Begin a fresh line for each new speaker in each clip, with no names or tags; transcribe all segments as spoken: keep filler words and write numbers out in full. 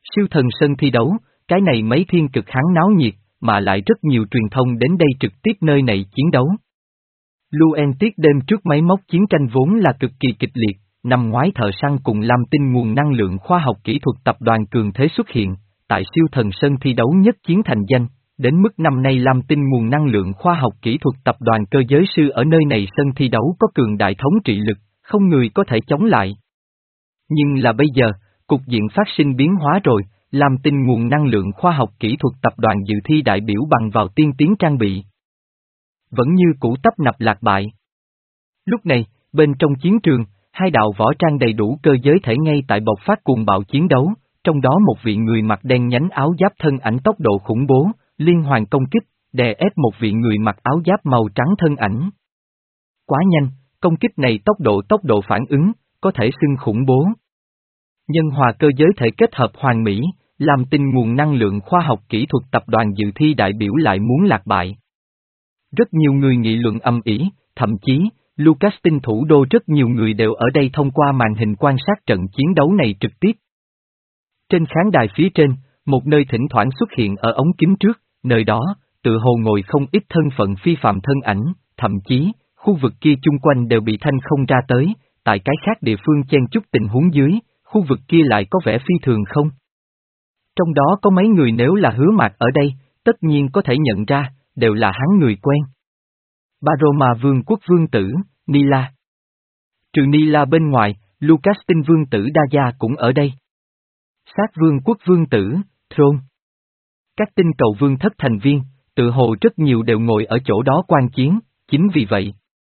Siêu thần sân thi đấu, cái này mấy thiên cực hắn náo nhiệt, mà lại rất nhiều truyền thông đến đây trực tiếp nơi này chiến đấu. Luentic đêm trước máy móc chiến tranh vốn là cực kỳ kịch liệt, năm ngoái thợ săn cùng Lam Tinh nguồn năng lượng khoa học kỹ thuật tập đoàn cường thế xuất hiện, tại siêu thần sân thi đấu nhất chiến thành danh, đến mức năm nay Lam Tinh nguồn năng lượng khoa học kỹ thuật tập đoàn cơ giới sư ở nơi này sân thi đấu có cường đại thống trị lực, không người có thể chống lại. Nhưng là bây giờ, cục diện phát sinh biến hóa rồi, Lam Tinh nguồn năng lượng khoa học kỹ thuật tập đoàn dự thi đại biểu bằng vào tiên tiến trang bị. Vẫn như cũ tấp nập lạc bại. Lúc này, bên trong chiến trường, hai đạo võ trang đầy đủ cơ giới thể ngay tại bộc phát cuồng bạo chiến đấu, trong đó một vị người mặc đen nhánh áo giáp thân ảnh tốc độ khủng bố, liên hoàn công kích, đè ép một vị người mặc áo giáp màu trắng thân ảnh. Quá nhanh, công kích này tốc độ tốc độ phản ứng, có thể xưng khủng bố. Nhân hòa cơ giới thể kết hợp hoàn mỹ, Lam Tinh nguồn năng lượng khoa học kỹ thuật tập đoàn dự thi đại biểu lại muốn lạc bại. Rất nhiều người nghị luận âm ỉ, thậm chí, Lucas tinh thủ đô rất nhiều người đều ở đây thông qua màn hình quan sát trận chiến đấu này trực tiếp. Trên khán đài phía trên, một nơi thỉnh thoảng xuất hiện ở ống kính trước, nơi đó, tự hồ ngồi không ít thân phận phi phàm thân ảnh, thậm chí, khu vực kia chung quanh đều bị thanh không ra tới, tại cái khác địa phương chen chúc tình huống dưới, khu vực kia lại có vẻ phi thường không. Trong đó có mấy người nếu là Hứa Mạc ở đây, tất nhiên có thể nhận ra, đều là hắn người quen. Baroma vương quốc vương tử, Nila. Trừ Nila bên ngoài, Lucas tinh vương tử Daya cũng ở đây. Sát vương quốc vương tử, Throne. Các tinh cầu vương thất thành viên, tự hồ rất nhiều đều ngồi ở chỗ đó quan chiến, chính vì vậy.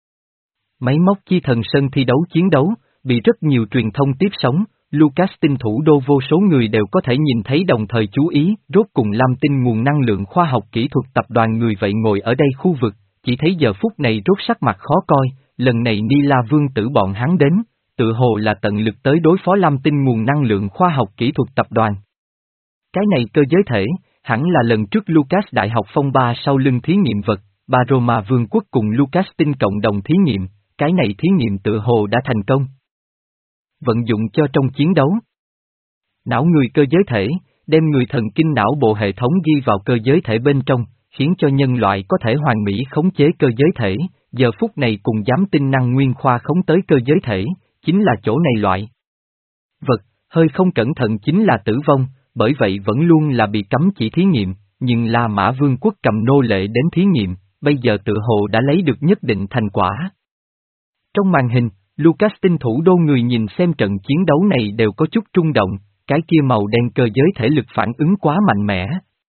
Máy móc chi thần sân thi đấu chiến đấu, bị rất nhiều truyền thông tiếp sóng, Lucas tinh thủ đô vô số người đều có thể nhìn thấy đồng thời chú ý, rốt cùng Lam Tinh nguồn năng lượng khoa học kỹ thuật tập đoàn người vậy ngồi ở đây khu vực, chỉ thấy giờ phút này rốt sắc mặt khó coi, lần này Nila vương tử bọn hắn đến, tự hồ là tận lực tới đối phó Lam Tinh nguồn năng lượng khoa học kỹ thuật tập đoàn. Cái này cơ giới thể, hẳn là lần trước Lucas đại học phong ba sau lưng thí nghiệm vật, Baroma vương quốc cùng Lucas tinh cộng đồng thí nghiệm, cái này thí nghiệm tự hồ đã thành công. Vận dụng cho trong chiến đấu. Não người cơ giới thể, đem người thần kinh não bộ hệ thống ghi vào cơ giới thể bên trong, khiến cho nhân loại có thể hoàn mỹ khống chế cơ giới thể, giờ phút này cùng dám tinh năng nguyên khoa khống tới cơ giới thể, chính là chỗ này loại. Vật, hơi không cẩn thận chính là tử vong, bởi vậy vẫn luôn là bị cấm chỉ thí nghiệm, nhưng La Mã Vương quốc cầm nô lệ đến thí nghiệm, bây giờ tự hồ đã lấy được nhất định thành quả. Trong màn hình, Lucas tinh thủ đô người nhìn xem trận chiến đấu này đều có chút rung động, cái kia màu đen cơ giới thể lực phản ứng quá mạnh mẽ.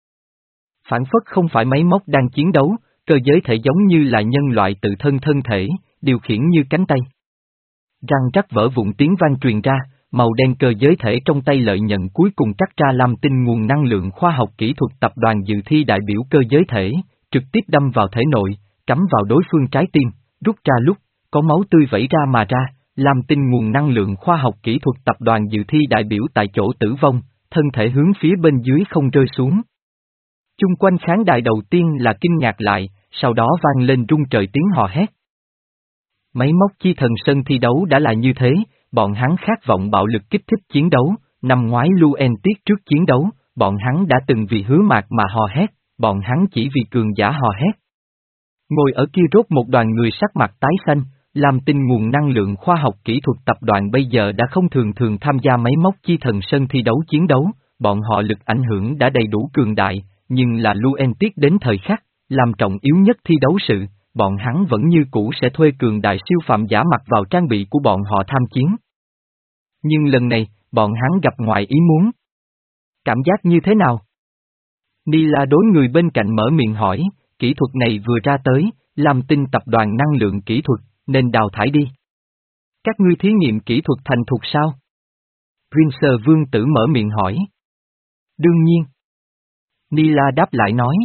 Phản phất không phải máy móc đang chiến đấu, cơ giới thể giống như là nhân loại tự thân thân thể, điều khiển như cánh tay. Răng rắc vỡ vụn tiếng vang truyền ra, màu đen cơ giới thể trong tay lợi nhận cuối cùng cắt ra Lam Tinh nguồn năng lượng khoa học kỹ thuật tập đoàn dự thi đại biểu cơ giới thể, trực tiếp đâm vào thể nội, cắm vào đối phương trái tim, rút ra lúc, có máu tươi vẩy ra mà ra, Lam Tinh nguồn năng lượng khoa học kỹ thuật tập đoàn dự thi đại biểu tại chỗ tử vong, thân thể hướng phía bên dưới không rơi xuống. Chung quanh khán đài đầu tiên là kinh ngạc lại, sau đó vang lên rung trời tiếng hò hét. Máy móc chi thần sân thi đấu đã là như thế, bọn hắn khát vọng bạo lực kích thích chiến đấu, năm ngoái Luentic trước chiến đấu, bọn hắn đã từng vì Hứa Mạc mà hò hét, bọn hắn chỉ vì cường giả hò hét. Ngồi ở kia rốt một đoàn người sắc mặt tái xanh, Lam Tinh nguồn năng lượng khoa học kỹ thuật tập đoàn bây giờ đã không thường thường tham gia máy móc chi thần sân thi đấu chiến đấu, bọn họ lực ảnh hưởng đã đầy đủ cường đại, nhưng là Luentic đến thời khắc, làm trọng yếu nhất thi đấu sự, bọn hắn vẫn như cũ sẽ thuê cường đại siêu phạm giả mặc vào trang bị của bọn họ tham chiến. Nhưng lần này, bọn hắn gặp ngoài ý muốn. Cảm giác như thế nào? Nila đối người bên cạnh mở miệng hỏi, kỹ thuật này vừa ra tới, Lam Tinh tập đoàn năng lượng kỹ thuật, nên đào thải đi. Các ngươi thí nghiệm kỹ thuật thành thục sao? Prince vương tử mở miệng hỏi. Đương nhiên. Nila đáp lại nói.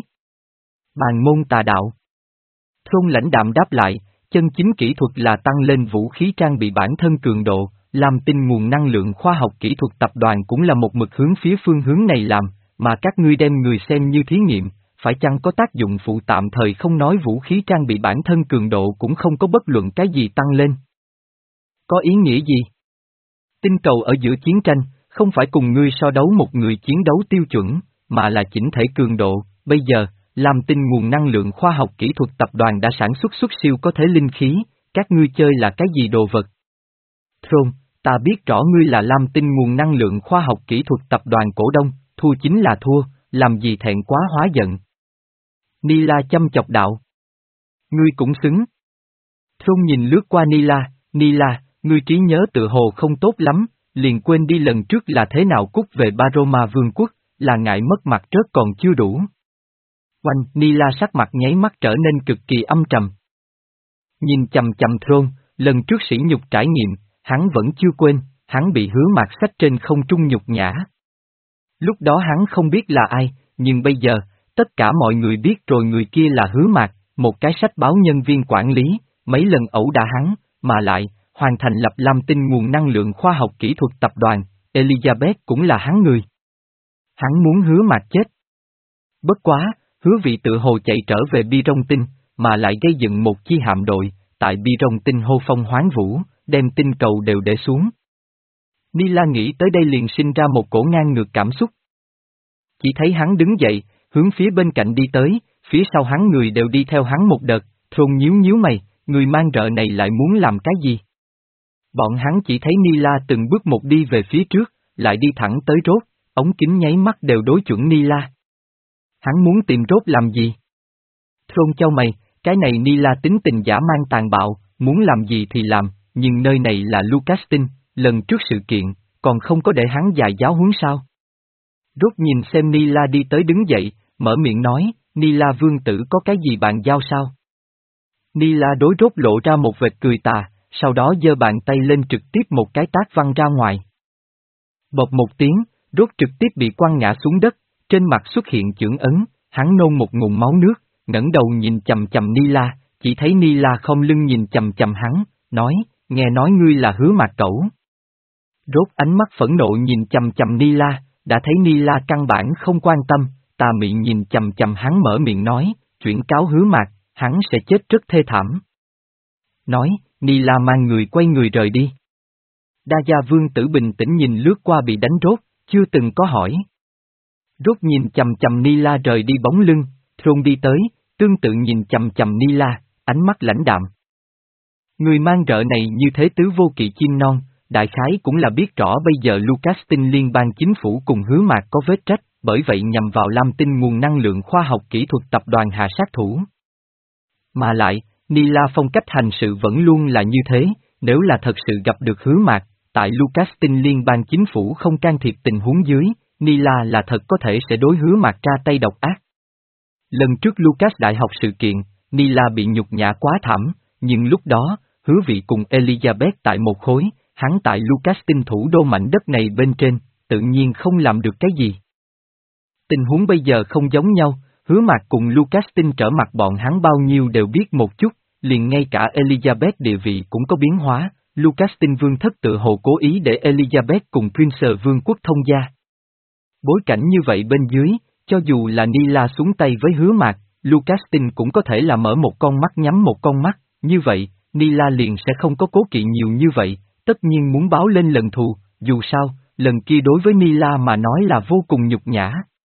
Bàn môn tà đạo. Thôn lãnh đạm đáp lại, chân chính kỹ thuật là tăng lên vũ khí trang bị bản thân cường độ, Lam Tinh nguồn năng lượng khoa học kỹ thuật tập đoàn cũng là một mực hướng phía phương hướng này làm, mà các ngươi đem người xem như thí nghiệm, phải chăng có tác dụng phụ tạm thời không nói vũ khí trang bị bản thân cường độ cũng không có bất luận cái gì tăng lên. Có ý nghĩa gì? Tinh cầu ở giữa chiến tranh, Không phải cùng ngươi so đấu một người chiến đấu tiêu chuẩn, mà là chỉnh thể cường độ. Bây giờ, Lam Tinh nguồn năng lượng khoa học kỹ thuật tập đoàn đã sản xuất xuất siêu có thế linh khí, các ngươi chơi là cái gì đồ vật? Throne, ta biết rõ ngươi là Lam Tinh nguồn năng lượng khoa học kỹ thuật tập đoàn cổ đông, thua chính là thua, làm gì thẹn quá hóa giận. Nila chăm chọc đạo. Ngươi cũng xứng. Throne nhìn lướt qua Nila, Nila, ngươi trí nhớ tự hồ không tốt lắm, liền quên đi lần trước là thế nào cút về Baroma Vương quốc, là ngại mất mặt rớt còn chưa đủ. Oanh, Nila sắc mặt nháy mắt trở nên cực kỳ âm trầm. Nhìn chầm chầm Throne, lần trước sỉ nhục trải nghiệm, hắn vẫn chưa quên, hắn bị Hứa Mạc xách trên không trung nhục nhã. Lúc đó hắn không biết là ai, nhưng bây giờ, tất cả mọi người biết rồi người kia là Hứa Mạc, một cái sách báo nhân viên quản lý, mấy lần ẩu đả hắn, mà lại, hoàn thành lập Lam Tinh nguồn năng lượng khoa học kỹ thuật tập đoàn, Elizabeth cũng là hắn người. Hắn muốn Hứa Mạc chết. Bất quá, Hứa vị tự hồ chạy trở về Bi Rong Tinh, mà lại gây dựng một chi hạm đội, tại Bi Rong Tinh hô phong hoán vũ, đem tinh cầu đều để xuống. Nila nghĩ tới đây liền sinh ra một cổ ngang ngược cảm xúc. Chỉ thấy hắn đứng dậy, hướng phía bên cạnh đi tới, phía sau hắn người đều đi theo hắn một đợt, Throne nhíu nhíu mày, người mang rợ này lại muốn làm cái gì? Bọn hắn chỉ thấy Nila từng bước một đi về phía trước, lại đi thẳng tới Rốt, ống kính nháy mắt đều đối chuẩn Nila. Hắn muốn tìm Rốt làm gì? Throne chau mày, cái này Nila tính tình dã man tàn bạo, muốn làm gì thì làm, nhưng nơi này là Lucastin, lần trước sự kiện, còn không có để hắn dài giáo huấn sao? Rốt nhìn xem Nila đi tới đứng dậy, mở miệng nói, Nila vương tử có cái gì bạn giao sao? Nila đối Rốt lộ ra một vệt cười tà, sau đó giơ bàn tay lên trực tiếp một cái tát văng ra ngoài. Bộp một tiếng, Rốt trực tiếp bị quăng ngã xuống đất, trên mặt xuất hiện chưởng ấn, hắn nôn một ngụm máu nước, ngẩng đầu nhìn chầm chầm Nila, chỉ thấy Nila không lưng nhìn chầm chầm hắn, nói, nghe nói ngươi là Hứa Mạc cẩu. Rốt ánh mắt phẫn nộ nhìn chầm chầm Nila, đã thấy Nila căn bản không quan tâm, tà miệng nhìn chầm chầm hắn mở miệng nói, chuyển cáo Hứa Mạc, hắn sẽ chết rất thê thảm. Nói, Nila mang người quay người rời đi. Đa Gia Vương tử bình tĩnh nhìn lướt qua bị đánh Rốt, chưa từng có hỏi. Rốt nhìn chầm chầm Nila rời đi bóng lưng, Throne đi tới, tương tự nhìn chầm chầm Nila, ánh mắt lãnh đạm. Người mang rợ này như thế tứ vô kỵ chim non, đại khái cũng là biết rõ bây giờ Lucastin liên bang chính phủ cùng Hứa Mạc có vết trách, bởi vậy nhằm vào Lam Tinh nguồn năng lượng khoa học kỹ thuật tập đoàn hạ sát thủ. Mà lại, Nila phong cách hành sự vẫn luôn là như thế, nếu là thật sự gặp được Hứa Mạc, tại Lucastin liên bang chính phủ không can thiệp tình huống dưới, Nila là thật có thể sẽ đối Hứa Mạc ra tay độc ác. Lần trước Lucas đại học sự kiện, Nila bị nhục nhã quá thảm, nhưng lúc đó, Hứa vị cùng Elizabeth tại một khối, hắn tại Lucastin thủ đô mảnh đất này bên trên, tự nhiên không làm được cái gì. Tình huống bây giờ không giống nhau, Hứa Mạc cùng Lucastin trở mặt bọn hắn bao nhiêu đều biết một chút, liền ngay cả Elizabeth địa vị cũng có biến hóa, Lucastin vương thất tự hồ cố ý để Elizabeth cùng Prince vương quốc thông gia. Bối cảnh như vậy bên dưới, cho dù là Nila xuống tay với Hứa Mạc, Lucastin cũng có thể là mở một con mắt nhắm một con mắt, như vậy, Nila liền sẽ không có cố kỵ nhiều như vậy, tất nhiên muốn báo lên lần thù, dù sao, lần kia đối với Nila mà nói là vô cùng nhục nhã.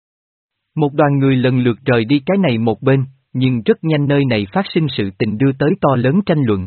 Một đoàn người lần lượt rời đi cái này một bên, nhưng rất nhanh nơi này phát sinh sự tình đưa tới to lớn tranh luận.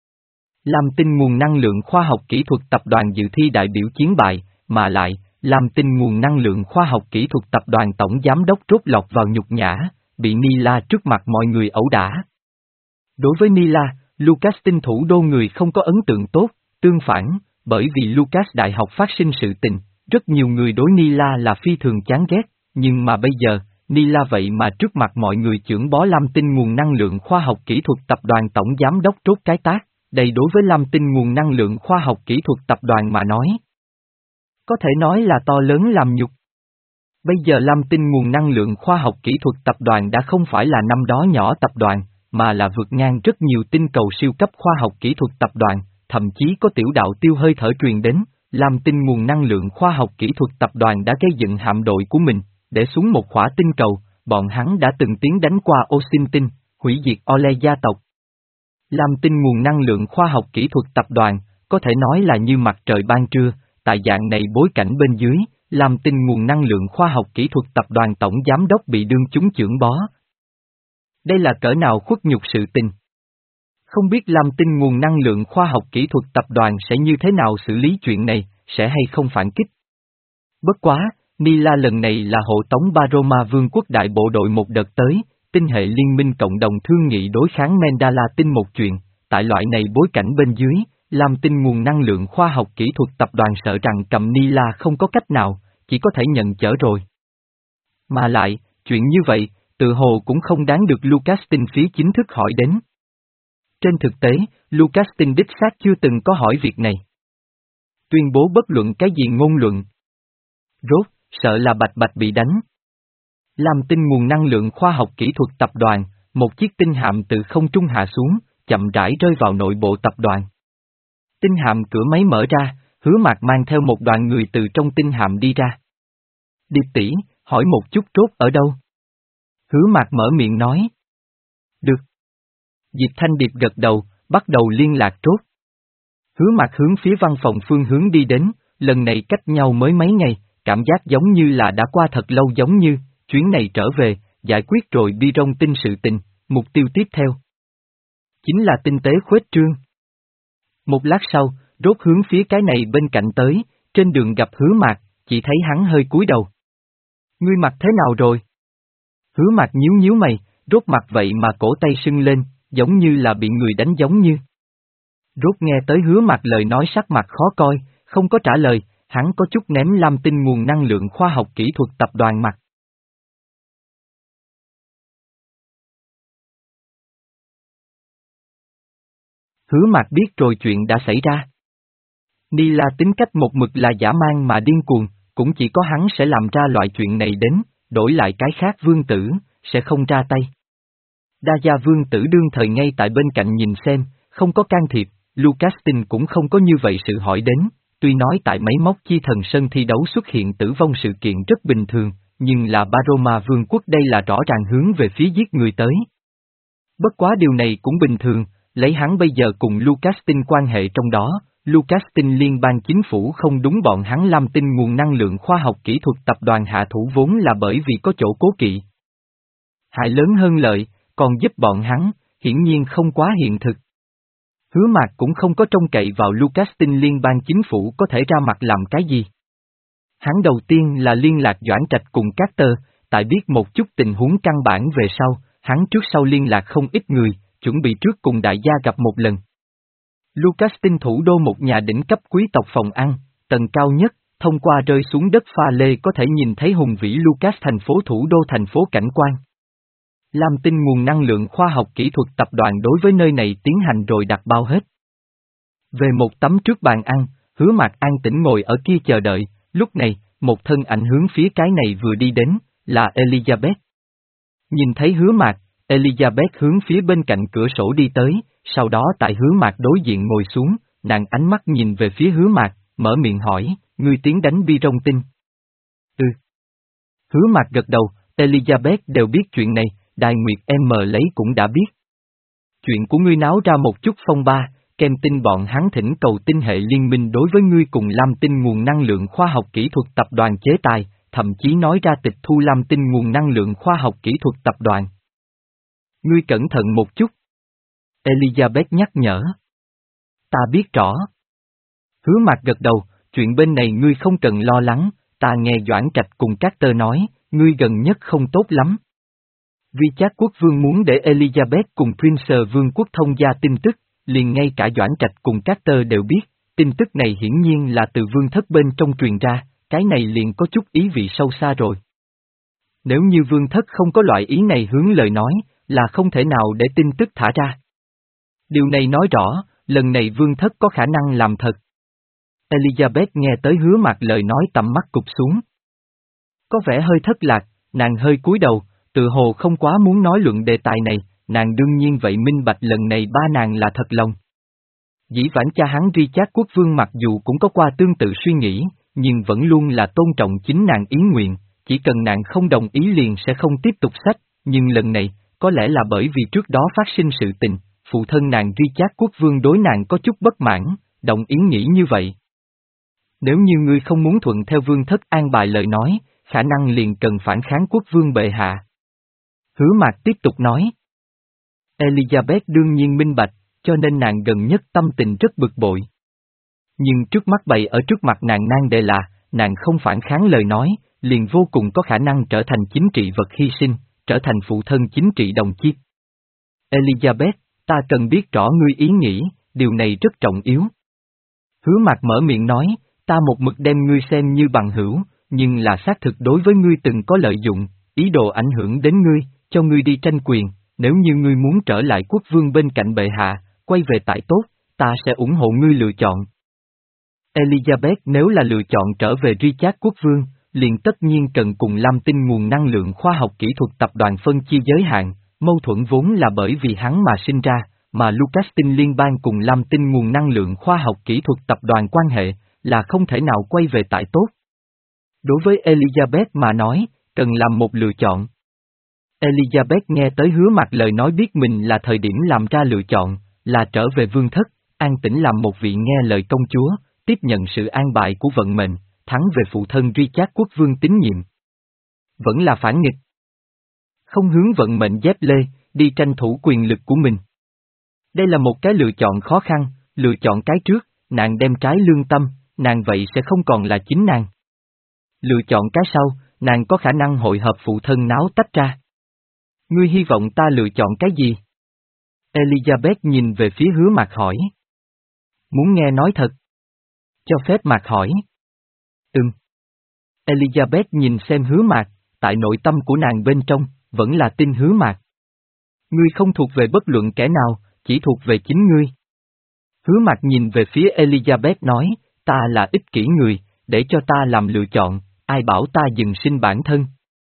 Lam Tinh nguồn năng lượng khoa học kỹ thuật tập đoàn dự thi đại biểu chiến bại, mà lại, Lam Tinh nguồn năng lượng khoa học kỹ thuật tập đoàn tổng giám đốc Rốt lọt vào nhục nhã, bị Nila trước mặt mọi người ẩu đả. Đối với Nila, Lucastin thủ đô người không có ấn tượng tốt, tương phản, bởi vì Lucas đại học phát sinh sự tình, rất nhiều người đối Nila là phi thường chán ghét, nhưng mà bây giờ, Nila vậy mà trước mặt mọi người chưởng bó Lam Tinh nguồn năng lượng khoa học kỹ thuật tập đoàn tổng giám đốc Rốt cái tác, đây đối với Lam Tinh nguồn năng lượng khoa học kỹ thuật tập đoàn mà nói. Có thể nói là to lớn làm nhục. Bây giờ Lam Tinh nguồn năng lượng khoa học kỹ thuật tập đoàn đã không phải là năm đó nhỏ tập đoàn, mà là vượt ngang rất nhiều tinh cầu siêu cấp khoa học kỹ thuật tập đoàn, thậm chí có tiểu đạo tiêu hơi thở truyền đến, Lam Tinh nguồn năng lượng khoa học kỹ thuật tập đoàn đã gây dựng hạm đội của mình, để xuống một khỏa tinh cầu, bọn hắn đã từng tiến đánh qua Osin tinh, hủy diệt Ole gia tộc. Lam Tinh nguồn năng lượng khoa học kỹ thuật tập đoàn, có thể nói là như mặt trời ban trưa, tại dạng này bối cảnh bên dưới, Lam Tinh nguồn năng lượng khoa học kỹ thuật tập đoàn tổng giám đốc bị đương chúng chưởng bó. Đây là cỡ nào khuất nhục sự tình? Không biết Lam Tinh nguồn năng lượng khoa học kỹ thuật tập đoàn sẽ như thế nào xử lý chuyện này, sẽ hay không phản kích? Bất quá, Nila lần này là hộ tống Baroma Vương quốc đại bộ đội một đợt tới, tinh hệ liên minh cộng đồng thương nghị đối kháng Mendala tinh một chuyện, tại loại này bối cảnh bên dưới, Lam Tinh nguồn năng lượng khoa học kỹ thuật tập đoàn sợ rằng cầm Nila không có cách nào, chỉ có thể nhận chở rồi. Mà lại, chuyện như vậy, tự hồ cũng không đáng được Lucastin phía chính thức hỏi đến. Trên thực tế, Lucastin đích xác chưa từng có hỏi việc này. Tuyên bố bất luận cái gì ngôn luận. Rốt, sợ là bạch bạch bị đánh. Lam Tinh nguồn năng lượng khoa học kỹ thuật tập đoàn, một chiếc tinh hạm từ không trung hạ xuống, chậm rãi rơi vào nội bộ tập đoàn. Tinh hạm cửa máy mở ra, Hứa Mạc mang theo một đoàn người từ trong tinh hạm đi ra. Điệp tỷ, hỏi một chút Rốt ở đâu? Hứa Mạc mở miệng nói. Được. Diệp Thanh Điệp gật đầu, bắt đầu liên lạc Rốt. Hứa Mạc hướng phía văn phòng phương hướng đi đến, lần này cách nhau mới mấy ngày, cảm giác giống như là đã qua thật lâu, giống như, chuyến này trở về, giải quyết rồi bi rong tinh sự tình, mục tiêu tiếp theo chính là tinh tế khuếch trương. Một lát sau, Rốt hướng phía cái này bên cạnh tới, trên đường gặp Hứa Mạc, chỉ thấy hắn hơi cúi đầu. Ngươi mặt thế nào rồi? Hứa Mạc nhíu nhíu mày, Rốt mặt vậy mà cổ tay sưng lên, giống như là bị người đánh giống như. Rốt nghe tới Hứa Mạc lời nói sắc mặt khó coi, không có trả lời, hắn có chút ném Lam Tinh nguồn năng lượng khoa học kỹ thuật tập đoàn mặt. Hứa Mạc biết rồi chuyện đã xảy ra. Nila tính cách một mực là dã man mà điên cuồng, cũng chỉ có hắn sẽ làm ra loại chuyện này đến, đổi lại cái khác vương tử, sẽ không ra tay. Đa gia vương tử đương thời ngay tại bên cạnh nhìn xem, không có can thiệp, Lucastin cũng không có như vậy sự hỏi đến, tuy nói tại máy móc chi thần sân thi đấu xuất hiện tử vong sự kiện rất bình thường, nhưng là Baroma vương quốc đây là rõ ràng hướng về phía giết người tới. Bất quá điều này cũng bình thường, lấy hắn bây giờ cùng Lucastin quan hệ trong đó, Lucastin liên bang chính phủ không đúng bọn hắn Lam Tinh nguồn năng lượng khoa học kỹ thuật tập đoàn hạ thủ vốn là bởi vì có chỗ cố kỵ. Hại lớn hơn lợi, còn giúp bọn hắn, hiển nhiên không quá hiện thực. Hứa Mạc cũng không có trông cậy vào Lucastin liên bang chính phủ có thể ra mặt làm cái gì. Hắn đầu tiên là liên lạc Doãn Trạch cùng Carter, tại biết một chút tình huống căn bản về sau, hắn trước sau liên lạc không ít người, chuẩn bị trước cùng đại gia gặp một lần. Lucastin thủ đô một nhà đỉnh cấp quý tộc phòng ăn, tầng cao nhất, thông qua rơi xuống đất pha lê có thể nhìn thấy hùng vĩ Lucas thành phố thủ đô thành phố cảnh quan. Lam Tinh nguồn năng lượng khoa học kỹ thuật tập đoàn đối với nơi này tiến hành rồi đặt bao hết. Về một tấm trước bàn ăn, Hứa Mạc an tĩnh ngồi ở kia chờ đợi, lúc này, một thân ảnh hướng phía cái này vừa đi đến, là Elizabeth. Nhìn thấy Hứa Mạc, Elizabeth hướng phía bên cạnh cửa sổ đi tới, sau đó tại Hứa Mạc đối diện ngồi xuống, nàng ánh mắt nhìn về phía Hứa Mạc, mở miệng hỏi, ngươi tiến đánh bi rong tinh. Ừ. Hứa Mạc gật đầu, Elizabeth đều biết chuyện này, Đài Nguyệt em mờ lấy cũng đã biết. Chuyện của ngươi náo ra một chút phong ba, kèm tin bọn hắn thỉnh cầu tinh hệ liên minh đối với ngươi cùng Lam Tinh nguồn năng lượng khoa học kỹ thuật tập đoàn chế tài, thậm chí nói ra tịch thu Lam Tinh nguồn năng lượng khoa học kỹ thuật tập đoàn. Ngươi cẩn thận một chút. Elizabeth nhắc nhở. Ta biết rõ. Hứa Mạc gật đầu, chuyện bên này ngươi không cần lo lắng, ta nghe Doãn Trạch cùng Carter nói, ngươi gần nhất không tốt lắm. Richard quốc vương muốn để Elizabeth cùng Prince vương quốc thông gia tin tức, liền ngay cả Doãn Trạch cùng Carter đều biết, tin tức này hiển nhiên là từ vương thất bên trong truyền ra, cái này liền có chút ý vị sâu xa rồi. Nếu như vương thất không có loại ý này hướng lời nói, là không thể nào để tin tức thả ra. Điều này nói rõ, lần này vương thất có khả năng làm thật. Elizabeth nghe tới Hứa Mạc lời nói tầm mắt cụp xuống. Có vẻ hơi thất lạc, nàng hơi cúi đầu, tự hồ không quá muốn nói luận đề tài này, nàng đương nhiên vậy minh bạch lần này ba nàng là thật lòng. Dĩ vãng cha hắn Richard quốc vương mặc dù cũng có qua tương tự suy nghĩ, nhưng vẫn luôn là tôn trọng chính nàng ý nguyện, chỉ cần nàng không đồng ý liền sẽ không tiếp tục sách, nhưng lần này, có lẽ là bởi vì trước đó phát sinh sự tình, phụ thân nàng Richard quốc vương đối nàng có chút bất mãn, đồng ý nghĩ như vậy. Nếu như ngươi không muốn thuận theo vương thất an bài lời nói, khả năng liền cần phản kháng quốc vương bệ hạ. Hứa Mạc tiếp tục nói. Elizabeth đương nhiên minh bạch, cho nên nàng gần nhất tâm tình rất bực bội. Nhưng trước mắt bày ở trước mặt nàng nan đề là, nàng không phản kháng lời nói, liền vô cùng có khả năng trở thành chính trị vật hy sinh, trở thành phụ thân chính trị đồng chiết. Elizabeth, ta cần biết rõ ngươi ý nghĩ, điều này rất trọng yếu. Hứa Mạc mở miệng nói, ta một mực đem ngươi xem như bằng hữu, nhưng là xác thực đối với ngươi từng có lợi dụng, ý đồ ảnh hưởng đến ngươi, cho ngươi đi tranh quyền, nếu như ngươi muốn trở lại quốc vương bên cạnh bệ hạ, quay về tại tốt, ta sẽ ủng hộ ngươi lựa chọn. Elizabeth nếu là lựa chọn trở về Richard quốc vương, liền tất nhiên cần cùng Lam Tinh nguồn năng lượng khoa học kỹ thuật tập đoàn phân chia giới hạn, mâu thuẫn vốn là bởi vì hắn mà sinh ra, mà Lucas Tinh liên bang cùng Lam Tinh nguồn năng lượng khoa học kỹ thuật tập đoàn quan hệ, là không thể nào quay về tại tốt. Đối với Elizabeth mà nói, cần làm một lựa chọn. Elizabeth nghe tới Hứa Mạc lời nói biết mình là thời điểm làm ra lựa chọn, là trở về vương thất, an tĩnh làm một vị nghe lời công chúa, tiếp nhận sự an bài của vận mệnh, thắng về phụ thân Richard quốc vương tín nhiệm. Vẫn là phản nghịch. Không hướng vận mệnh dép lê, đi tranh thủ quyền lực của mình. Đây là một cái lựa chọn khó khăn, lựa chọn cái trước, nàng đem trái lương tâm, nàng vậy sẽ không còn là chính nàng. Lựa chọn cái sau, nàng có khả năng hội hợp phụ thân náo tách ra. Ngươi hy vọng ta lựa chọn cái gì? Elizabeth nhìn về phía Hứa Mạc hỏi. Muốn nghe nói thật? Cho phép Mạc hỏi. Ừm. Elizabeth nhìn xem Hứa Mạc, tại nội tâm của nàng bên trong, vẫn là tin Hứa Mạc. Ngươi không thuộc về bất luận kẻ nào, chỉ thuộc về chính ngươi. Hứa Mạc nhìn về phía Elizabeth nói, ta là ích kỷ người, để cho ta làm lựa chọn, ai bảo ta dừng sinh bản thân.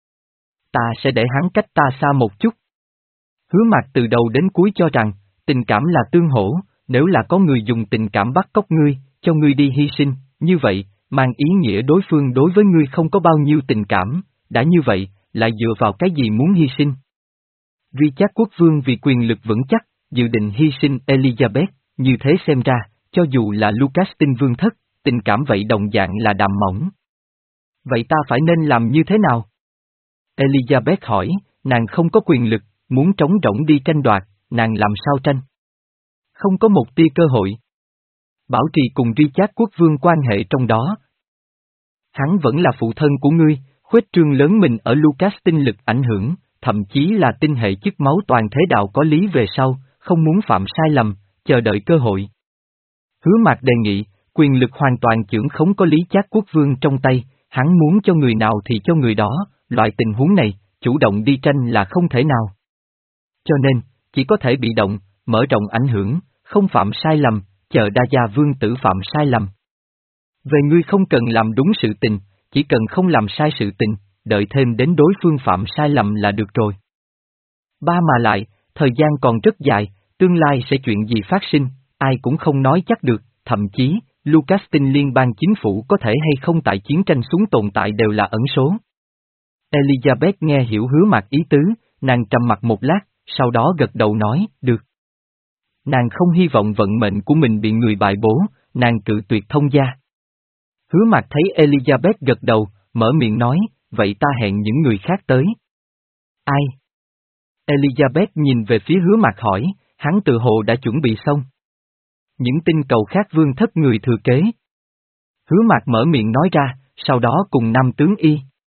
Ta sẽ để hắn cách ta xa một chút. Hứa Mạc từ đầu đến cuối cho rằng, tình cảm là tương hỗ, nếu là có người dùng tình cảm bắt cóc ngươi, cho ngươi đi hy sinh, như vậy, mang ý nghĩa đối phương đối với ngươi không có bao nhiêu tình cảm, đã như vậy, lại dựa vào cái gì muốn hy sinh. Richard quốc vương vì quyền lực vững chắc, dự định hy sinh Elizabeth, như thế xem ra, cho dù là Lucas Tinh vương thất, tình cảm vậy đồng dạng là đàm mỏng. Vậy ta phải nên làm như thế nào? Elizabeth hỏi, nàng không có quyền lực, muốn trống rỗng đi tranh đoạt, nàng làm sao tranh? Không có một tia cơ hội. Bảo trì cùng Richard quốc vương quan hệ trong đó. Hắn vẫn là phụ thân của ngươi, khuếch trương lớn mình ở Lucas Tinh lực ảnh hưởng, thậm chí là tinh hệ chức máu toàn thế đạo có lý về sau, không muốn phạm sai lầm, chờ đợi cơ hội. Hứa Mạc đề nghị, quyền lực hoàn toàn chưởng khống có Lý Chát quốc vương trong tay, hắn muốn cho người nào thì cho người đó, loại tình huống này, chủ động đi tranh là không thể nào. Cho nên, chỉ có thể bị động, mở rộng ảnh hưởng, không phạm sai lầm, chờ đa gia vương tử phạm sai lầm. Về ngươi không cần làm đúng sự tình, chỉ cần không làm sai sự tình, đợi thêm đến đối phương phạm sai lầm là được rồi. Ba mà lại, thời gian còn rất dài, tương lai sẽ chuyện gì phát sinh, ai cũng không nói chắc được, thậm chí, Lucas Tinh liên bang chính phủ có thể hay không tại chiến tranh xuống tồn tại đều là ẩn số. Elizabeth nghe hiểu Hứa Mạc ý tứ, nàng trầm mặt một lát, sau đó gật đầu nói, được. Nàng không hy vọng vận mệnh của mình bị người bại bố, nàng cự tuyệt thông gia. Hứa Mạc thấy Elizabeth gật đầu, mở miệng nói, vậy ta hẹn những người khác tới. Ai? Elizabeth nhìn về phía Hứa Mạc hỏi, hắn tự hồ đã chuẩn bị xong. Những tinh cầu khác vương thất người thừa kế. Hứa Mạc mở miệng nói ra, sau đó cùng Nam tướng Y.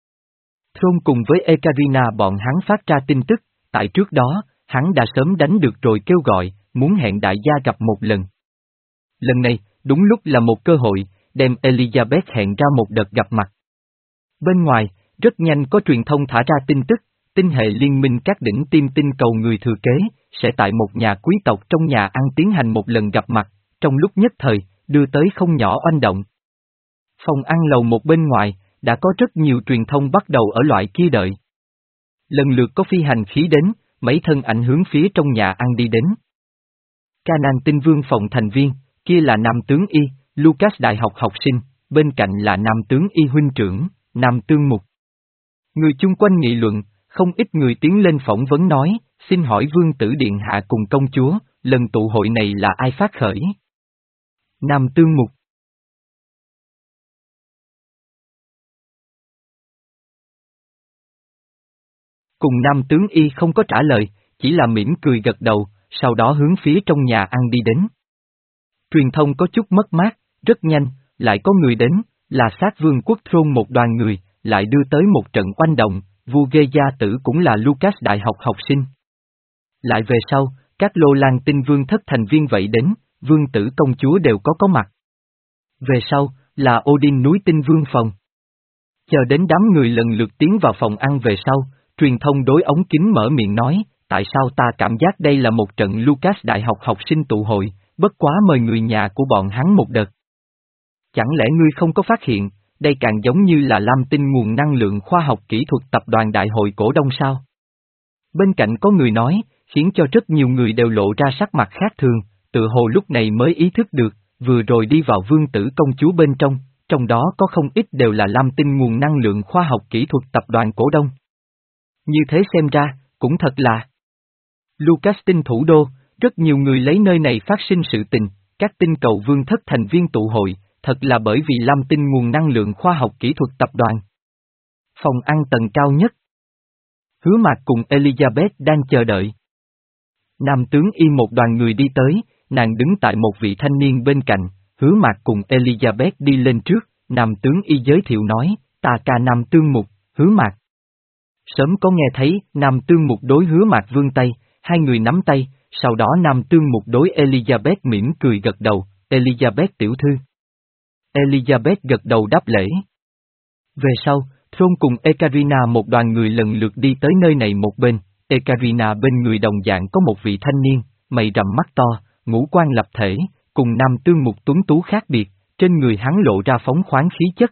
Thôn cùng với Ekaterina bọn hắn phát ra tin tức, tại trước đó, hắn đã sớm đánh được rồi kêu gọi, muốn hẹn đại gia gặp một lần. Lần này, đúng lúc là một cơ hội, đem Elizabeth hẹn ra một đợt gặp mặt. Bên ngoài, rất nhanh có truyền thông thả ra tin tức, tinh hệ liên minh các đỉnh tim tinh cầu người thừa kế, sẽ tại một nhà quý tộc trong nhà ăn tiến hành một lần gặp mặt, trong lúc nhất thời, đưa tới không nhỏ oanh động. Phòng ăn lầu một bên ngoài, đã có rất nhiều truyền thông bắt đầu ở loại kia đợi. Lần lượt có phi hành khí đến, mấy thân ảnh hướng phía trong nhà ăn đi đến. Canaan tinh vương phòng thành viên, kia là Nam tướng Y, Lucas đại học học sinh, bên cạnh là Nam tướng Y huynh trưởng, Nam Tương Mục. Người chung quanh nghị luận, không ít người tiến lên phỏng vấn nói, xin hỏi vương tử điện hạ cùng công chúa, lần tụ hội này là ai phát khởi? Nam Tương Mục. Cùng nam tướng y không có trả lời, chỉ là mỉm cười gật đầu, sau đó hướng phía trong nhà ăn đi đến. Truyền thông có chút mất mát, rất nhanh, lại có người đến, là sát vương quốc Throne một đoàn người, lại đưa tới một trận oanh động, vua ghê gia tử cũng là Lucas đại học học sinh. Lại về sau, các Lô Lan tinh vương thất thành viên vậy đến, vương tử công chúa đều có có mặt. Về sau, là Odin núi tinh vương phòng. Chờ đến đám người lần lượt tiến vào phòng ăn về sau, truyền thông đối ống kính mở miệng nói, tại sao ta cảm giác đây là một trận Lucas đại học học sinh tụ hội, bất quá mời người nhà của bọn hắn một đợt. Chẳng lẽ ngươi không có phát hiện, đây càng giống như là Lam Tinh nguồn năng lượng khoa học kỹ thuật tập đoàn đại hội cổ đông sao? Bên cạnh có người nói, khiến cho rất nhiều người đều lộ ra sắc mặt khác thường, tự hồ lúc này mới ý thức được, vừa rồi đi vào vương tử công chúa bên trong, trong đó có không ít đều là Lam Tinh nguồn năng lượng khoa học kỹ thuật tập đoàn cổ đông. Như thế xem ra, cũng thật là Lucas tinh thủ đô, rất nhiều người lấy nơi này phát sinh sự tình, các tinh cầu vương thất thành viên tụ hội, thật là bởi vì Lam Tinh nguồn năng lượng khoa học kỹ thuật tập đoàn. Phòng ăn tầng cao nhất. Hứa Mạc cùng Elizabeth đang chờ đợi. Nam tướng y một đoàn người đi tới, nàng đứng tại một vị thanh niên bên cạnh, Hứa Mạc cùng Elizabeth đi lên trước, nam tướng y giới thiệu nói, ta ca nam tương mục, Hứa Mạc. Sớm có nghe thấy, nam tương mục đối Hứa Mạc vươn tay, hai người nắm tay, sau đó nam tương mục đối Elizabeth mỉm cười gật đầu, Elizabeth tiểu thư. Elizabeth gật đầu đáp lễ. Về sau, Throne cùng Ekaterina một đoàn người lần lượt đi tới nơi này một bên, Ekaterina bên người đồng dạng có một vị thanh niên, mày rậm mắt to, ngũ quan lập thể, cùng nam tương mục tuấn tú khác biệt, trên người hắn lộ ra phóng khoáng khí chất.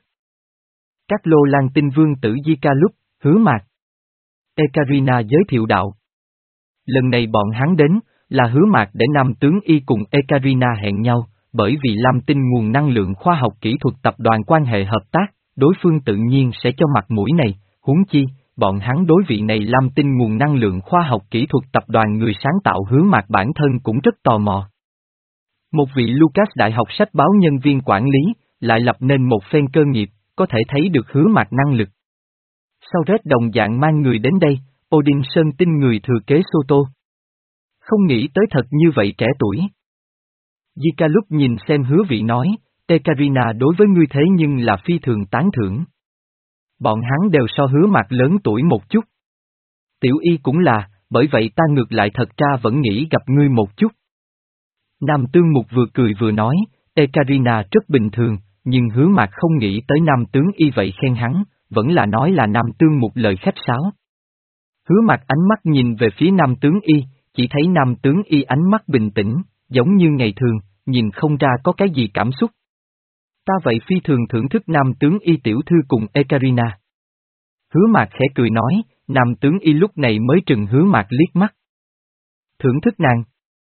Các Lô Lan tinh vương tử Zika lúc, Hứa Mạc. Ekaterina giới thiệu đạo. Lần này bọn hắn đến, là Hứa Mạc để nam tướng y cùng Ekaterina hẹn nhau, bởi vì Lam Tinh nguồn năng lượng khoa học kỹ thuật tập đoàn quan hệ hợp tác, đối phương tự nhiên sẽ cho mặt mũi này, huống chi, bọn hắn đối vị này Lam Tinh nguồn năng lượng khoa học kỹ thuật tập đoàn người sáng tạo Hứa Mạc bản thân cũng rất tò mò. Một vị Lucas đại học sách báo nhân viên quản lý, lại lập nên một phen cơ nghiệp, có thể thấy được Hứa Mạc năng lực. Sau Red đồng dạng mang người đến đây, Odin Sơn tin người thừa kế Soto. Không nghĩ tới thật như vậy trẻ tuổi. Zika lúc nhìn xem Hứa vị nói, Ekaterina đối với ngươi thế nhưng là phi thường tán thưởng. Bọn hắn đều so Hứa Mạc lớn tuổi một chút. Tiểu y cũng là, bởi vậy ta ngược lại thật ra vẫn nghĩ gặp ngươi một chút. Nam Tương Mục vừa cười vừa nói, Ekaterina rất bình thường, nhưng Hứa Mạc không nghĩ tới Nam Tướng y vậy khen hắn, vẫn là nói là Nam Tương Mục lời khách sáo. Hứa Mạc ánh mắt nhìn về phía Nam Tướng y, chỉ thấy Nam Tướng y ánh mắt bình tĩnh, giống như ngày thường, nhìn không ra có cái gì cảm xúc. Ta vậy phi thường thưởng thức Nam Tướng y tiểu thư cùng Ekaterina. Hứa Mạc khẽ cười nói, Nam Tướng y lúc này mới trừng Hứa Mạc liếc mắt. Thưởng thức nàng.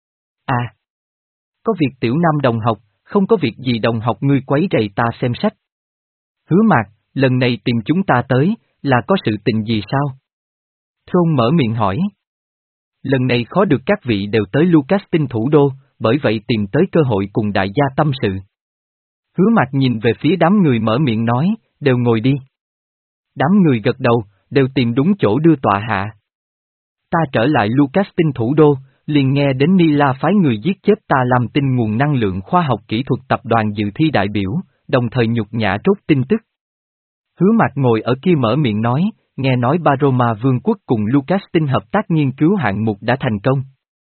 À. Có việc tiểu nam đồng học, không có việc gì đồng học ngươi quấy rầy ta xem sách. Hứa Mạc, lần này tìm chúng ta tới, là có sự tình gì sao? Throne mở miệng hỏi. Lần này khó được các vị đều tới Lucas tinh thủ đô, bởi vậy tìm tới cơ hội cùng đại gia tâm sự. Hứa Mạc nhìn về phía đám người mở miệng nói, đều ngồi đi. Đám người gật đầu, đều tìm đúng chỗ đưa tọa hạ. Ta trở lại Lucas tinh thủ đô, liền nghe đến Nila phái người giết chết ta làm tin nguồn năng lượng khoa học kỹ thuật tập đoàn dự thi đại biểu, đồng thời nhục nhã trốt tin tức. Hứa Mạc ngồi ở kia mở miệng nói, nghe nói Baroma Vương quốc cùng Lucas tinh hợp tác nghiên cứu hạng mục đã thành công.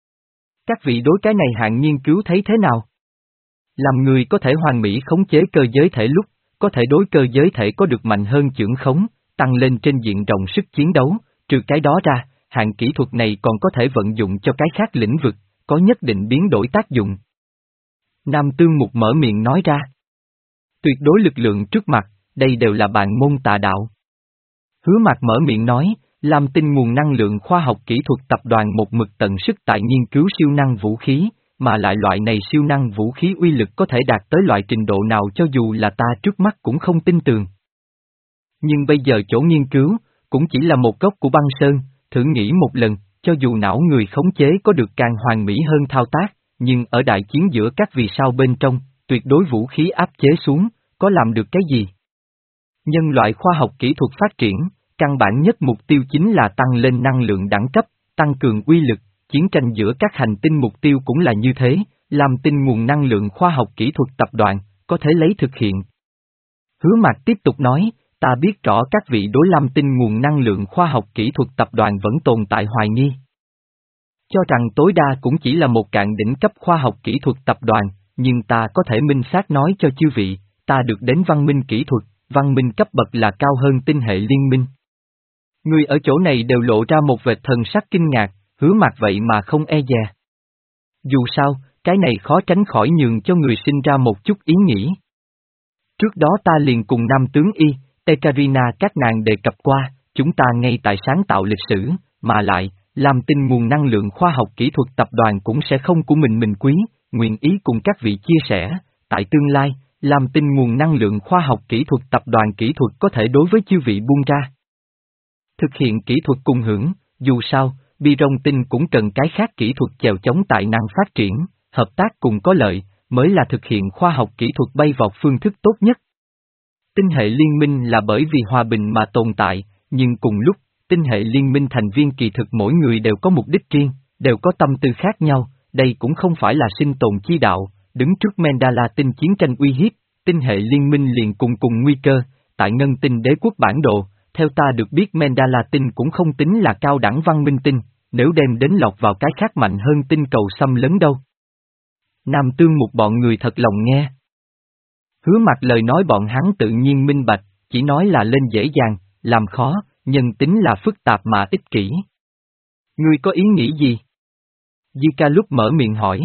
Các vị đối cái này hạng nghiên cứu thấy thế nào? Làm người có thể hoàn mỹ khống chế cơ giới thể lúc, có thể đối cơ giới thể có được mạnh hơn chưởng khống, tăng lên trên diện rộng sức chiến đấu, trừ cái đó ra, hạng kỹ thuật này còn có thể vận dụng cho cái khác lĩnh vực, có nhất định biến đổi tác dụng. Nam Tương Mục mở miệng nói ra. Tuyệt đối lực lượng trước mặt, đây đều là bạn môn tà đạo. Hứa Mạc mở miệng nói, Lam Tinh nguồn năng lượng khoa học kỹ thuật tập đoàn một mực tận sức tại nghiên cứu siêu năng vũ khí, mà lại loại này siêu năng vũ khí uy lực có thể đạt tới loại trình độ nào cho dù là ta trước mắt cũng không tin tường. Nhưng bây giờ chỗ nghiên cứu, cũng chỉ là một góc của băng sơn, thử nghĩ một lần, cho dù não người khống chế có được càng hoàn mỹ hơn thao tác, nhưng ở đại chiến giữa các vì sao bên trong, tuyệt đối vũ khí áp chế xuống, có làm được cái gì? Nhân loại khoa học kỹ thuật phát triển, Căn bản nhất mục tiêu chính là tăng lên năng lượng đẳng cấp, tăng cường uy lực, chiến tranh giữa các hành tinh mục tiêu cũng là như thế, Lam Tinh nguồn năng lượng khoa học kỹ thuật tập đoàn, có thể lấy thực hiện. Hứa Mạc tiếp tục nói, ta biết rõ các vị đối Lam Tinh nguồn năng lượng khoa học kỹ thuật tập đoàn vẫn tồn tại hoài nghi. Cho rằng tối đa cũng chỉ là một cạn đỉnh cấp khoa học kỹ thuật tập đoàn, nhưng ta có thể minh xác nói cho chư vị, ta được đến văn minh kỹ thuật, văn minh cấp bậc là cao hơn tinh hệ liên minh. Người ở chỗ này đều lộ ra một vệt thần sắc kinh ngạc, Hứa Mạc vậy mà không e dè. Dù sao, cái này khó tránh khỏi nhường cho người sinh ra một chút ý nghĩ. Trước đó ta liền cùng Nam tướng Y, Ekaterina các nàng đề cập qua, chúng ta ngay tại sáng tạo lịch sử, mà lại, Lam Tinh nguồn năng lượng khoa học kỹ thuật tập đoàn cũng sẽ không của mình mình quý, nguyện ý cùng các vị chia sẻ, tại tương lai, Lam Tinh nguồn năng lượng khoa học kỹ thuật tập đoàn kỹ thuật có thể đối với chư vị buông ra. Thực hiện kỹ thuật cùng hưởng, dù sao, Bi Rong Tinh cũng cần cái khác kỹ thuật chèo chống tài năng phát triển, hợp tác cùng có lợi, mới là thực hiện khoa học kỹ thuật bay vọt phương thức tốt nhất. Tinh hệ liên minh là bởi vì hòa bình mà tồn tại, nhưng cùng lúc, tinh hệ liên minh thành viên kỳ thực mỗi người đều có mục đích riêng, đều có tâm tư khác nhau, đây cũng không phải là sinh tồn chi đạo, đứng trước Mandala tinh chiến tranh uy hiếp, tinh hệ liên minh liền cùng cùng nguy cơ, tại ngân tinh đế quốc bản đồ, theo ta được biết Mandala tinh cũng không tính là cao đẳng văn minh tinh, nếu đem đến lọt vào cái khác mạnh hơn tinh cầu xâm lấn đâu. Nam Tương một bọn người thật lòng nghe. Hứa Mạc lời nói bọn hắn tự nhiên minh bạch, chỉ nói là lên dễ dàng, làm khó, nhân tính là phức tạp mà ích kỷ. Ngươi có ý nghĩ gì? Zika lúc mở miệng hỏi.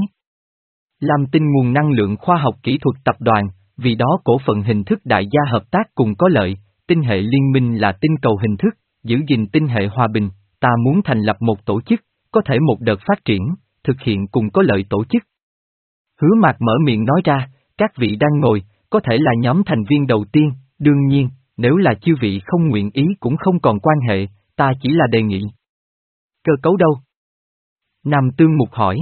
Lam Tinh nguồn năng lượng khoa học kỹ thuật tập đoàn, vì đó cổ phần hình thức đại gia hợp tác cùng có lợi, tinh hệ liên minh là tinh cầu hình thức, giữ gìn tinh hệ hòa bình, ta muốn thành lập một tổ chức, có thể một đợt phát triển, thực hiện cùng có lợi tổ chức. Hứa Mạc mở miệng nói ra, các vị đang ngồi, có thể là nhóm thành viên đầu tiên, đương nhiên, nếu là chư vị không nguyện ý cũng không còn quan hệ, ta chỉ là đề nghị. Cơ cấu đâu? Nam Tương Mục hỏi.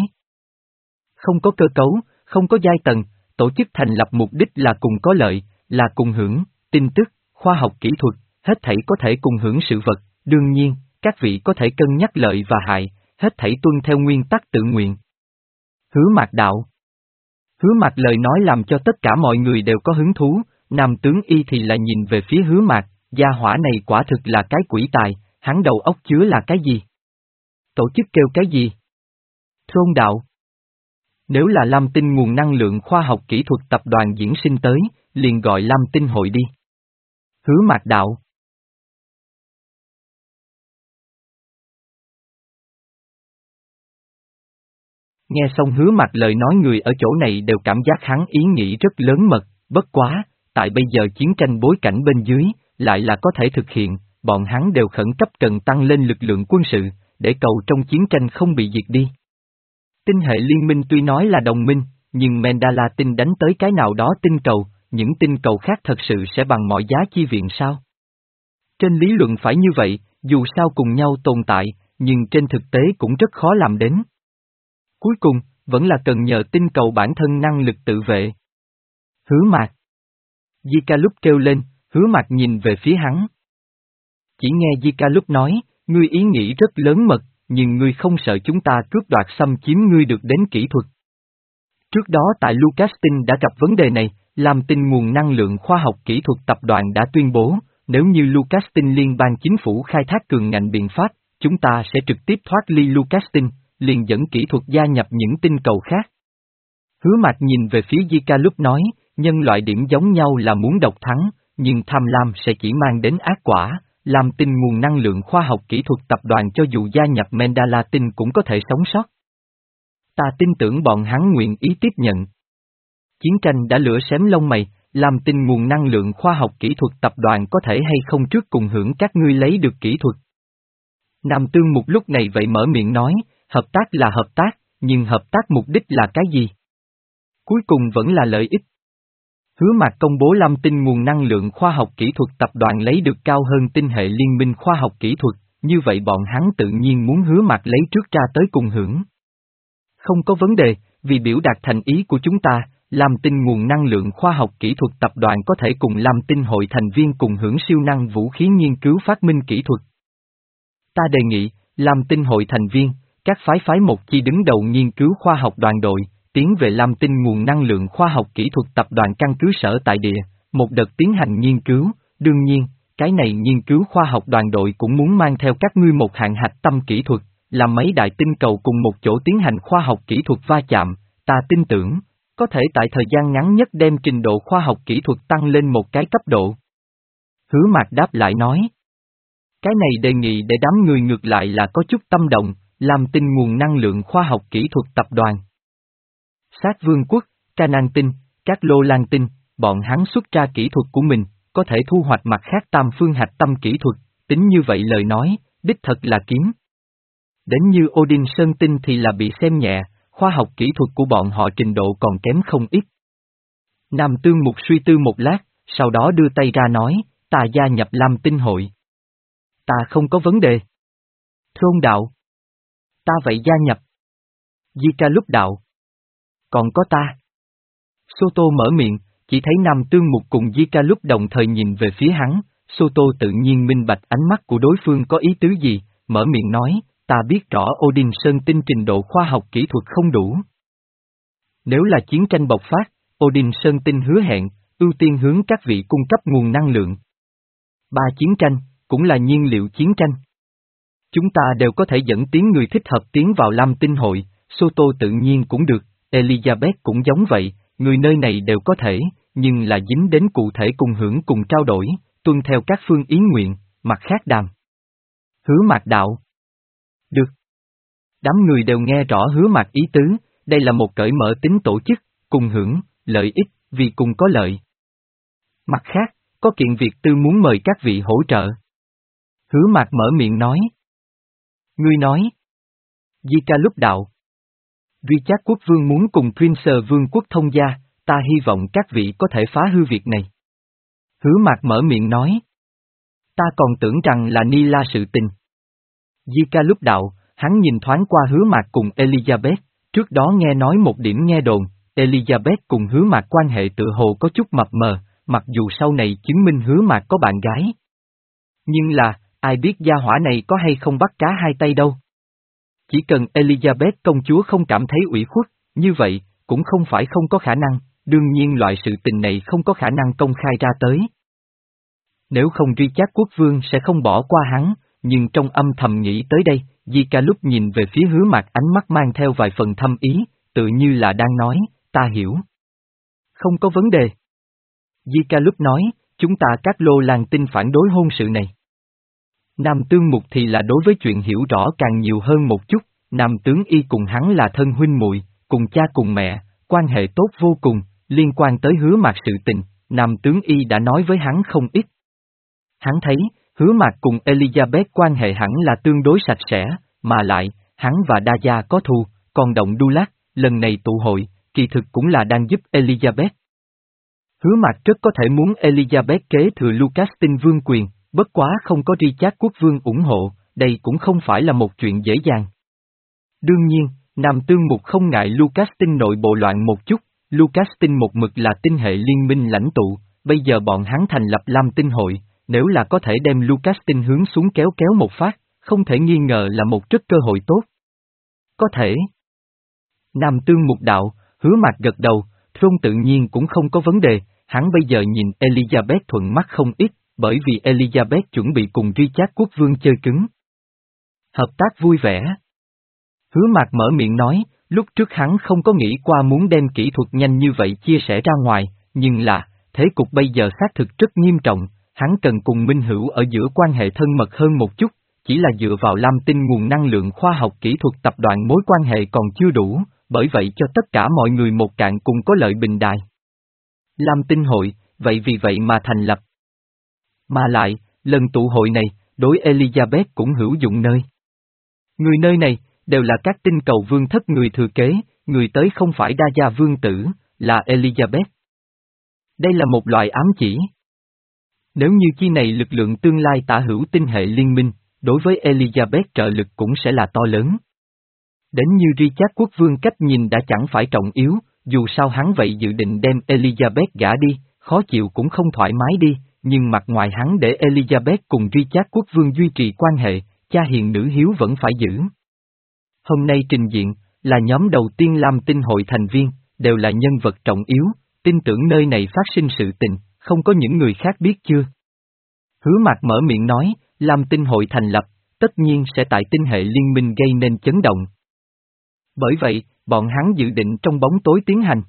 Không có cơ cấu, không có giai tầng, tổ chức thành lập mục đích là cùng có lợi, là cùng hưởng, tin tức, khoa học kỹ thuật, hết thảy có thể cùng hưởng sự vật, đương nhiên, các vị có thể cân nhắc lợi và hại, hết thảy tuân theo nguyên tắc tự nguyện. Hứa Mạc đạo. Hứa Mạc lời nói làm cho tất cả mọi người đều có hứng thú, Nam tướng Y thì lại nhìn về phía Hứa Mạc, gia hỏa này quả thực là cái quỷ tài, hắn đầu óc chứa là cái gì? Tổ chức kêu cái gì? Thôn đạo. Nếu là Lam Tinh nguồn năng lượng khoa học kỹ thuật tập đoàn diễn sinh tới, liền gọi Lam Tinh hội đi. Hứa Mạc đạo. Nghe xong Hứa Mạc lời nói người ở chỗ này đều cảm giác hắn ý nghĩ rất lớn mật, bất quá, tại bây giờ chiến tranh bối cảnh bên dưới, lại là có thể thực hiện, bọn hắn đều khẩn cấp cần tăng lên lực lượng quân sự, để cầu trong chiến tranh không bị diệt đi. Tinh hệ liên minh tuy nói là đồng minh, nhưng Mandala tinh đánh tới cái nào đó tinh cầu, những tinh cầu khác thật sự sẽ bằng mọi giá chi viện sao? Trên lý luận phải như vậy, dù sao cùng nhau tồn tại, nhưng trên thực tế cũng rất khó làm đến. Cuối cùng, vẫn là cần nhờ tinh cầu bản thân năng lực tự vệ. Hứa Mạc. Zika lúc kêu lên, Hứa Mạc nhìn về phía hắn. Chỉ nghe Zika lúc nói, ngươi ý nghĩ rất lớn mật, nhưng ngươi không sợ chúng ta cướp đoạt xâm chiếm ngươi được đến kỹ thuật. Trước đó tại Lucastin đã gặp vấn đề này, Lam Tinh nguồn năng lượng khoa học kỹ thuật tập đoàn đã tuyên bố, nếu như Lucastin liên bang chính phủ khai thác cường ngạnh biện pháp, chúng ta sẽ trực tiếp thoát ly Lucastin, liền dẫn kỹ thuật gia nhập những tinh cầu khác. Hứa Mạc nhìn về phía Zika lúc nói, nhân loại điểm giống nhau là muốn độc thắng, nhưng tham lam sẽ chỉ mang đến ác quả, Lam Tinh nguồn năng lượng khoa học kỹ thuật tập đoàn cho dù gia nhập Mandala tinh cũng có thể sống sót. Ta tin tưởng bọn hắn nguyện ý tiếp nhận. Chiến tranh đã lửa xém lông mày, Lam Tinh nguồn năng lượng khoa học kỹ thuật tập đoàn có thể hay không trước cùng hưởng các ngươi lấy được kỹ thuật. Nam Tương Mục lúc này vậy mở miệng nói, hợp tác là hợp tác, nhưng hợp tác mục đích là cái gì? Cuối cùng vẫn là lợi ích. Hứa Mạc công bố Lam Tinh nguồn năng lượng khoa học kỹ thuật tập đoàn lấy được cao hơn tinh hệ liên minh khoa học kỹ thuật, như vậy bọn hắn tự nhiên muốn Hứa Mạc lấy trước ra tới cùng hưởng. Không có vấn đề, vì biểu đạt thành ý của chúng ta, Lam Tinh nguồn năng lượng khoa học kỹ thuật tập đoàn có thể cùng Lam Tinh hội thành viên cùng hưởng siêu năng vũ khí nghiên cứu phát minh kỹ thuật. Ta đề nghị, Lam Tinh hội thành viên, các phái phái một chi đứng đầu nghiên cứu khoa học đoàn đội, tiến về Lam Tinh nguồn năng lượng khoa học kỹ thuật tập đoàn căn cứ sở tại địa, một đợt tiến hành nghiên cứu, đương nhiên, cái này nghiên cứu khoa học đoàn đội cũng muốn mang theo các ngươi một hạng hạch tâm kỹ thuật, làm mấy đại tinh cầu cùng một chỗ tiến hành khoa học kỹ thuật va chạm, ta tin tưởng, có thể tại thời gian ngắn nhất đem trình độ khoa học kỹ thuật tăng lên một cái cấp độ. Hứa Mạc đáp lại nói. Cái này đề nghị để đám người ngược lại là có chút tâm động, Lam Tinh nguồn năng lượng khoa học kỹ thuật tập đoàn. Sát Vương quốc, Canaan tinh, các Lô Lan tinh, bọn hắn xuất ra kỹ thuật của mình, có thể thu hoạch mặt khác tam phương hạch tâm kỹ thuật, tính như vậy lời nói, đích thật là kiếm. Đến như Odin Sơn tinh thì là bị xem nhẹ, khoa học kỹ thuật của bọn họ trình độ còn kém không ít. Nam Tương Mục suy tư một lát, sau đó đưa tay ra nói, ta gia nhập Lam Tinh hội. Ta không có vấn đề. Thôn đạo. Ta vậy gia nhập. Di Ca lúc đạo. Còn có ta. Soto mở miệng, chỉ thấy Nam Tương Mục cùng Di Ca lúc đồng thời nhìn về phía hắn, Soto tự nhiên minh bạch ánh mắt của đối phương có ý tứ gì, mở miệng nói, ta biết rõ Odin Sơn tinh trình độ khoa học kỹ thuật không đủ. Nếu là chiến tranh bộc phát, Odin Sơn tinh hứa hẹn, ưu tiên hướng các vị cung cấp nguồn năng lượng. Ba chiến tranh, cũng là nhiên liệu chiến tranh. Chúng ta đều có thể dẫn tiến người thích hợp tiến vào Lam Tinh hội, Soto tự nhiên cũng được, Elizabeth cũng giống vậy, người nơi này đều có thể, nhưng là dính đến cụ thể cùng hưởng cùng trao đổi, tuân theo các phương ý nguyện, mặt khác đàm. Hứa Mạc đạo. Được. Đám người đều nghe rõ Hứa Mạc ý tứ, đây là một cởi mở tính tổ chức, cùng hưởng, lợi ích, vì cùng có lợi. Mặt khác, có kiện việc tư muốn mời các vị hỗ trợ. Hứa Mạc mở miệng nói. Ngươi nói. Di Ca lúc đạo. Richard quốc vương muốn cùng Prince vương quốc thông gia, ta hy vọng các vị có thể phá hư việc này. Hứa Mạc mở miệng nói. Ta còn tưởng rằng là Nila sự tình. Di Ca lúc đạo, hắn nhìn thoáng qua Hứa Mạc cùng Elizabeth, trước đó nghe nói một điểm nghe đồn, Elizabeth cùng Hứa Mạc quan hệ tự hồ có chút mập mờ, mặc dù sau này chứng minh Hứa Mạc có bạn gái. Nhưng là, ai biết gia hỏa này có hay không bắt cá hai tay đâu. Chỉ cần Elizabeth công chúa không cảm thấy ủy khuất, như vậy, cũng không phải không có khả năng, đương nhiên loại sự tình này không có khả năng công khai ra tới. Nếu không Richard quốc vương sẽ không bỏ qua hắn, nhưng trong âm thầm nghĩ tới đây, Di Ca lúc nhìn về phía Hứa Mạc ánh mắt mang theo vài phần thâm ý, tự như là đang nói, ta hiểu. Không có vấn đề. Di Ca lúc nói, chúng ta các Lô Lan tinh phản đối hôn sự này. Nam Tương Mục thì là đối với chuyện hiểu rõ càng nhiều hơn một chút, Nam Tướng Y cùng hắn là thân huynh muội, cùng cha cùng mẹ, quan hệ tốt vô cùng, liên quan tới Hứa Mạc sự tình, Nam Tướng Y đã nói với hắn không ít. Hắn thấy, Hứa Mạc cùng Elizabeth quan hệ hẳn là tương đối sạch sẽ, mà lại, hắn và Đa Gia có thù, còn động Đu Lát, lần này tụ hội, kỳ thực cũng là đang giúp Elizabeth. Hứa Mạc rất có thể muốn Elizabeth kế thừa Lucas tinh vương quyền, bất quá không có Richard quốc vương ủng hộ, đây cũng không phải là một chuyện dễ dàng. Đương nhiên, Nam Tương Mục không ngại Lucas tinh nội bộ loạn một chút, Lucas tinh một mực là tinh hệ liên minh lãnh tụ, bây giờ bọn hắn thành lập Lam Tinh hội, nếu là có thể đem Lucas tinh hướng xuống kéo kéo một phát, không thể nghi ngờ là một rất cơ hội tốt. Có thể. Nam Tương Mục đạo, Hứa Mạc gật đầu, Thôn tự nhiên cũng không có vấn đề, hắn bây giờ nhìn Elizabeth thuận mắt không ít, bởi vì Elizabeth chuẩn bị cùng Richard quốc vương chơi cứng. Hợp tác vui vẻ. Hứa Mạc mở miệng nói, lúc trước hắn không có nghĩ qua muốn đem kỹ thuật nhanh như vậy chia sẻ ra ngoài, nhưng là, thế cục bây giờ xác thực rất nghiêm trọng, hắn cần cùng Minh Hữu ở giữa quan hệ thân mật hơn một chút, chỉ là dựa vào Lam Tinh nguồn năng lượng khoa học kỹ thuật tập đoàn mối quan hệ còn chưa đủ, bởi vậy cho tất cả mọi người một cạn cùng có lợi bình đài. Lam Tinh hội, vậy vì vậy mà thành lập. Mà lại, lần tụ hội này, đối Elizabeth cũng hữu dụng nơi. Người nơi này, đều là các tinh cầu vương thất người thừa kế, người tới không phải Đa Gia vương tử, là Elizabeth. Đây là một loại ám chỉ. Nếu như chi này lực lượng tương lai tả hữu tinh hệ liên minh, đối với Elizabeth trợ lực cũng sẽ là to lớn. Đến như Richard quốc vương cách nhìn đã chẳng phải trọng yếu, dù sao hắn vậy dự định đem Elizabeth gả đi, khó chịu cũng không thoải mái đi, nhưng mặt ngoài hắn để Elizabeth cùng Richard quốc vương duy trì quan hệ, cha hiền nữ hiếu vẫn phải giữ. Hôm nay trình diện, là nhóm đầu tiên Lam Tinh hội thành viên, đều là nhân vật trọng yếu, tin tưởng nơi này phát sinh sự tình, không có những người khác biết chưa. Hứa Mạc mở miệng nói, Lam Tinh hội thành lập, tất nhiên sẽ tại tinh hệ liên minh gây nên chấn động. Bởi vậy, bọn hắn dự định trong bóng tối tiến hành.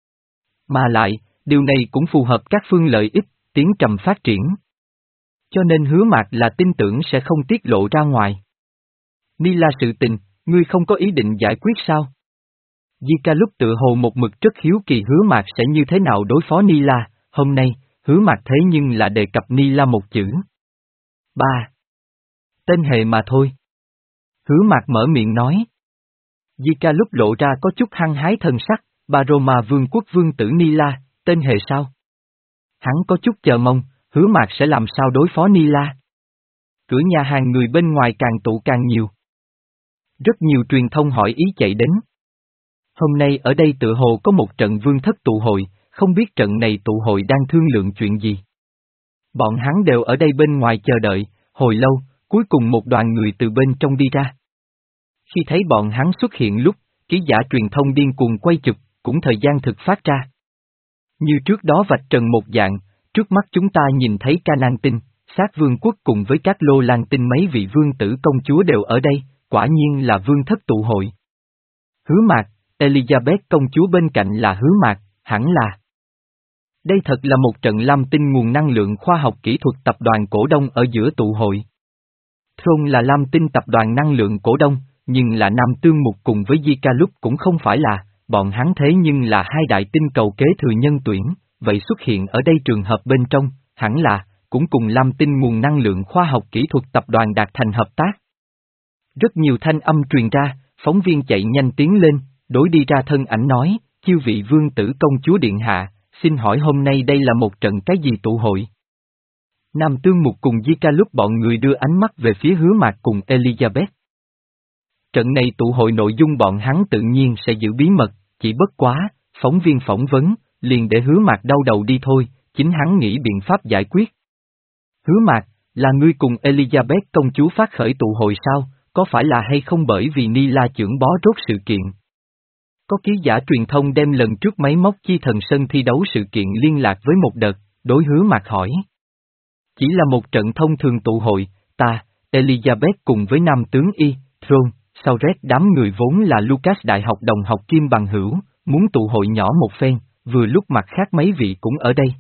Mà lại, điều này cũng phù hợp các phương lợi ích, tiến trầm phát triển. Cho nên Hứa Mạc là tin tưởng sẽ không tiết lộ ra ngoài. Nila sự tình, ngươi không có ý định giải quyết sao? Di Ca lúc tự hồ một mực rất hiếu kỳ Hứa Mạc sẽ như thế nào đối phó Nila, hôm nay, Hứa Mạc thế nhưng là đề cập Nila một chữ. Ba. Tên hề mà thôi. Hứa Mạc mở miệng nói. Di Ca lúc lộ ra có chút hăng hái thần sắc, Baroma vương quốc vương tử Nila, tên hề sao? Hắn có chút chờ mong, Hứa Mạc sẽ làm sao đối phó Nila. Cửa nhà hàng người bên ngoài càng tụ càng nhiều. Rất nhiều truyền thông hỏi ý chạy đến. Hôm nay ở đây tự hồ có một trận vương thất tụ hội, không biết trận này tụ hội đang thương lượng chuyện gì. Bọn hắn đều ở đây bên ngoài chờ đợi, hồi lâu, cuối cùng một đoàn người từ bên trong đi ra. Khi thấy bọn hắn xuất hiện lúc, ký giả truyền thông điên cuồng quay chụp, cũng thời gian thực phát ra. Như trước đó vạch trần một dạng, trước mắt chúng ta nhìn thấy Canaan Tinh, sát vương quốc cùng với các Lô Lan Tinh mấy vị vương tử công chúa đều ở đây, quả nhiên là vương thất tụ hội. Hứa Mạc, Elizabeth công chúa bên cạnh là Hứa Mạc, hẳn là. Đây thật là một trận Lam Tinh nguồn năng lượng khoa học kỹ thuật tập đoàn cổ đông ở giữa tụ hội. Throne là Lam Tinh tập đoàn năng lượng cổ đông, nhưng là Nam Tương Mục cùng với Di Ca lúc cũng không phải là, bọn hắn thế nhưng là hai đại tinh cầu kế thừa nhân tuyển, vậy xuất hiện ở đây trường hợp bên trong, hẳn là, cũng cùng Lam Tinh nguồn năng lượng khoa học kỹ thuật tập đoàn đạt thành hợp tác. Rất nhiều thanh âm truyền ra, phóng viên chạy nhanh tiến lên, đối đi ra thân ảnh nói, chiêu vị vương tử công chúa điện hạ, xin hỏi hôm nay đây là một trận cái gì tụ hội? Nam Tương Mục cùng Di Ca lúc bọn người đưa ánh mắt về phía Hứa Mạc cùng Elizabeth. Trận này tụ hội nội dung bọn hắn tự nhiên sẽ giữ bí mật, chỉ bất quá, phóng viên phỏng vấn, liền để Hứa Mạc đau đầu đi thôi, chính hắn nghĩ biện pháp giải quyết. Hứa Mạc, là ngươi cùng Elizabeth công chúa phát khởi tụ hội sao, có phải là hay không bởi vì Nila trưởng bó rốt sự kiện? Có ký giả truyền thông đem lần trước máy móc chi thần sân thi đấu sự kiện liên lạc với một đợt, đối Hứa Mạc hỏi. Chỉ là một trận thông thường tụ hội, ta, Elizabeth cùng với nam tướng Y, Throne, Sauret đám người vốn là Lucas đại học đồng học kim bằng hữu, muốn tụ hội nhỏ một phen, vừa lúc mặt khác mấy vị cũng ở đây.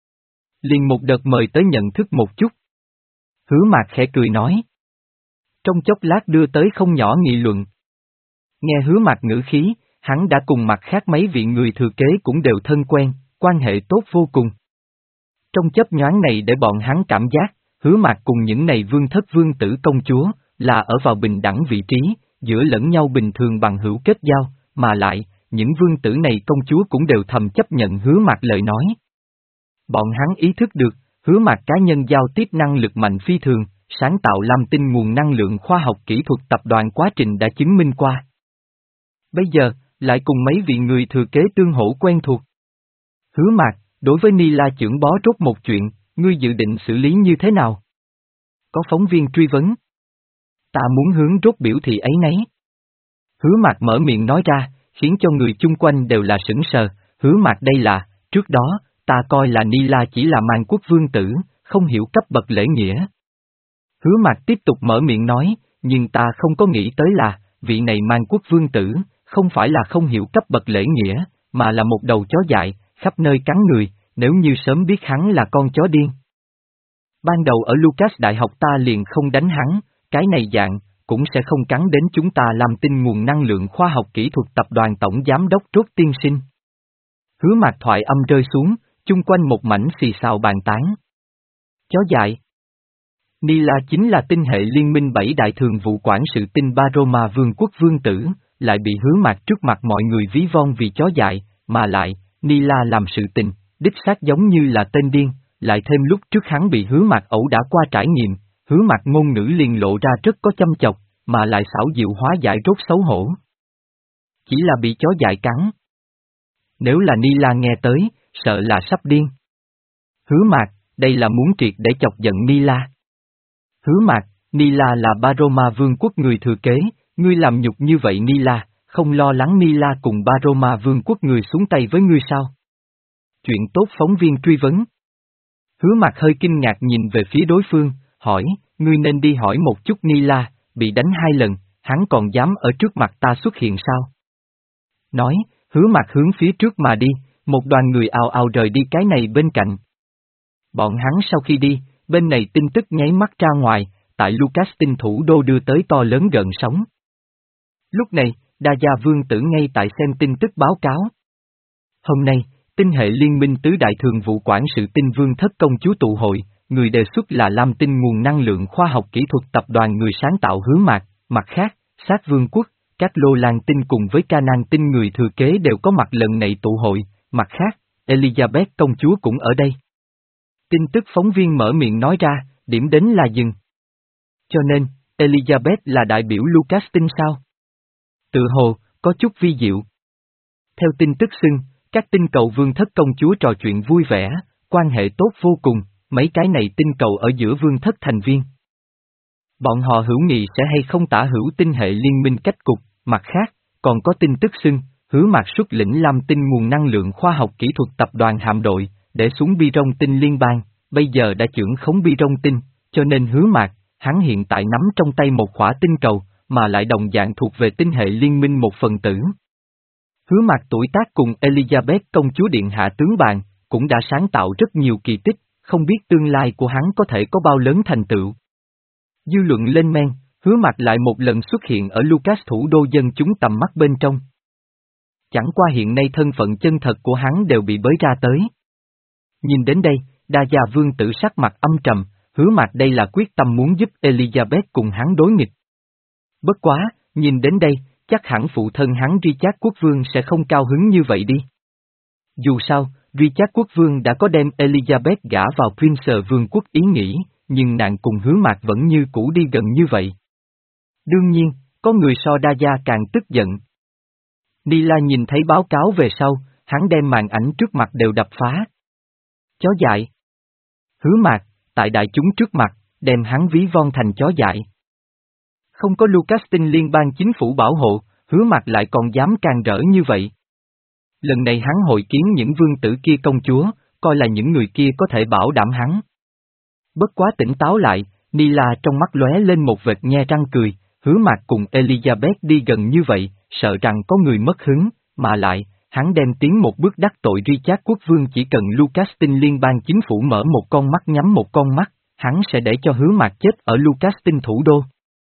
Liền một đợt mời tới nhận thức một chút. Hứa Mạc khẽ cười nói. Trong chốc lát đưa tới không nhỏ nghị luận. Nghe Hứa Mạc ngữ khí, hắn đã cùng mặt khác mấy vị người thừa kế cũng đều thân quen, quan hệ tốt vô cùng. Trong chớp nhoáng này để bọn hắn cảm giác, Hứa Mạc cùng những này vương thất vương tử công chúa, là ở vào bình đẳng vị trí, giữa lẫn nhau bình thường bằng hữu kết giao, mà lại, những vương tử này công chúa cũng đều thầm chấp nhận Hứa Mạc lời nói. Bọn hắn ý thức được, Hứa Mạc cá nhân giao tiếp năng lực mạnh phi thường, sáng tạo Lam Tinh nguồn năng lượng khoa học kỹ thuật tập đoàn quá trình đã chứng minh qua. Bây giờ, lại cùng mấy vị người thừa kế tương hỗ quen thuộc. Hứa Mạc, đối với Nila trưởng bó rốt một chuyện, ngươi dự định xử lý như thế nào? Có phóng viên truy vấn. Ta muốn hướng rốt biểu thị ấy nấy. Hứa Mạc mở miệng nói ra, khiến cho người chung quanh đều là sững sờ, Hứa Mạc đây là, trước đó, ta coi là Nila chỉ là mang quốc vương tử, không hiểu cấp bậc lễ nghĩa. Hứa Mạc tiếp tục mở miệng nói, nhưng ta không có nghĩ tới là, vị này mang quốc vương tử, không phải là không hiểu cấp bậc lễ nghĩa, mà là một đầu chó dại, khắp nơi cắn người, nếu như sớm biết hắn là con chó điên. Ban đầu ở Lucas Đại học ta liền không đánh hắn, cái này dạng, cũng sẽ không cắn đến chúng ta làm tin nguồn năng lượng khoa học kỹ thuật tập đoàn tổng giám đốc Trốt tiên sinh. Hứa Mạc thoại âm rơi xuống, chung quanh một mảnh xì xào bàn tán. Chó dại. Nila chính là tinh hệ liên minh bảy đại thường vụ quản sự tinh Baroma vương quốc vương tử, lại bị Hứa Mạc trước mặt mọi người ví von vì chó dại, mà lại, Nila làm sự tình, đích xác giống như là tên điên, lại thêm lúc trước hắn bị Hứa Mạc ẩu đã qua trải nghiệm, Hứa Mạc ngôn ngữ liền lộ ra rất có chăm chọc, mà lại xảo diệu hóa giải rốt xấu hổ. Chỉ là bị chó dại cắn. Nếu là Nila nghe tới, sợ là sắp điên. Hứa Mạc, đây là muốn triệt để chọc giận Nila. Hứa Mạc, Nila là Baroma vương quốc người thừa kế, ngươi làm nhục như vậy Nila, không lo lắng Nila cùng Baroma vương quốc người xuống tay với ngươi sao? Chuyện tốt phóng viên truy vấn. Hứa Mạc hơi kinh ngạc nhìn về phía đối phương, hỏi, ngươi nên đi hỏi một chút Nila, bị đánh hai lần, hắn còn dám ở trước mặt ta xuất hiện sao? Nói, Hứa Mạc hướng phía trước mà đi, một đoàn người ào ào rời đi cái này bên cạnh. Bọn hắn sau khi đi, bên này tin tức nháy mắt ra ngoài, tại Lucastin thủ đô đưa tới to lớn gợn sóng. Lúc này, Đa Gia Vương tử ngay tại xem tin tức báo cáo. Hôm nay, tinh hệ liên minh tứ đại thường vụ quản sự tinh vương thất công chúa tụ hội, người đề xuất là Lam Tinh nguồn năng lượng khoa học kỹ thuật tập đoàn người sáng tạo Hứa Mạc, mặt khác, sát vương quốc, các lô lan tinh cùng với Canaan tinh người thừa kế đều có mặt lần này tụ hội, mặt khác, Elizabeth công chúa cũng ở đây. Tin tức phóng viên mở miệng nói ra, điểm đến là dừng. Cho nên, Elizabeth là đại biểu Lucastin sao? Tự hồ, có chút vi diệu. Theo tin tức xưng, các tinh cầu vương thất công chúa trò chuyện vui vẻ, quan hệ tốt vô cùng, mấy cái này tinh cầu ở giữa vương thất thành viên. Bọn họ hữu nghị sẽ hay không tả hữu tinh hệ liên minh cách cục, mặt khác, còn có tin tức xưng, Hứa Mạc xuất lĩnh Lam Tinh nguồn năng lượng khoa học kỹ thuật tập đoàn hạm đội, để xuống bi rong tinh liên bang, bây giờ đã trưởng khống bi rong tinh, cho nên Hứa Mạc, hắn hiện tại nắm trong tay một khỏa tinh cầu, mà lại đồng dạng thuộc về tinh hệ liên minh một phần tử. Hứa Mạc tuổi tác cùng Elizabeth công chúa điện hạ tướng bàn, cũng đã sáng tạo rất nhiều kỳ tích, không biết tương lai của hắn có thể có bao lớn thành tựu. Dư luận lên men, Hứa Mạc lại một lần xuất hiện ở Lucas thủ đô dân chúng tầm mắt bên trong. Chẳng qua hiện nay thân phận chân thật của hắn đều bị bới ra tới. Nhìn đến đây, Đa Gia Vương tử sắc mặt âm trầm, Hứa Mạc đây là quyết tâm muốn giúp Elizabeth cùng hắn đối nghịch. Bất quá, nhìn đến đây, chắc hẳn phụ thân hắn Richard Quốc Vương sẽ không cao hứng như vậy đi. Dù sao, Richard Quốc Vương đã có đem Elizabeth gả vào Prince Vương quốc ý nghĩ, nhưng nàng cùng Hứa Mạc vẫn như cũ đi gần như vậy. Đương nhiên, có người so Đa Gia càng tức giận. Nila nhìn thấy báo cáo về sau, hắn đem màn ảnh trước mặt đều đập phá. Chó dại. Hứa Mạc, tại đại chúng trước mặt, đem hắn ví von thành chó dại. Không có Lucastin liên bang chính phủ bảo hộ, Hứa Mạc lại còn dám càng rỡ như vậy. Lần này hắn hội kiến những vương tử kia công chúa, coi là những người kia có thể bảo đảm hắn. Bất quá tỉnh táo lại, Nila trong mắt lóe lên một vệt nhe răng cười, Hứa Mạc cùng Elizabeth đi gần như vậy, sợ rằng có người mất hứng, mà lại, hắn đem tiến một bước đắc tội Richard Quốc Vương chỉ cần Lucastin liên bang chính phủ mở một con mắt nhắm một con mắt, hắn sẽ để cho Hứa Mạc chết ở Lucastin thủ đô.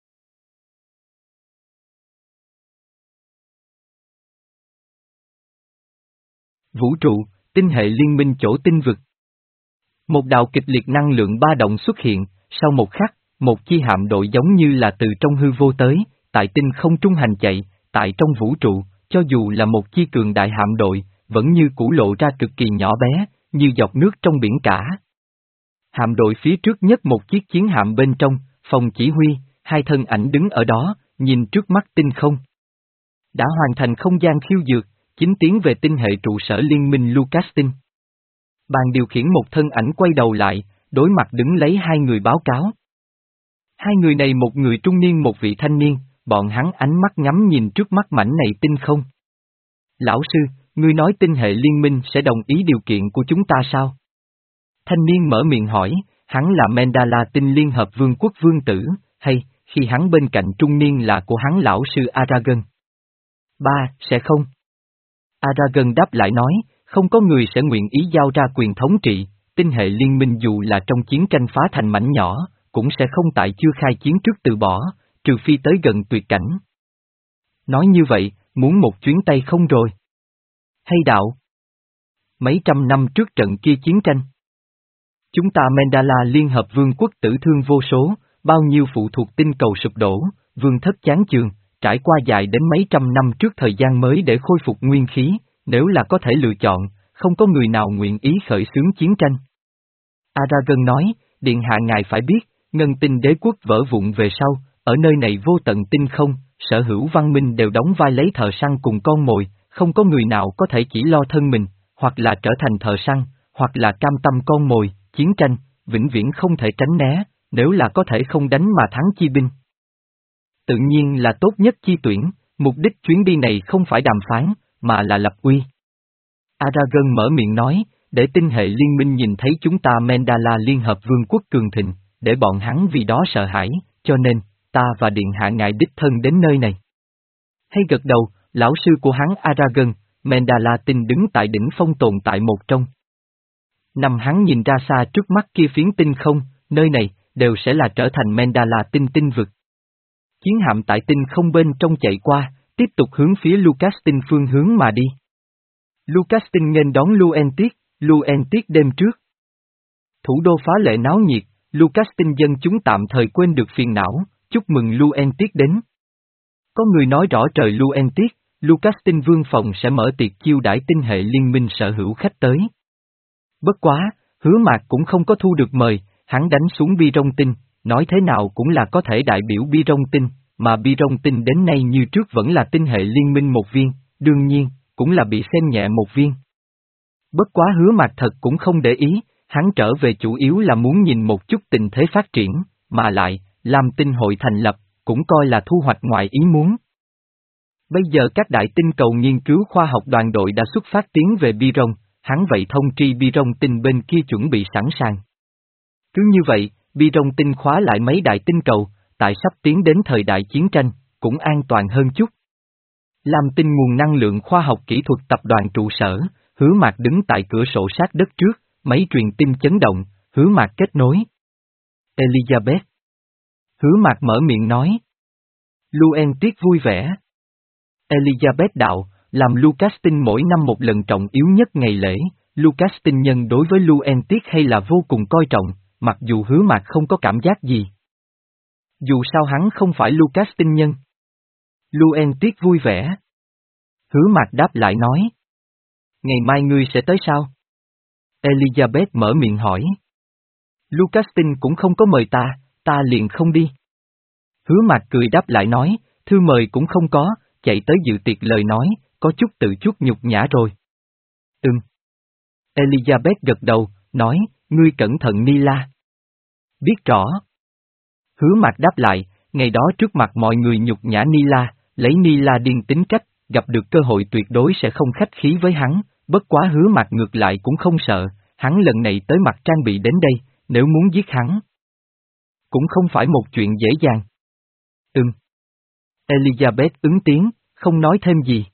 Vũ trụ, tinh hệ liên minh chỗ tinh vực. Một đạo kịch liệt năng lượng ba động xuất hiện, sau một khắc, một chi hạm đội giống như là từ trong hư vô tới, tại tinh không trung hành chạy, tại trong vũ trụ, cho dù là một chi cường đại hạm đội, vẫn như cũ lộ ra cực kỳ nhỏ bé, như giọt nước trong biển cả. Hạm đội phía trước nhất một chiếc chiến hạm bên trong, phòng chỉ huy, hai thân ảnh đứng ở đó, nhìn trước mắt tinh không. Đã hoàn thành không gian khiêu dược, chính tiến về tinh hệ trụ sở liên minh Lucastin. Bàn điều khiển một thân ảnh quay đầu lại, đối mặt đứng lấy hai người báo cáo. Hai người này một người trung niên một vị thanh niên, bọn hắn ánh mắt ngắm nhìn trước mắt mảnh này tinh không. Lão sư, ngươi nói tinh hệ liên minh sẽ đồng ý điều kiện của chúng ta sao? Thanh niên mở miệng hỏi, hắn là Mandala tinh liên hợp vương quốc vương tử, hay, khi hắn bên cạnh trung niên là của hắn lão sư Aragon. Ba, sẽ không. Aragon đáp lại nói, không có người sẽ nguyện ý giao ra quyền thống trị, tinh hệ liên minh dù là trong chiến tranh phá thành mảnh nhỏ, cũng sẽ không tại chưa khai chiến trước từ bỏ, trừ phi tới gần tuyệt cảnh. Nói như vậy, muốn một chuyến tay không rồi. Hay đạo? Mấy trăm năm trước trận kia chiến tranh. Chúng ta Mandala liên hợp vương quốc tử thương vô số, bao nhiêu phụ thuộc tinh cầu sụp đổ, vương thất chán chường, trải qua dài đến mấy trăm năm trước thời gian mới để khôi phục nguyên khí, nếu là có thể lựa chọn, không có người nào nguyện ý khởi xướng chiến tranh. Aragon nói, điện hạ ngài phải biết, ngân tinh đế quốc vỡ vụn về sau, ở nơi này vô tận tinh không, sở hữu văn minh đều đóng vai lấy thợ săn cùng con mồi, không có người nào có thể chỉ lo thân mình, hoặc là trở thành thợ săn, hoặc là cam tâm con mồi, chiến tranh, vĩnh viễn không thể tránh né, nếu là có thể không đánh mà thắng chi binh. Tự nhiên là tốt nhất chi tuyển, mục đích chuyến đi này không phải đàm phán, mà là lập uy. Aragorn mở miệng nói, để tinh hệ liên minh nhìn thấy chúng ta Mendala liên hợp vương quốc cường thịnh, để bọn hắn vì đó sợ hãi, cho nên, ta và điện hạ ngài đích thân đến nơi này. Hay gật đầu, lão sư của hắn Aragorn, Mendala tinh đứng tại đỉnh phong tồn tại một trong. Năm hắn nhìn ra xa trước mắt kia phiến tinh không, nơi này, đều sẽ là trở thành Mendala tinh tinh vực. Chiến hạm tại tinh không bên trong chạy qua, tiếp tục hướng phía Lucastin phương hướng mà đi. Lucastin nghênh đón Luentis, Luentis đêm trước. Thủ đô phá lệ náo nhiệt, Lucastin dân chúng tạm thời quên được phiền não, chúc mừng Luentis đến. Có người nói rõ trời Luentis, Lucastin vương phòng sẽ mở tiệc chiêu đãi tinh hệ liên minh sở hữu khách tới. Bất quá, Hứa Mạc cũng không có thu được mời, hắn đánh xuống Bi Rong Tinh, nói thế nào cũng là có thể đại biểu Bi Rong Tinh, mà Bi Rong Tinh đến nay như trước vẫn là tinh hệ liên minh một viên, đương nhiên, cũng là bị xem nhẹ một viên. Bất quá Hứa Mạc thật cũng không để ý, hắn trở về chủ yếu là muốn nhìn một chút tình thế phát triển, mà lại, làm tinh hội thành lập, cũng coi là thu hoạch ngoài ý muốn. Bây giờ các đại tinh cầu nghiên cứu khoa học đoàn đội đã xuất phát tiến về Bi Rong, hắn vậy thông tri Bi Rong Tinh bên kia chuẩn bị sẵn sàng. Cứ như vậy, Bi Rong Tinh khóa lại mấy đại tinh cầu, tại sắp tiến đến thời đại chiến tranh, cũng an toàn hơn chút. Làm tinh nguồn năng lượng khoa học kỹ thuật tập đoàn trụ sở, Hứa Mạc đứng tại cửa sổ sát đất trước, máy truyền tin chấn động, Hứa Mạc kết nối. Elizabeth. Hứa Mạc mở miệng nói. Luentis vui vẻ. Elizabeth đạo, làm Lucastin mỗi năm một lần trọng yếu nhất ngày lễ, Lucastin nhân đối với Luentis hay là vô cùng coi trọng, mặc dù Hứa Mạc không có cảm giác gì. Dù sao hắn không phải Lucastin nhân. Luentis vui vẻ. Hứa Mạc đáp lại nói. Ngày mai ngươi sẽ tới sao? Elizabeth mở miệng hỏi. Lucastin cũng không có mời ta, ta liền không đi. Hứa Mạc cười đáp lại nói, thư mời cũng không có, chạy tới dự tiệc lời nói, có chút tự chút nhục nhã rồi. Ừm. Elizabeth gật đầu, nói, ngươi cẩn thận Nila. Biết rõ. Hứa Mạc đáp lại, ngày đó trước mặt mọi người nhục nhã Nila, lấy Nila điên tính cách, gặp được cơ hội tuyệt đối sẽ không khách khí với hắn, bất quá Hứa Mạc ngược lại cũng không sợ, hắn lần này tới mặt trang bị đến đây, nếu muốn giết hắn. Cũng không phải một chuyện dễ dàng. Ừm. Elizabeth ứng tiếng, không nói thêm gì.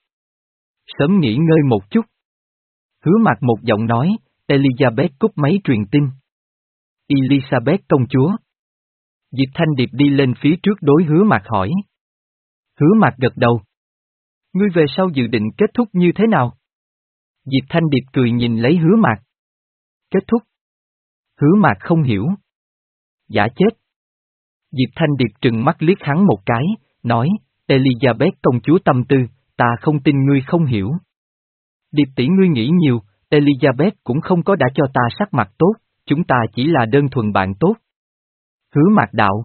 Sớm nghỉ ngơi một chút. Hứa Mạc một giọng nói, Elizabeth cúp máy truyền tin. Elizabeth công chúa. Diệp Thanh Điệp đi lên phía trước đối Hứa Mạc hỏi. Hứa Mạc gật đầu. Ngươi về sau dự định kết thúc như thế nào? Diệp Thanh Điệp cười nhìn lấy Hứa Mạc. Kết thúc. Hứa Mạc không hiểu. Giả chết. Diệp Thanh Điệp trừng mắt liếc hắn một cái, nói, Elizabeth công chúa tâm tư, ta không tin ngươi không hiểu. Điệp tỷ ngươi nghĩ nhiều, Elizabeth cũng không có đã cho ta sắc mặt tốt, chúng ta chỉ là đơn thuần bạn tốt. Hứa Mạc đạo.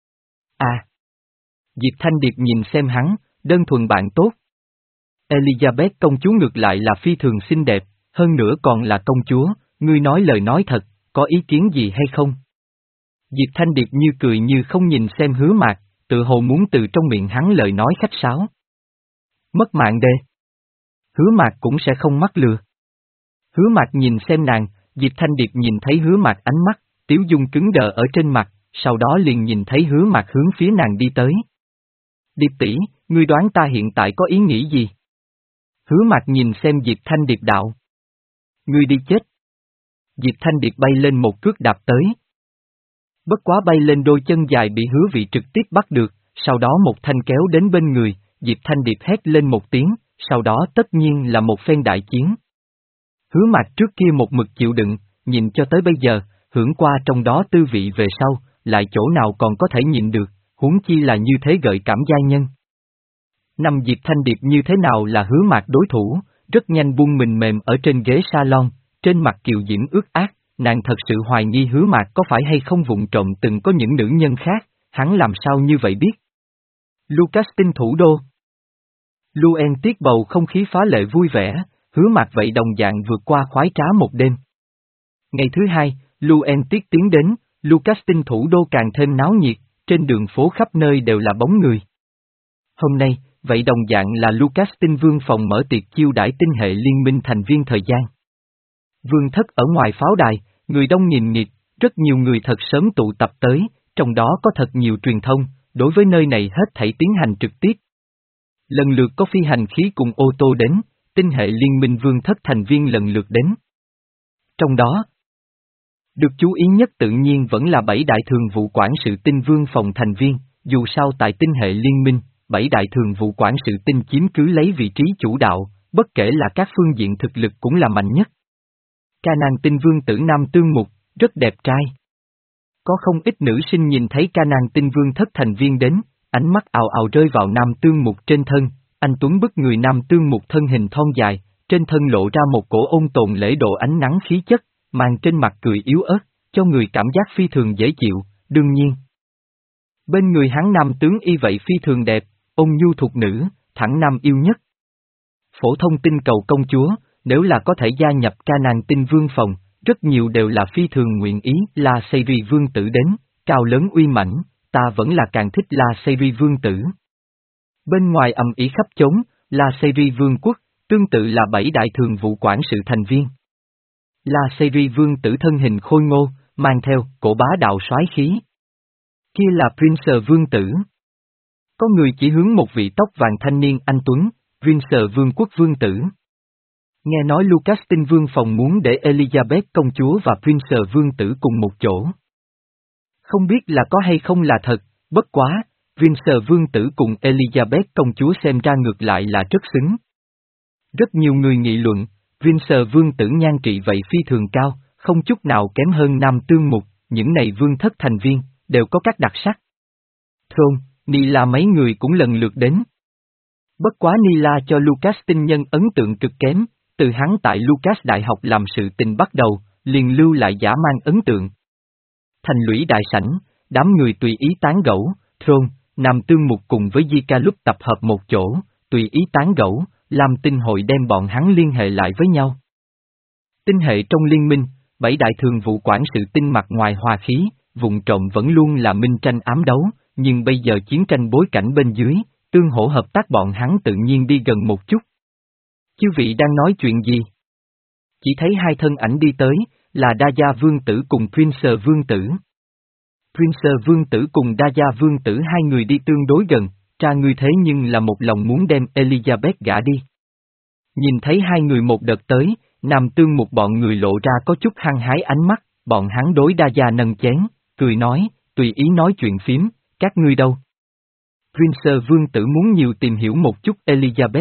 À. Diệp Thanh Điệp nhìn xem hắn, đơn thuần bạn tốt. Elizabeth công chúa ngược lại là phi thường xinh đẹp, hơn nữa còn là công chúa, ngươi nói lời nói thật, có ý kiến gì hay không? Diệp Thanh Điệp như cười như không nhìn xem Hứa Mạc, tự hồ muốn từ trong miệng hắn lời nói khách sáo. Mất mạng đê. Hứa Mạc cũng sẽ không mắc lừa. Hứa Mạc nhìn xem nàng, Diệp Thanh Điệp nhìn thấy Hứa Mạc ánh mắt, tiếu dung cứng đờ ở trên mặt, sau đó liền nhìn thấy Hứa Mạc hướng phía nàng đi tới. Điệp tỷ, ngươi đoán ta hiện tại có ý nghĩ gì? Hứa Mạc nhìn xem Diệp Thanh Điệp đạo. Ngươi đi chết. Diệp Thanh Điệp bay lên một cước đạp tới. Bất quá bay lên đôi chân dài bị Hứa Vị trực tiếp bắt được, sau đó một thanh kéo đến bên người, Diệp Thanh Điệp hét lên một tiếng, sau đó tất nhiên là một phen đại chiến. Hứa Mạc trước kia một mực chịu đựng, nhìn cho tới bây giờ, hưởng qua trong đó tư vị về sau, lại chỗ nào còn có thể nhịn được, huống chi là như thế gợi cảm giai nhân. Năm Diệp Thanh Điệp như thế nào là Hứa Mạc đối thủ, rất nhanh buông mình mềm ở trên ghế salon, trên mặt kiều diễm ướt át, nàng thật sự hoài nghi Hứa Mạc có phải hay không vụng trộm từng có những nữ nhân khác, hắn làm sao như vậy biết. Lucastin thủ đô. Luen tiết bầu không khí phá lệ vui vẻ, hứa Mạc vậy đồng dạng vượt qua khoái trá một đêm. Ngày thứ hai, Luen tiết tiến đến, Lucas tinh thủ đô càng thêm náo nhiệt, trên đường phố khắp nơi đều là bóng người. Hôm nay, vậy đồng dạng là Lucas tinh vương phòng mở tiệc chiêu đãi tinh hệ liên minh thành viên thời gian. Vương thất ở ngoài pháo đài, người đông nghìn nghịt, rất nhiều người thật sớm tụ tập tới, trong đó có thật nhiều truyền thông, đối với nơi này hết thảy tiến hành trực tiếp. Lần lượt có phi hành khí cùng ô tô đến, tinh hệ liên minh vương thất thành viên lần lượt đến. Trong đó, được chú ý nhất tự nhiên vẫn là bảy đại thường vụ quản sự tinh vương phòng thành viên, dù sao tại tinh hệ liên minh, bảy đại thường vụ quản sự tinh chiếm cứ lấy vị trí chủ đạo, bất kể là các phương diện thực lực cũng là mạnh nhất. Ca Nan tinh vương tử Nam Tương Mục, rất đẹp trai. Có không ít nữ sinh nhìn thấy Ca Nan tinh vương thất thành viên đến, ánh mắt ào ào rơi vào Nam Tương Mục trên thân, anh tuấn bức người Nam Tương Mục thân hình thon dài, trên thân lộ ra một cổ ôn tồn lễ độ ánh nắng khí chất, mang trên mặt cười yếu ớt, cho người cảm giác phi thường dễ chịu, đương nhiên. Bên người hắn nam tướng y vậy phi thường đẹp, ôn nhu thuộc nữ, thẳng nam yêu nhất. Phổ thông tinh cầu công chúa, nếu là có thể gia nhập Ca Nan tinh vương phòng, rất nhiều đều là phi thường nguyện ý. La Seyri vương tử đến, cao lớn uy mãnh, ta vẫn là càng thích La Seyri vương tử. Bên ngoài ầm ĩ khắp chốn, La Seyri vương quốc, tương tự là bảy đại thường vụ quản sự thành viên. La Seyri vương tử thân hình khôi ngô, mang theo cổ bá đạo soái khí. Kia là Prince vương tử. Có người chỉ hướng một vị tóc vàng thanh niên anh tuấn, Prince vương quốc vương tử. Nghe nói Lucas tinh vương phòng muốn để Elizabeth công chúa và Prince vương tử cùng một chỗ. Không biết là có hay không là thật, bất quá, Prince vương tử cùng Elizabeth công chúa xem ra ngược lại là rất xứng. Rất nhiều người nghị luận, Prince vương tử nhan trị vậy phi thường cao, không chút nào kém hơn Nam Tương Mục, những này vương thất thành viên, đều có các đặc sắc. Thron, Nila mấy người cũng lần lượt đến. Bất quá Nila cho Lucas tinh nhân ấn tượng cực kém, từ hắn tại Lucas Đại học làm sự tình bắt đầu, liền lưu lại giả mang ấn tượng. Thành lũy đại sảnh, đám người tùy ý tán gẫu, Thron, Nam Tương Mục cùng với Zika lúc tập hợp một chỗ, tùy ý tán gẫu, làm tinh hội đem bọn hắn liên hệ lại với nhau. Tinh hệ trong liên minh, bảy đại thường vụ quản sự tinh mặt ngoài hòa khí, vụng trộm vẫn luôn là minh tranh ám đấu, nhưng bây giờ chiến tranh bối cảnh bên dưới, tương hỗ hợp tác bọn hắn tự nhiên đi gần một chút. Chư vị đang nói chuyện gì? Chỉ thấy hai thân ảnh đi tới, là Daja vương tử cùng Prince vương tử. Prince vương tử cùng Daja vương tử hai người đi tương đối gần, cha ngươi thế nhưng là một lòng muốn đem Elizabeth gả đi. Nhìn thấy hai người một đợt tới, Nam Tương một bọn người lộ ra có chút hăng hái ánh mắt, bọn hắn đối Daja nâng chén, cười nói, tùy ý nói chuyện phím, các ngươi đâu? Prince vương tử muốn nhiều tìm hiểu một chút Elizabeth.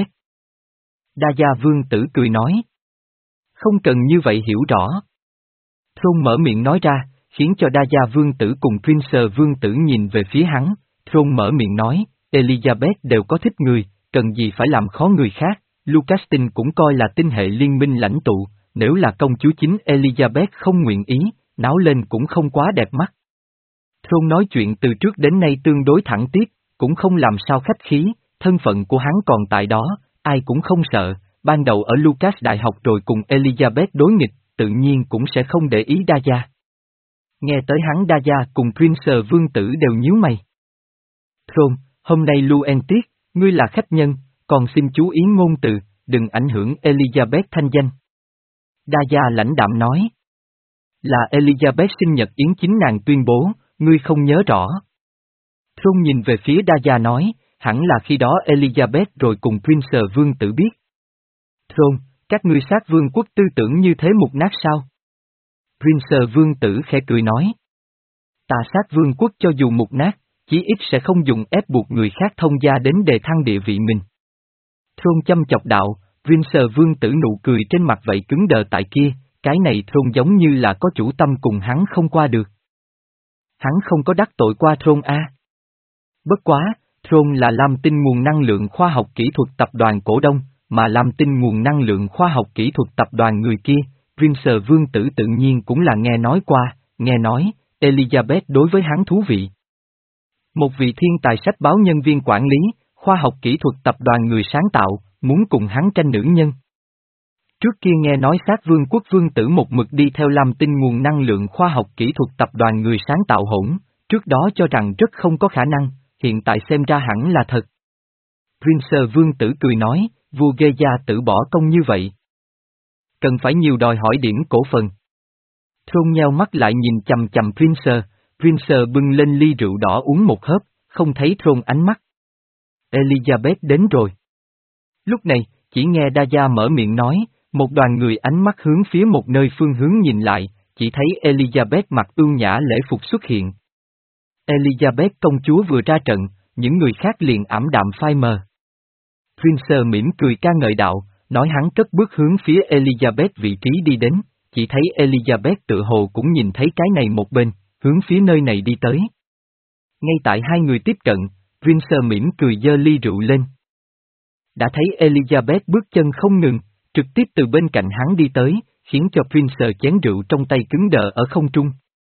Daja vương tử cười nói. Không cần như vậy hiểu rõ. Thron mở miệng nói ra, khiến cho Daja vương tử cùng Prince vương tử nhìn về phía hắn, Thron mở miệng nói, Elizabeth đều có thích người, cần gì phải làm khó người khác, Lucastin cũng coi là tinh hệ liên minh lãnh tụ, nếu là công chúa chính Elizabeth không nguyện ý, náo lên cũng không quá đẹp mắt. Thron nói chuyện từ trước đến nay tương đối thẳng tiếp, cũng không làm sao khách khí, thân phận của hắn còn tại đó, ai cũng không sợ, ban đầu ở Lucas Đại học rồi cùng Elizabeth đối nghịch, tự nhiên cũng sẽ không để ý Daja. Nghe tới hắn Daja cùng Prince vương tử đều nhíu mày. Thron, hôm nay Luen Tiết, ngươi là khách nhân, còn xin chú ý ngôn từ, đừng ảnh hưởng Elizabeth thanh danh. Daja lãnh đạm nói. Là Elizabeth sinh nhật yến chính nàng tuyên bố, ngươi không nhớ rõ. Thron nhìn về phía Daja nói, hẳn là khi đó Elizabeth rồi cùng Prince vương tử biết. Thron, các ngươi sát vương quốc tư tưởng như thế mục nát sao? Prince vương tử khẽ cười nói. Ta sát vương quốc cho dù mục nát, chí ít sẽ không dùng ép buộc người khác thông gia đến đề thăng địa vị mình. Thron châm chọc đạo, Prince vương tử nụ cười trên mặt vậy cứng đờ tại kia, cái này Thron giống như là có chủ tâm cùng hắn không qua được. Hắn không có đắc tội qua Thron a. Bất quá, Thron là Lam Tinh nguồn năng lượng khoa học kỹ thuật tập đoàn cổ đông, mà Lam Tinh nguồn năng lượng khoa học kỹ thuật tập đoàn người kia, Prince vương tử tự nhiên cũng là nghe nói qua, nghe nói, Elizabeth đối với hắn thú vị. Một vị thiên tài sách báo nhân viên quản lý, khoa học kỹ thuật tập đoàn người sáng tạo, muốn cùng hắn tranh nữ nhân. Trước kia nghe nói sát vương quốc vương tử một mực đi theo Lam Tinh nguồn năng lượng khoa học kỹ thuật tập đoàn người sáng tạo hỗn, trước đó cho rằng rất không có khả năng, hiện tại xem ra hẳn là thật. Prince vương tử cười nói, vua ghê gia tử bỏ công như vậy. Cần phải nhiều đòi hỏi điểm cổ phần. Throne nheo mắt lại nhìn chầm chầm Prince, Prince bưng lên ly rượu đỏ uống một hớp, không thấy Throne ánh mắt. Elizabeth đến rồi. Lúc này, chỉ nghe Daja mở miệng nói, một đoàn người ánh mắt hướng phía một nơi phương hướng nhìn lại, chỉ thấy Elizabeth mặc ưu nhã lễ phục xuất hiện. Elizabeth công chúa vừa ra trận, những người khác liền ảm đạm phai mờ. Prince mỉm cười ca ngợi đạo, nói hắn cất bước hướng phía Elizabeth vị trí đi đến, chỉ thấy Elizabeth tự hồ cũng nhìn thấy cái này một bên, hướng phía nơi này đi tới. Ngay tại hai người tiếp cận, Prince mỉm cười giơ ly rượu lên. Đã thấy Elizabeth bước chân không ngừng, trực tiếp từ bên cạnh hắn đi tới, khiến cho Prince chén rượu trong tay cứng đờ ở không trung.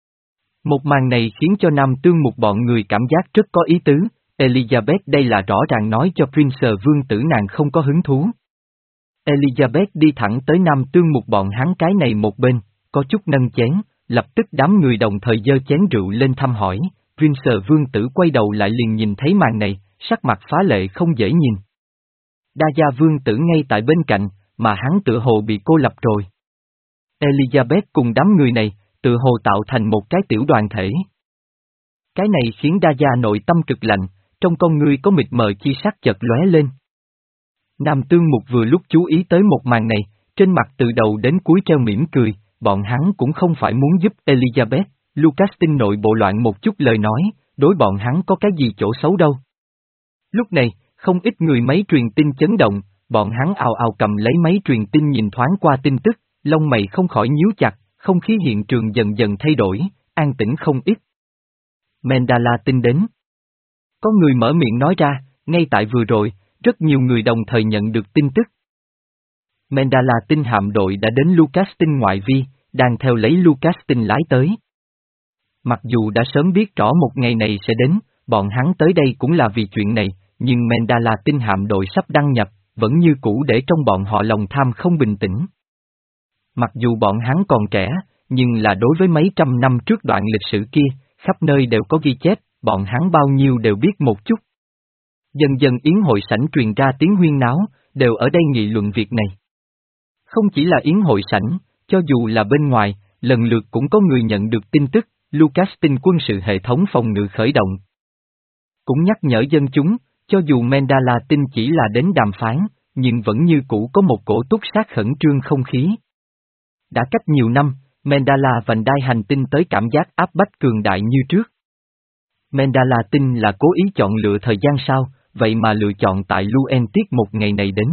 Một màn này khiến cho Nam Tương một bọn người cảm giác rất có ý tứ, Elizabeth đây là rõ ràng nói cho Prince vương tử nàng không có hứng thú. Elizabeth đi thẳng tới Nam Tương một bọn hắn cái này một bên, có chút nâng chén, lập tức đám người đồng thời giơ chén rượu lên thăm hỏi, Prince vương tử quay đầu lại liền nhìn thấy màn này, sắc mặt phá lệ không dễ nhìn. Đa gia vương tử ngay tại bên cạnh, mà hắn tự hồ bị cô lập rồi. Elizabeth cùng đám người này, tự hồ tạo thành một cái tiểu đoàn thể. Cái này khiến Đa gia nội tâm cực lạnh, trong con ngươi có mịt mờ chi sắc chợt lóe lên. Nam Tương Mục vừa lúc chú ý tới một màn này, trên mặt từ đầu đến cuối treo mỉm cười, bọn hắn cũng không phải muốn giúp Elizabeth, Lucas tin nội bộ loạn một chút lời nói, đối bọn hắn có cái gì chỗ xấu đâu. Lúc này, không ít người máy truyền tin chấn động, bọn hắn ào ào cầm lấy máy truyền tin nhìn thoáng qua tin tức, lông mày không khỏi nhíu chặt, không khí hiện trường dần dần thay đổi, an tĩnh không ít. Mandala tin đến. Có người mở miệng nói ra, ngay tại vừa rồi, rất nhiều người đồng thời nhận được tin tức. Mandala tin hạm đội đã đến Lucas tin ngoại vi, đang theo lấy Lucas tin lái tới. Mặc dù đã sớm biết rõ một ngày này sẽ đến, bọn hắn tới đây cũng là vì chuyện này, nhưng Mandala tin hạm đội sắp đăng nhập, vẫn như cũ để trong bọn họ lòng tham không bình tĩnh. Mặc dù bọn hắn còn trẻ, nhưng là đối với mấy trăm năm trước đoạn lịch sử kia, khắp nơi đều có ghi chép, bọn hắn bao nhiêu đều biết một chút. Dần dần yến hội sảnh truyền ra tiếng huyên náo, đều ở đây nghị luận việc này. Không chỉ là yến hội sảnh, cho dù là bên ngoài, lần lượt cũng có người nhận được tin tức, Lucas tin quân sự hệ thống phòng ngự khởi động. Cũng nhắc nhở dân chúng, cho dù Mandala tin chỉ là đến đàm phán, nhưng vẫn như cũ có một cổ túc sát khẩn trương không khí. Đã cách nhiều năm, Mandala vành đai hành tinh tới cảm giác áp bách cường đại như trước. Mandala tin là cố ý chọn lựa thời gian sao, vậy mà lựa chọn tại Luentis một ngày này đến.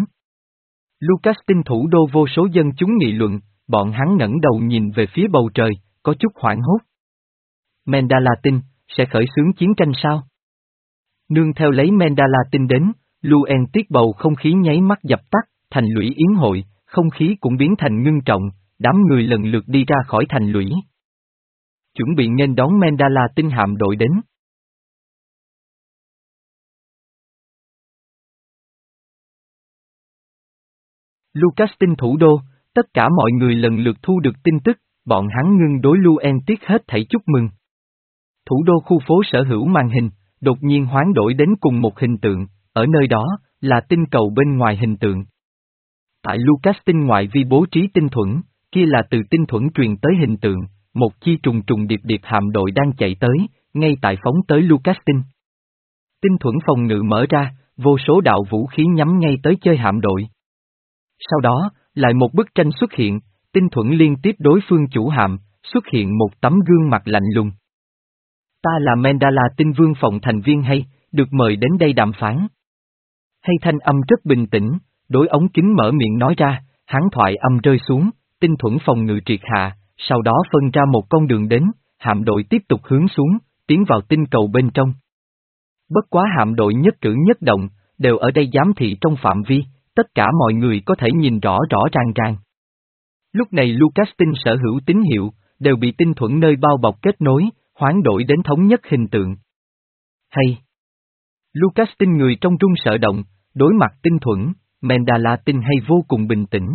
Lucas tin thủ đô vô số dân chúng nghị luận, bọn hắn ngẩng đầu nhìn về phía bầu trời, có chút hoảng hốt. Mandala tin, sẽ khởi xướng chiến tranh sao? Nương theo lấy Mandala tin đến, Luentis bầu không khí nháy mắt dập tắt, thành lũy yến hội, không khí cũng biến thành ngưng trọng, đám người lần lượt đi ra khỏi thành lũy. Chuẩn bị nghênh đón Mandala tin hạm đội đến. Lucas tin thủ đô, tất cả mọi người lần lượt thu được tin tức, bọn hắn ngưng đối Luentis hết thảy chúc mừng. Thủ đô khu phố sở hữu màn hình, đột nhiên hoán đổi đến cùng một hình tượng, ở nơi đó, là tinh cầu bên ngoài hình tượng. Tại Lucas tinh ngoại vi bố trí tinh thuẫn, kia là từ tinh thuẫn truyền tới hình tượng, một chi trùng trùng điệp điệp hạm đội đang chạy tới, ngay tại phóng tới Lucas tinh. Tinh thuẫn phòng ngự mở ra, vô số đạo vũ khí nhắm ngay tới chơi hạm đội. Sau đó, lại một bức tranh xuất hiện, tinh thuẫn liên tiếp đối phương chủ hạm, xuất hiện một tấm gương mặt lạnh lùng. Ta là Mandala tinh vương phòng thành viên hay, được mời đến đây đàm phán. Hay thanh âm rất bình tĩnh, đối ống kính mở miệng nói ra, hắn thoại âm rơi xuống, tinh thuẫn phòng ngự triệt hạ, sau đó phân ra một con đường đến, hạm đội tiếp tục hướng xuống, tiến vào tinh cầu bên trong. Bất quá hạm đội nhất cử nhất động, đều ở đây giám thị trong phạm vi, tất cả mọi người có thể nhìn rõ rõ ràng ràng. Lúc này Lucas tinh sở hữu tín hiệu, đều bị tinh thuẫn nơi bao bọc kết nối, hoán đổi đến thống nhất hình tượng. Hay! Lucas tin người trong run sợ động, đối mặt tinh thuẫn, Mendala tin hay vô cùng bình tĩnh.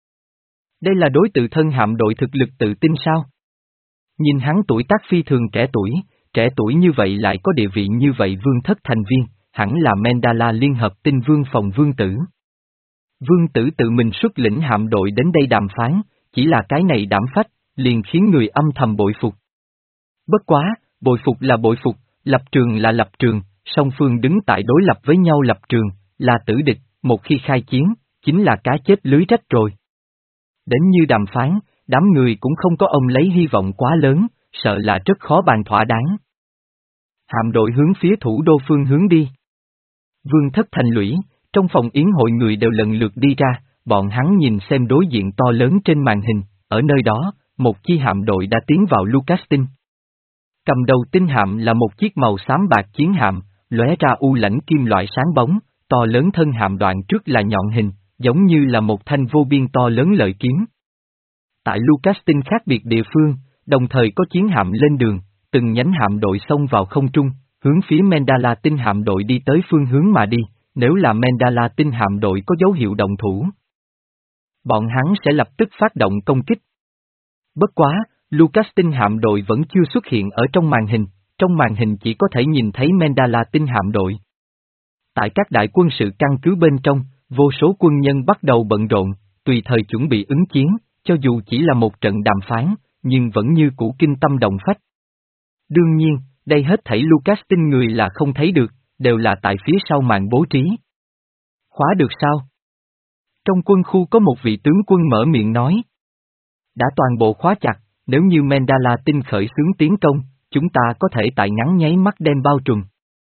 Đây là đối tự thân hạm đội thực lực tự tin sao? Nhìn hắn tuổi tác phi thường trẻ tuổi, trẻ tuổi như vậy lại có địa vị như vậy vương thất thành viên, hẳn là Mendala liên hợp tinh vương phòng vương tử. Vương tử tự mình xuất lĩnh hạm đội đến đây đàm phán, chỉ là cái này đảm phách, liền khiến người âm thầm bội phục. Bất quá, bội phục là bội phục, lập trường là lập trường, song phương đứng tại đối lập với nhau lập trường, là tử địch, một khi khai chiến, chính là cá chết lưới rách rồi. Đến như đàm phán, đám người cũng không có ông lấy hy vọng quá lớn, sợ là rất khó bàn thỏa đáng. Hạm đội hướng phía thủ đô phương hướng đi. Vương thất thành lũy, trong phòng yến hội người đều lần lượt đi ra, bọn hắn nhìn xem đối diện to lớn trên màn hình, ở nơi đó, một chi hạm đội đã tiến vào Lucastin. Cầm đầu tinh hạm là một chiếc màu xám bạc chiến hạm, lóe ra u lãnh kim loại sáng bóng, to lớn thân hạm đoạn trước là nhọn hình, giống như là một thanh vô biên to lớn lợi kiếm. Tại Lucastin khác biệt địa phương, đồng thời có chiến hạm lên đường, từng nhánh hạm đội xông vào không trung, hướng phía Mendala tinh hạm đội đi tới phương hướng mà đi, nếu là Mendala tinh hạm đội có dấu hiệu động thủ, bọn hắn sẽ lập tức phát động công kích. Bất quá, Lucastin hạm đội vẫn chưa xuất hiện ở trong màn hình, trong màn hình chỉ có thể nhìn thấy Mendala tinh hạm đội. Tại các đại quân sự căn cứ bên trong, vô số quân nhân bắt đầu bận rộn, tùy thời chuẩn bị ứng chiến, cho dù chỉ là một trận đàm phán, nhưng vẫn như cũ kinh tâm động phách. Đương nhiên, đây hết thảy Lucastin người là không thấy được, đều là tại phía sau màn bố trí. Khóa được sao? Trong quân khu có một vị tướng quân mở miệng nói. Đã toàn bộ khóa chặt, nếu như Mendala tinh khởi xướng tiến công, chúng ta có thể tại ngắn nháy mắt đem bao trùm.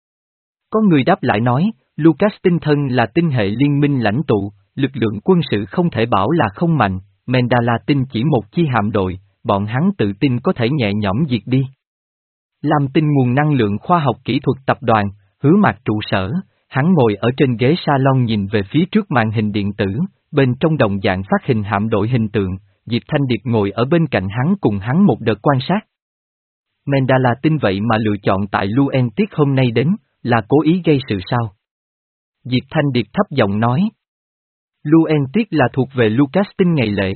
Có người đáp lại nói, Lucas tinh thân là tinh hệ liên minh lãnh tụ, lực lượng quân sự không thể bảo là không mạnh, Mendala tinh chỉ một chi hạm đội, bọn hắn tự tin có thể nhẹ nhõm diệt đi. Làm tinh nguồn năng lượng khoa học kỹ thuật tập đoàn, Hứa Mạc trụ sở, hắn ngồi ở trên ghế salon nhìn về phía trước màn hình điện tử, bên trong đồng dạng phát hình hạm đội hình tượng, Diệp Thanh Điệp ngồi ở bên cạnh hắn cùng hắn một đợt quan sát. Mendala tinh vậy mà lựa chọn tại Luentic hôm nay đến, là cố ý gây sự sao? Diệp Thanh Điệp thấp giọng nói. Luentic là thuộc về Lucas tinh ngày lễ.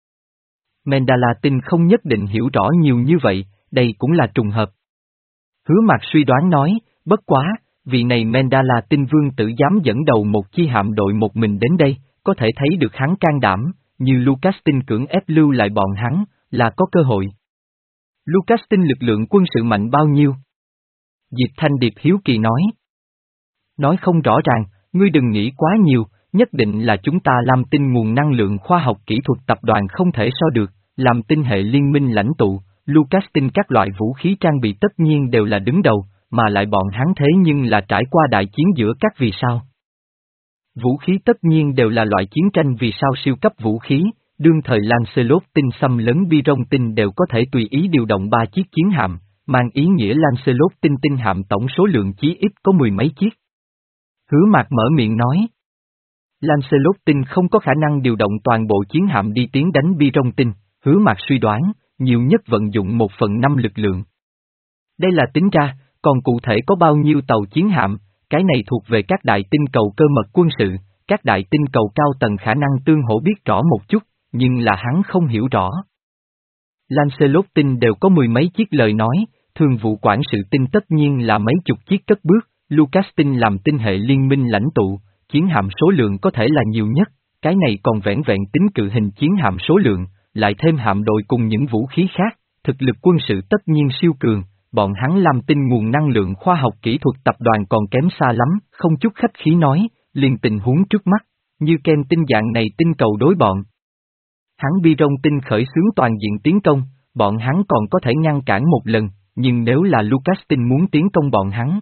Mendala tinh không nhất định hiểu rõ nhiều như vậy, đây cũng là trùng hợp. Hứa Mạc suy đoán nói, bất quá, vị này Mendala tinh vương tử dám dẫn đầu một chi hạm đội một mình đến đây, có thể thấy được hắn can đảm, như Lucas tinh cưỡng ép lưu lại bọn hắn, là có cơ hội. Lucas tinh lực lượng quân sự mạnh bao nhiêu? Diệp Thanh Điệp hiếu kỳ nói. Nói không rõ ràng, ngươi đừng nghĩ quá nhiều, nhất định là chúng ta làm tinh nguồn năng lượng khoa học kỹ thuật tập đoàn không thể so được, làm tinh hệ liên minh lãnh tụ, Lucas tinh các loại vũ khí trang bị tất nhiên đều là đứng đầu, mà lại bọn hắn thế nhưng là trải qua đại chiến giữa các vì sao. Vũ khí tất nhiên đều là loại chiến tranh vì sao siêu cấp vũ khí, đương thời Lancelot tinh xâm lấn Biron tinh đều có thể tùy ý điều động ba chiếc chiến hạm, mang ý nghĩa Lancelot tinh tinh hạm tổng số lượng chí ít có mười mấy chiếc. Hứa Mạc mở miệng nói. Lancelot tinh không có khả năng điều động toàn bộ chiến hạm đi tiến đánh Biron tinh, Hứa Mạc suy đoán, nhiều nhất vận dụng một phần năm lực lượng. Đây là tính ra, còn cụ thể có bao nhiêu tàu chiến hạm, cái này thuộc về các đại tinh cầu cơ mật quân sự, các đại tinh cầu cao tầng khả năng tương hỗ biết rõ một chút, nhưng là hắn không hiểu rõ. Lancelot tinh đều có mười mấy chiếc lời nói, thường vụ quản sự tinh tất nhiên là mấy chục chiếc cất bước, Lucas tinh làm tinh hệ liên minh lãnh tụ, chiến hạm số lượng có thể là nhiều nhất, cái này còn vẻn vẹn tính cự hình chiến hạm số lượng, lại thêm hạm đội cùng những vũ khí khác, thực lực quân sự tất nhiên siêu cường, bọn hắn làm tinh nguồn năng lượng khoa học kỹ thuật tập đoàn còn kém xa lắm, không chút khách khí nói, liền tình huống trước mắt, như kem tinh dạng này tinh cầu đối bọn. Hắn Biron tinh khởi xướng toàn diện tiến công, bọn hắn còn có thể ngăn cản một lần, nhưng nếu là Lucas tinh muốn tiến công bọn hắn,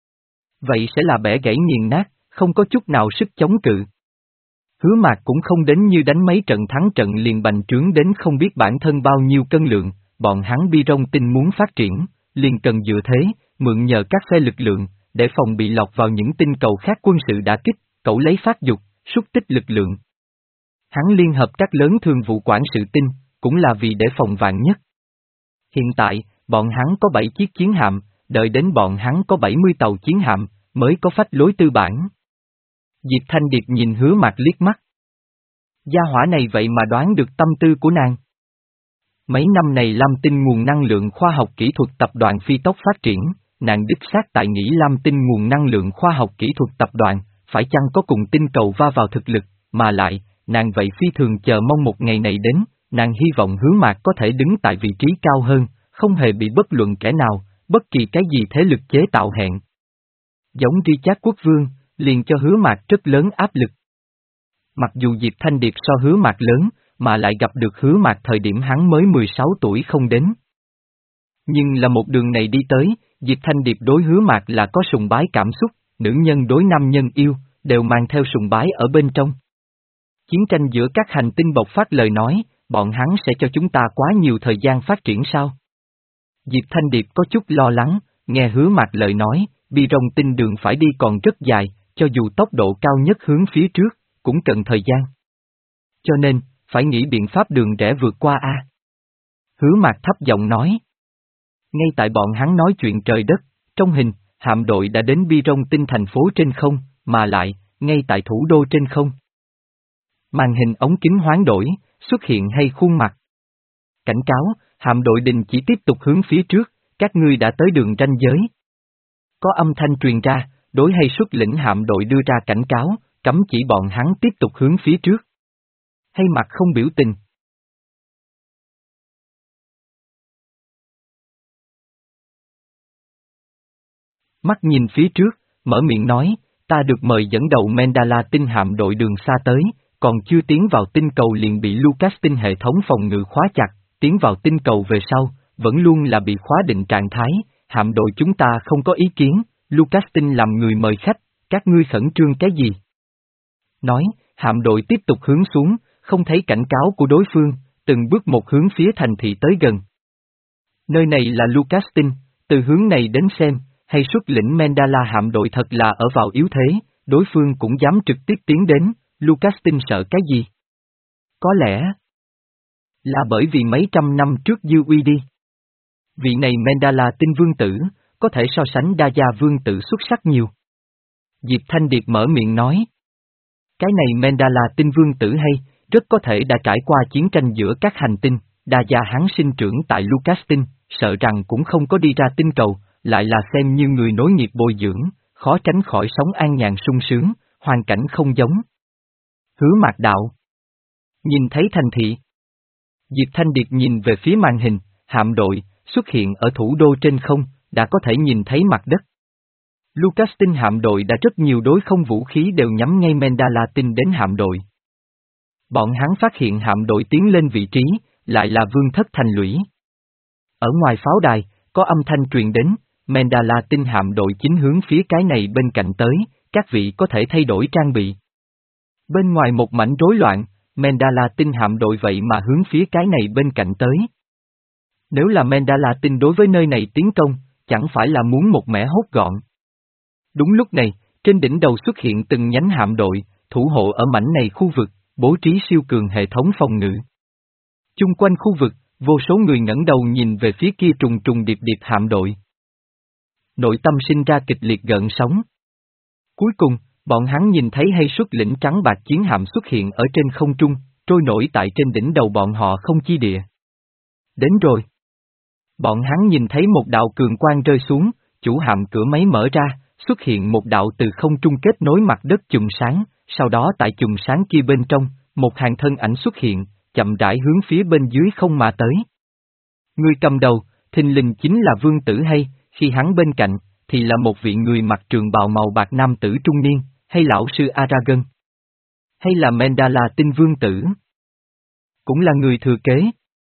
vậy sẽ là bẻ gãy nghiền nát, không có chút nào sức chống cự. Hứa Mạc cũng không đến như đánh mấy trận thắng trận liền bành trướng đến không biết bản thân bao nhiêu cân lượng, bọn hắn Biron tinh muốn phát triển, liền cần dựa thế, mượn nhờ các phe lực lượng, để phòng bị lọt vào những tinh cầu khác quân sự đã kích, cẩu lấy phát dục, xúc tích lực lượng. Hắn liên hợp các lớn thường vụ quản sự tinh, cũng là vì để phòng vạn nhất. Hiện tại, bọn hắn có bảy chiếc chiến hạm, đợi đến bọn hắn có bảy mươi tàu chiến hạm, mới có phách lối tư bản. Diệp Thanh Điệp nhìn Hứa Mạc liếc mắt. Gia hỏa này vậy mà đoán được tâm tư của nàng. Mấy năm này Lam Tinh nguồn năng lượng khoa học kỹ thuật tập đoàn phi tốc phát triển, nàng đích xác tại nghĩ Lam Tinh nguồn năng lượng khoa học kỹ thuật tập đoàn, phải chăng có cùng tinh cầu va vào thực lực, mà lại, nàng vậy phi thường chờ mong một ngày này đến, nàng hy vọng Hứa Mạc có thể đứng tại vị trí cao hơn, không hề bị bất luận kẻ nào, bất kỳ cái gì thế lực chế tạo hẹn. Giống Richard Quốc Vương, liền cho Hứa Mạc rất lớn áp lực. Mặc dù Diệp Thanh Điệp so Hứa Mạc lớn, mà lại gặp được Hứa Mạc thời điểm hắn mới mười sáu tuổi không đến. Nhưng là một đường này đi tới, Diệp Thanh Điệp đối Hứa Mạc là có sùng bái cảm xúc, nữ nhân đối nam nhân yêu, đều mang theo sùng bái ở bên trong. Chiến tranh giữa các hành tinh bộc phát lời nói, bọn hắn sẽ cho chúng ta quá nhiều thời gian phát triển sao? Diệp Thanh Điệp có chút lo lắng, nghe Hứa Mạc lời nói, bi rong tinh đường phải đi còn rất dài, cho dù tốc độ cao nhất hướng phía trước, cũng cần thời gian. Cho nên, phải nghĩ biện pháp đường rẽ vượt qua a. Hứa Mạc thấp giọng nói. Ngay tại bọn hắn nói chuyện trời đất, trong hình, hạm đội đã đến bi rong tinh thành phố trên không, mà lại, ngay tại thủ đô trên không. Màn hình ống kính hoán đổi, xuất hiện hay khuôn mặt. Cảnh cáo, hạm đội đình chỉ tiếp tục hướng phía trước, các ngươi đã tới đường ranh giới. Có âm thanh truyền ra, đối hay xuất lĩnh hạm đội đưa ra cảnh cáo, cấm chỉ bọn hắn tiếp tục hướng phía trước. Hay mặt không biểu tình. Mắt nhìn phía trước, mở miệng nói, ta được mời dẫn đầu Mandala tinh hạm đội đường xa tới, còn chưa tiến vào tinh cầu liền bị Lucas tinh hệ thống phòng ngự khóa chặt, tiến vào tinh cầu về sau, vẫn luôn là bị khóa định trạng thái, hạm đội chúng ta không có ý kiến, Lucas tinh làm người mời khách, các ngươi khẩn trương cái gì? Nói, hạm đội tiếp tục hướng xuống, không thấy cảnh cáo của đối phương, từng bước một hướng phía thành thị tới gần. Nơi này là Lucas tinh, từ hướng này đến xem, hay xuất lĩnh Mandala hạm đội thật là ở vào yếu thế, đối phương cũng dám trực tiếp tiến đến, Lucas tinh sợ cái gì? Có lẽ là bởi vì mấy trăm năm trước dư uy đi. Vị này Mandala tinh vương tử, có thể so sánh Đa Gia vương tử xuất sắc nhiều. Diệp Thanh Điệp mở miệng nói. Cái này Mandala tinh vương tử hay, rất có thể đã trải qua chiến tranh giữa các hành tinh, Đa Gia hắn sinh trưởng tại Lucas tinh, sợ rằng cũng không có đi ra tinh cầu, lại là xem như người nối nghiệp bồi dưỡng, khó tránh khỏi sống an nhàn sung sướng, hoàn cảnh không giống. Hứa Mạc đạo. Nhìn thấy thành thị. Diệp Thanh Điệp nhìn về phía màn hình, hạm đội, xuất hiện ở thủ đô trên không, đã có thể nhìn thấy mặt đất. Lucas tinh hạm đội đã rất nhiều đối không vũ khí đều nhắm ngay Mandala tinh đến hạm đội. Bọn hắn phát hiện hạm đội tiến lên vị trí, lại là vương thất thành lũy. Ở ngoài pháo đài, có âm thanh truyền đến, Mandala tinh hạm đội chính hướng phía cái này bên cạnh tới, các vị có thể thay đổi trang bị. Bên ngoài một mảnh rối loạn, Mandala tinh hạm đội vậy mà hướng phía cái này bên cạnh tới. Nếu là Mandala tinh đối với nơi này tiến công, chẳng phải là muốn một mẻ hốt gọn. Đúng lúc này, trên đỉnh đầu xuất hiện từng nhánh hạm đội, thủ hộ ở mảnh này khu vực, bố trí siêu cường hệ thống phòng ngự. Chung quanh khu vực, vô số người ngẩng đầu nhìn về phía kia trùng trùng điệp điệp hạm đội. Nội tâm sinh ra kịch liệt gợn sóng. Cuối cùng, bọn hắn nhìn thấy hay xuất lĩnh trắng bạc chiến hạm xuất hiện ở trên không trung, trôi nổi tại trên đỉnh đầu bọn họ không chi địa. Đến rồi. Bọn hắn nhìn thấy một đạo cường quang rơi xuống, chủ hạm cửa máy mở ra, xuất hiện một đạo từ không trung kết nối mặt đất chùm sáng, sau đó tại chùm sáng kia bên trong, một hàng thân ảnh xuất hiện, chậm rãi hướng phía bên dưới không mà tới. Người cầm đầu, thình lình chính là vương tử hay, khi hắn bên cạnh, thì là một vị người mặc trường bào màu bạc nam tử trung niên, hay lão sư Aragon. Hay là Mandala tinh vương tử. Cũng là người thừa kế.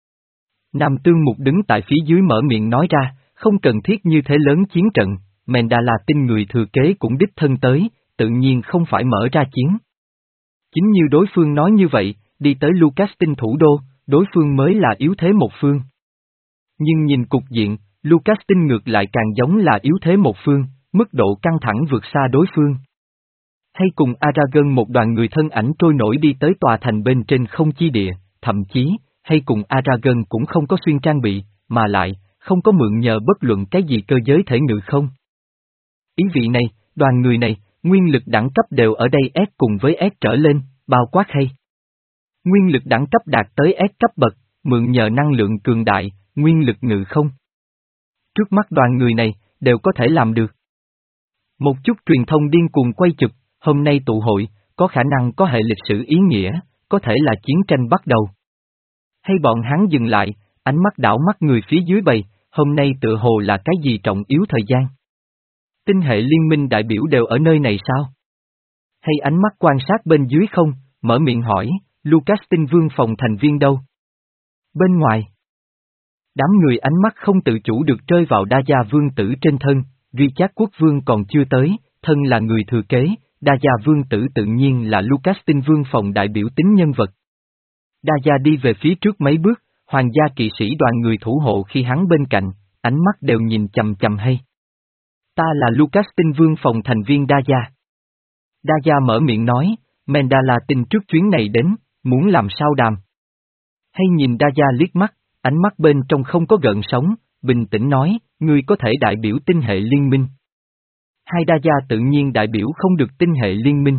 Nam Tương Mục đứng tại phía dưới mở miệng nói ra, không cần thiết như thế lớn chiến trận, Mandala tinh người thừa kế cũng đích thân tới, tự nhiên không phải mở ra chiến. Chính như đối phương nói như vậy, đi tới Lucas tinh thủ đô, đối phương mới là yếu thế một phương. Nhưng nhìn cục diện, Lucas tinh ngược lại càng giống là yếu thế một phương, mức độ căng thẳng vượt xa đối phương. Hay cùng Aragon một đoàn người thân ảnh trôi nổi đi tới tòa thành bên trên không chi địa, thậm chí, hay cùng Aragon cũng không có xuyên trang bị, mà lại, không có mượn nhờ bất luận cái gì cơ giới thể ngự không. Ý vị này, Đoàn người này, nguyên lực đẳng cấp đều ở đây S cùng với S trở lên, bao quát hay. Nguyên lực đẳng cấp đạt tới S cấp bậc, mượn nhờ năng lượng cường đại, nguyên lực ngự không. Trước mắt đoàn người này, đều có thể làm được. Một chút truyền thông điên cuồng quay chụp, hôm nay tụ hội, có khả năng có hệ lịch sử ý nghĩa, có thể là chiến tranh bắt đầu. Hay bọn hắn dừng lại, ánh mắt đảo mắt người phía dưới bầy, hôm nay tựa hồ là cái gì trọng yếu thời gian. Tinh hệ liên minh đại biểu đều ở nơi này sao? Hay ánh mắt quan sát bên dưới không, mở miệng hỏi, Lucas tinh vương phòng thành viên đâu? Bên ngoài. Đám người ánh mắt không tự chủ được rơi vào đa gia vương tử trên thân, duy chát quốc vương còn chưa tới, thân là người thừa kế, đa gia vương tử tự nhiên là Lucas tinh vương phòng đại biểu tính nhân vật. Đa gia đi về phía trước mấy bước, hoàng gia kỵ sĩ đoàn người thủ hộ khi hắn bên cạnh, ánh mắt đều nhìn chầm chầm hay. Ta là Lucas tinh vương phòng thành viên đa gia. Đa gia mở miệng nói, Mendala tinh trước chuyến này đến, muốn làm sao đàm. Hay nhìn đa gia liếc mắt, ánh mắt bên trong không có gợn sóng, bình tĩnh nói, ngươi có thể đại biểu tinh hệ liên minh. Hai đa gia tự nhiên đại biểu không được tinh hệ liên minh.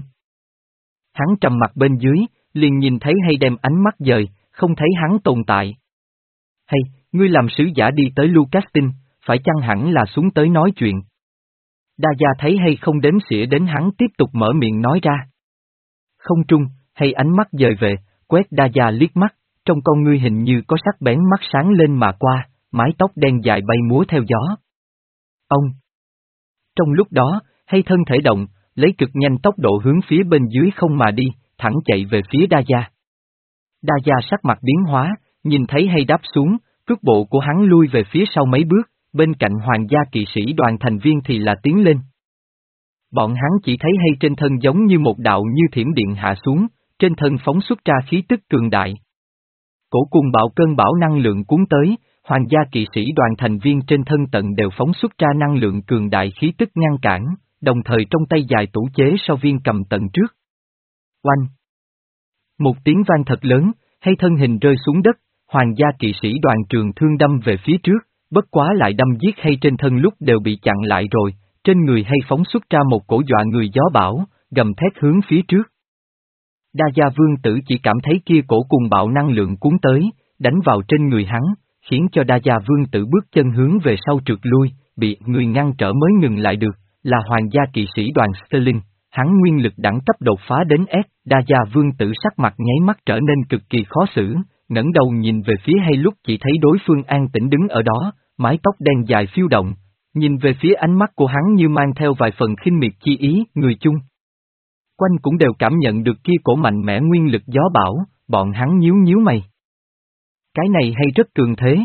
Hắn trầm mặt bên dưới, liền nhìn thấy hay đem ánh mắt dời, không thấy hắn tồn tại. Hay, ngươi làm sứ giả đi tới Lucas tinh, phải chăng hẳn là xuống tới nói chuyện. Đa gia thấy hay không đếm xỉa đến hắn tiếp tục mở miệng nói ra. Không trung, hay ánh mắt dời về, quét đa gia liếc mắt, trong con ngươi hình như có sắc bén mắt sáng lên mà qua, mái tóc đen dài bay múa theo gió. Ông! Trong lúc đó, hay thân thể động, lấy cực nhanh tốc độ hướng phía bên dưới không mà đi, thẳng chạy về phía đa gia. Đa gia sắc mặt biến hóa, nhìn thấy hay đáp xuống, cước bộ của hắn lui về phía sau mấy bước, bên cạnh hoàng gia kỵ sĩ đoàn thành viên thì là tiến lên. Bọn hắn chỉ thấy hay trên thân giống như một đạo như thiểm điện hạ xuống, trên thân phóng xuất ra khí tức cường đại. Cổ cùng bạo cơn bão năng lượng cuốn tới, hoàng gia kỵ sĩ đoàn thành viên trên thân tận đều phóng xuất ra năng lượng cường đại khí tức ngăn cản, đồng thời trong tay dài tủ chế sau viên cầm tận trước. Oanh! Một tiếng vang thật lớn, hay thân hình rơi xuống đất, hoàng gia kỵ sĩ đoàn trường thương đâm về phía trước, bất quá lại đâm giết hay trên thân lúc đều bị chặn lại rồi, trên người hay phóng xuất ra một cổ dọa người gió bão, gầm thét hướng phía trước. Đa gia vương tử chỉ cảm thấy kia cổ cùng bạo năng lượng cuốn tới, đánh vào trên người hắn, khiến cho đa gia vương tử bước chân hướng về sau trượt lui, bị người ngăn trở mới ngừng lại được, là hoàng gia kỵ sĩ đoàn Sterling, hắn nguyên lực đẳng cấp đột phá đến S, đa gia vương tử sắc mặt nháy mắt trở nên cực kỳ khó xử, ngẩng đầu nhìn về phía hay lúc chỉ thấy đối phương an tĩnh đứng ở đó, mái tóc đen dài phiêu động, nhìn về phía ánh mắt của hắn như mang theo vài phần khinh miệt chi ý, người chung. Quanh cũng đều cảm nhận được kia cổ mạnh mẽ nguyên lực gió bão, bọn hắn nhíu nhíu mày. Cái này hay rất cường thế.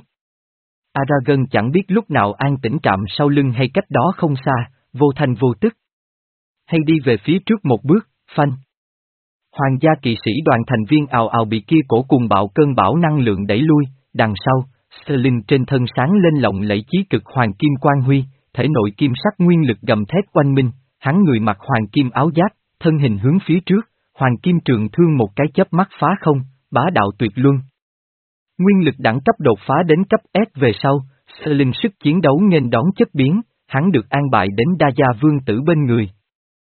Aragon chẳng biết lúc nào an tĩnh trạm sau lưng hay cách đó không xa, vô thanh vô tức. Hay đi về phía trước một bước, phanh. Hoàng gia kỵ sĩ đoàn thành viên ào ào bị kia cổ cùng bạo cơn bão năng lượng đẩy lui, đằng sau, Sterling trên thân sáng lên lộng lẫy chí cực hoàng kim quang huy, thể nội kim sắc nguyên lực gầm thét quanh minh, hắn người mặc hoàng kim áo giáp, thân hình hướng phía trước, hoàng kim trường thương một cái chớp mắt phá không, bá đạo tuyệt luân. Nguyên lực đẳng cấp đột phá đến cấp S về sau, Sterling sức chiến đấu nghênh đón chất biến, hắn được an bài đến đa gia vương tử bên người.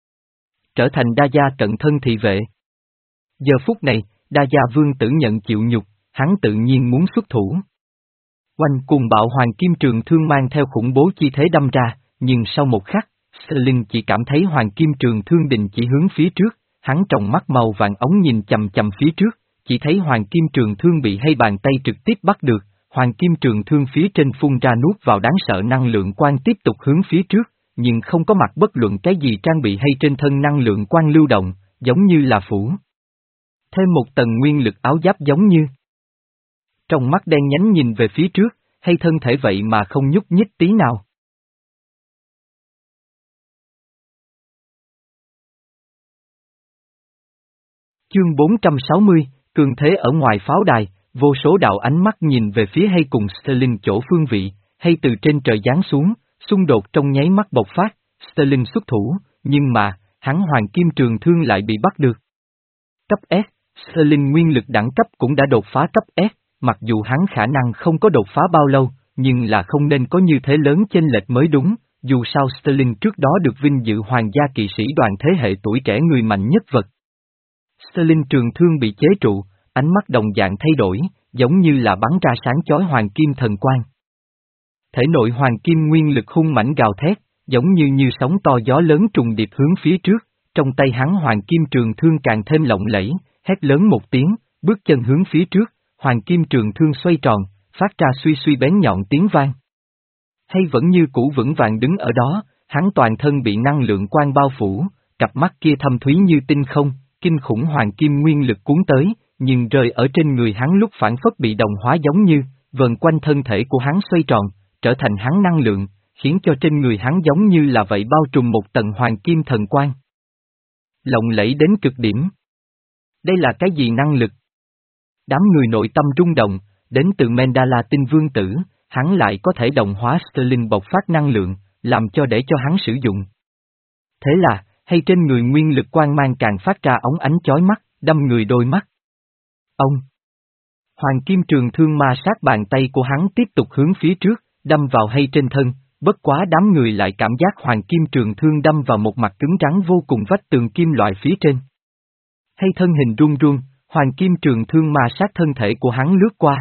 Trở thành đa gia cận thân thị vệ. Giờ phút này, đa gia vương tử nhận chịu nhục, hắn tự nhiên muốn xuất thủ. Oanh cùng bạo hoàng kim trường thương mang theo khủng bố chi thế đâm ra, nhưng sau một khắc, Sterling chỉ cảm thấy hoàng kim trường thương đình chỉ hướng phía trước, hắn tròng mắt màu vàng ống nhìn chầm chầm phía trước, chỉ thấy hoàng kim trường thương bị hay bàn tay trực tiếp bắt được, hoàng kim trường thương phía trên phun ra nuốt vào đáng sợ năng lượng quang tiếp tục hướng phía trước, nhưng không có mặt bất luận cái gì trang bị hay trên thân năng lượng quang lưu động, giống như là phủ. Thêm một tầng nguyên lực áo giáp giống như. Trong mắt đen nhánh nhìn về phía trước, hay thân thể vậy mà không nhúc nhích tí nào. Chương bốn trăm sáu mươi, cường thế ở ngoài pháo đài, vô số đạo ánh mắt nhìn về phía hay cùng Sterling chỗ phương vị, hay từ trên trời giáng xuống, xung đột trong nháy mắt bộc phát, Sterling xuất thủ, nhưng mà, hắn hoàng kim trường thương lại bị bắt được. Cấp S, Sterling nguyên lực đẳng cấp cũng đã đột phá cấp S, mặc dù hắn khả năng không có đột phá bao lâu, nhưng là không nên có như thế lớn chênh lệch mới đúng, dù sao Sterling trước đó được vinh dự hoàng gia kỵ sĩ đoàn thế hệ tuổi trẻ người mạnh nhất vật. Sterling trường thương bị chế trụ, ánh mắt đồng dạng thay đổi, giống như là bắn ra sáng chói hoàng kim thần quang. Thể nội hoàng kim nguyên lực hung mãnh gào thét, giống như như sóng to gió lớn trùng điệp hướng phía trước, trong tay hắn hoàng kim trường thương càng thêm lộng lẫy, hét lớn một tiếng, bước chân hướng phía trước, hoàng kim trường thương xoay tròn, phát ra suy suy bén nhọn tiếng vang. Hay vẫn như cũ vững vàng đứng ở đó, hắn toàn thân bị năng lượng quang bao phủ, cặp mắt kia thâm thúy như tinh không, kinh khủng hoàng kim nguyên lực cuốn tới, nhưng rơi ở trên người hắn lúc phản phất bị đồng hóa giống như, vần quanh thân thể của hắn xoay tròn, trở thành hắn năng lượng, khiến cho trên người hắn giống như là vậy bao trùm một tầng hoàng kim thần quang. Lộng lẫy đến cực điểm. Đây là cái gì năng lực? Đám người nội tâm rung động, đến từ Mandala tinh vương tử, hắn lại có thể đồng hóa Sterling bộc phát năng lượng, làm cho để cho hắn sử dụng. Thế là, hay trên người nguyên lực quang mang càng phát ra óng ánh chói mắt, đâm người đôi mắt. Ông! Hoàng kim trường thương ma sát bàn tay của hắn tiếp tục hướng phía trước, đâm vào hay trên thân, bất quá đám người lại cảm giác hoàng kim trường thương đâm vào một mặt cứng rắn vô cùng vách tường kim loại phía trên. Hay thân hình run run, hoàng kim trường thương ma sát thân thể của hắn lướt qua.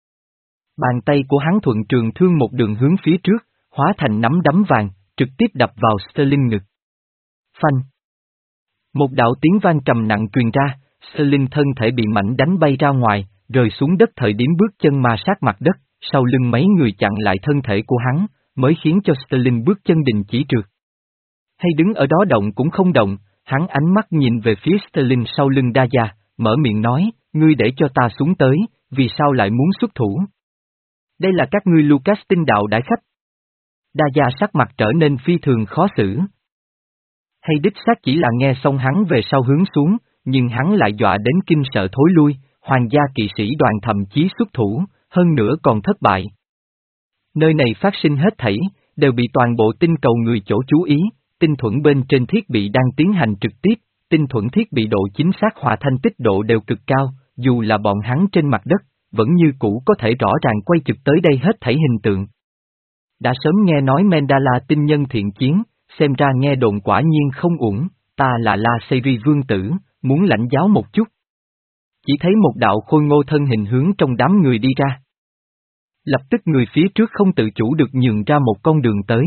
Bàn tay của hắn thuận trường thương một đường hướng phía trước, hóa thành nắm đấm vàng, trực tiếp đập vào Sterling ngực. Phanh! Một đạo tiếng vang trầm nặng truyền ra, Sterling thân thể bị mảnh đánh bay ra ngoài, rơi xuống đất thời điểm bước chân ma sát mặt đất, sau lưng mấy người chặn lại thân thể của hắn, mới khiến cho Sterling bước chân đình chỉ trượt. Hay đứng ở đó động cũng không động, hắn ánh mắt nhìn về phía Sterling sau lưng Đa Gia, mở miệng nói, ngươi để cho ta xuống tới, vì sao lại muốn xuất thủ? Đây là các ngươi Lucas tinh đạo đãi khách. Đa Gia sắc mặt trở nên phi thường khó xử. Hay đích xác chỉ là nghe xong hắn về sau hướng xuống, nhưng hắn lại dọa đến kinh sợ thối lui, hoàng gia kỵ sĩ đoàn thậm chí xuất thủ, hơn nữa còn thất bại. Nơi này phát sinh hết thảy, đều bị toàn bộ tinh cầu người chỗ chú ý, tinh thuẫn bên trên thiết bị đang tiến hành trực tiếp, tinh thuẫn thiết bị độ chính xác hòa thanh tích độ đều cực cao, dù là bọn hắn trên mặt đất, vẫn như cũ có thể rõ ràng quay chụp tới đây hết thảy hình tượng. Đã sớm nghe nói Mandala tinh nhân thiện chiến, xem ra nghe đồn quả nhiên không uổng, ta là La Seri vương tử, muốn lãnh giáo một chút. Chỉ thấy một đạo khôi ngô thân hình hướng trong đám người đi ra. Lập tức người phía trước không tự chủ được nhường ra một con đường tới.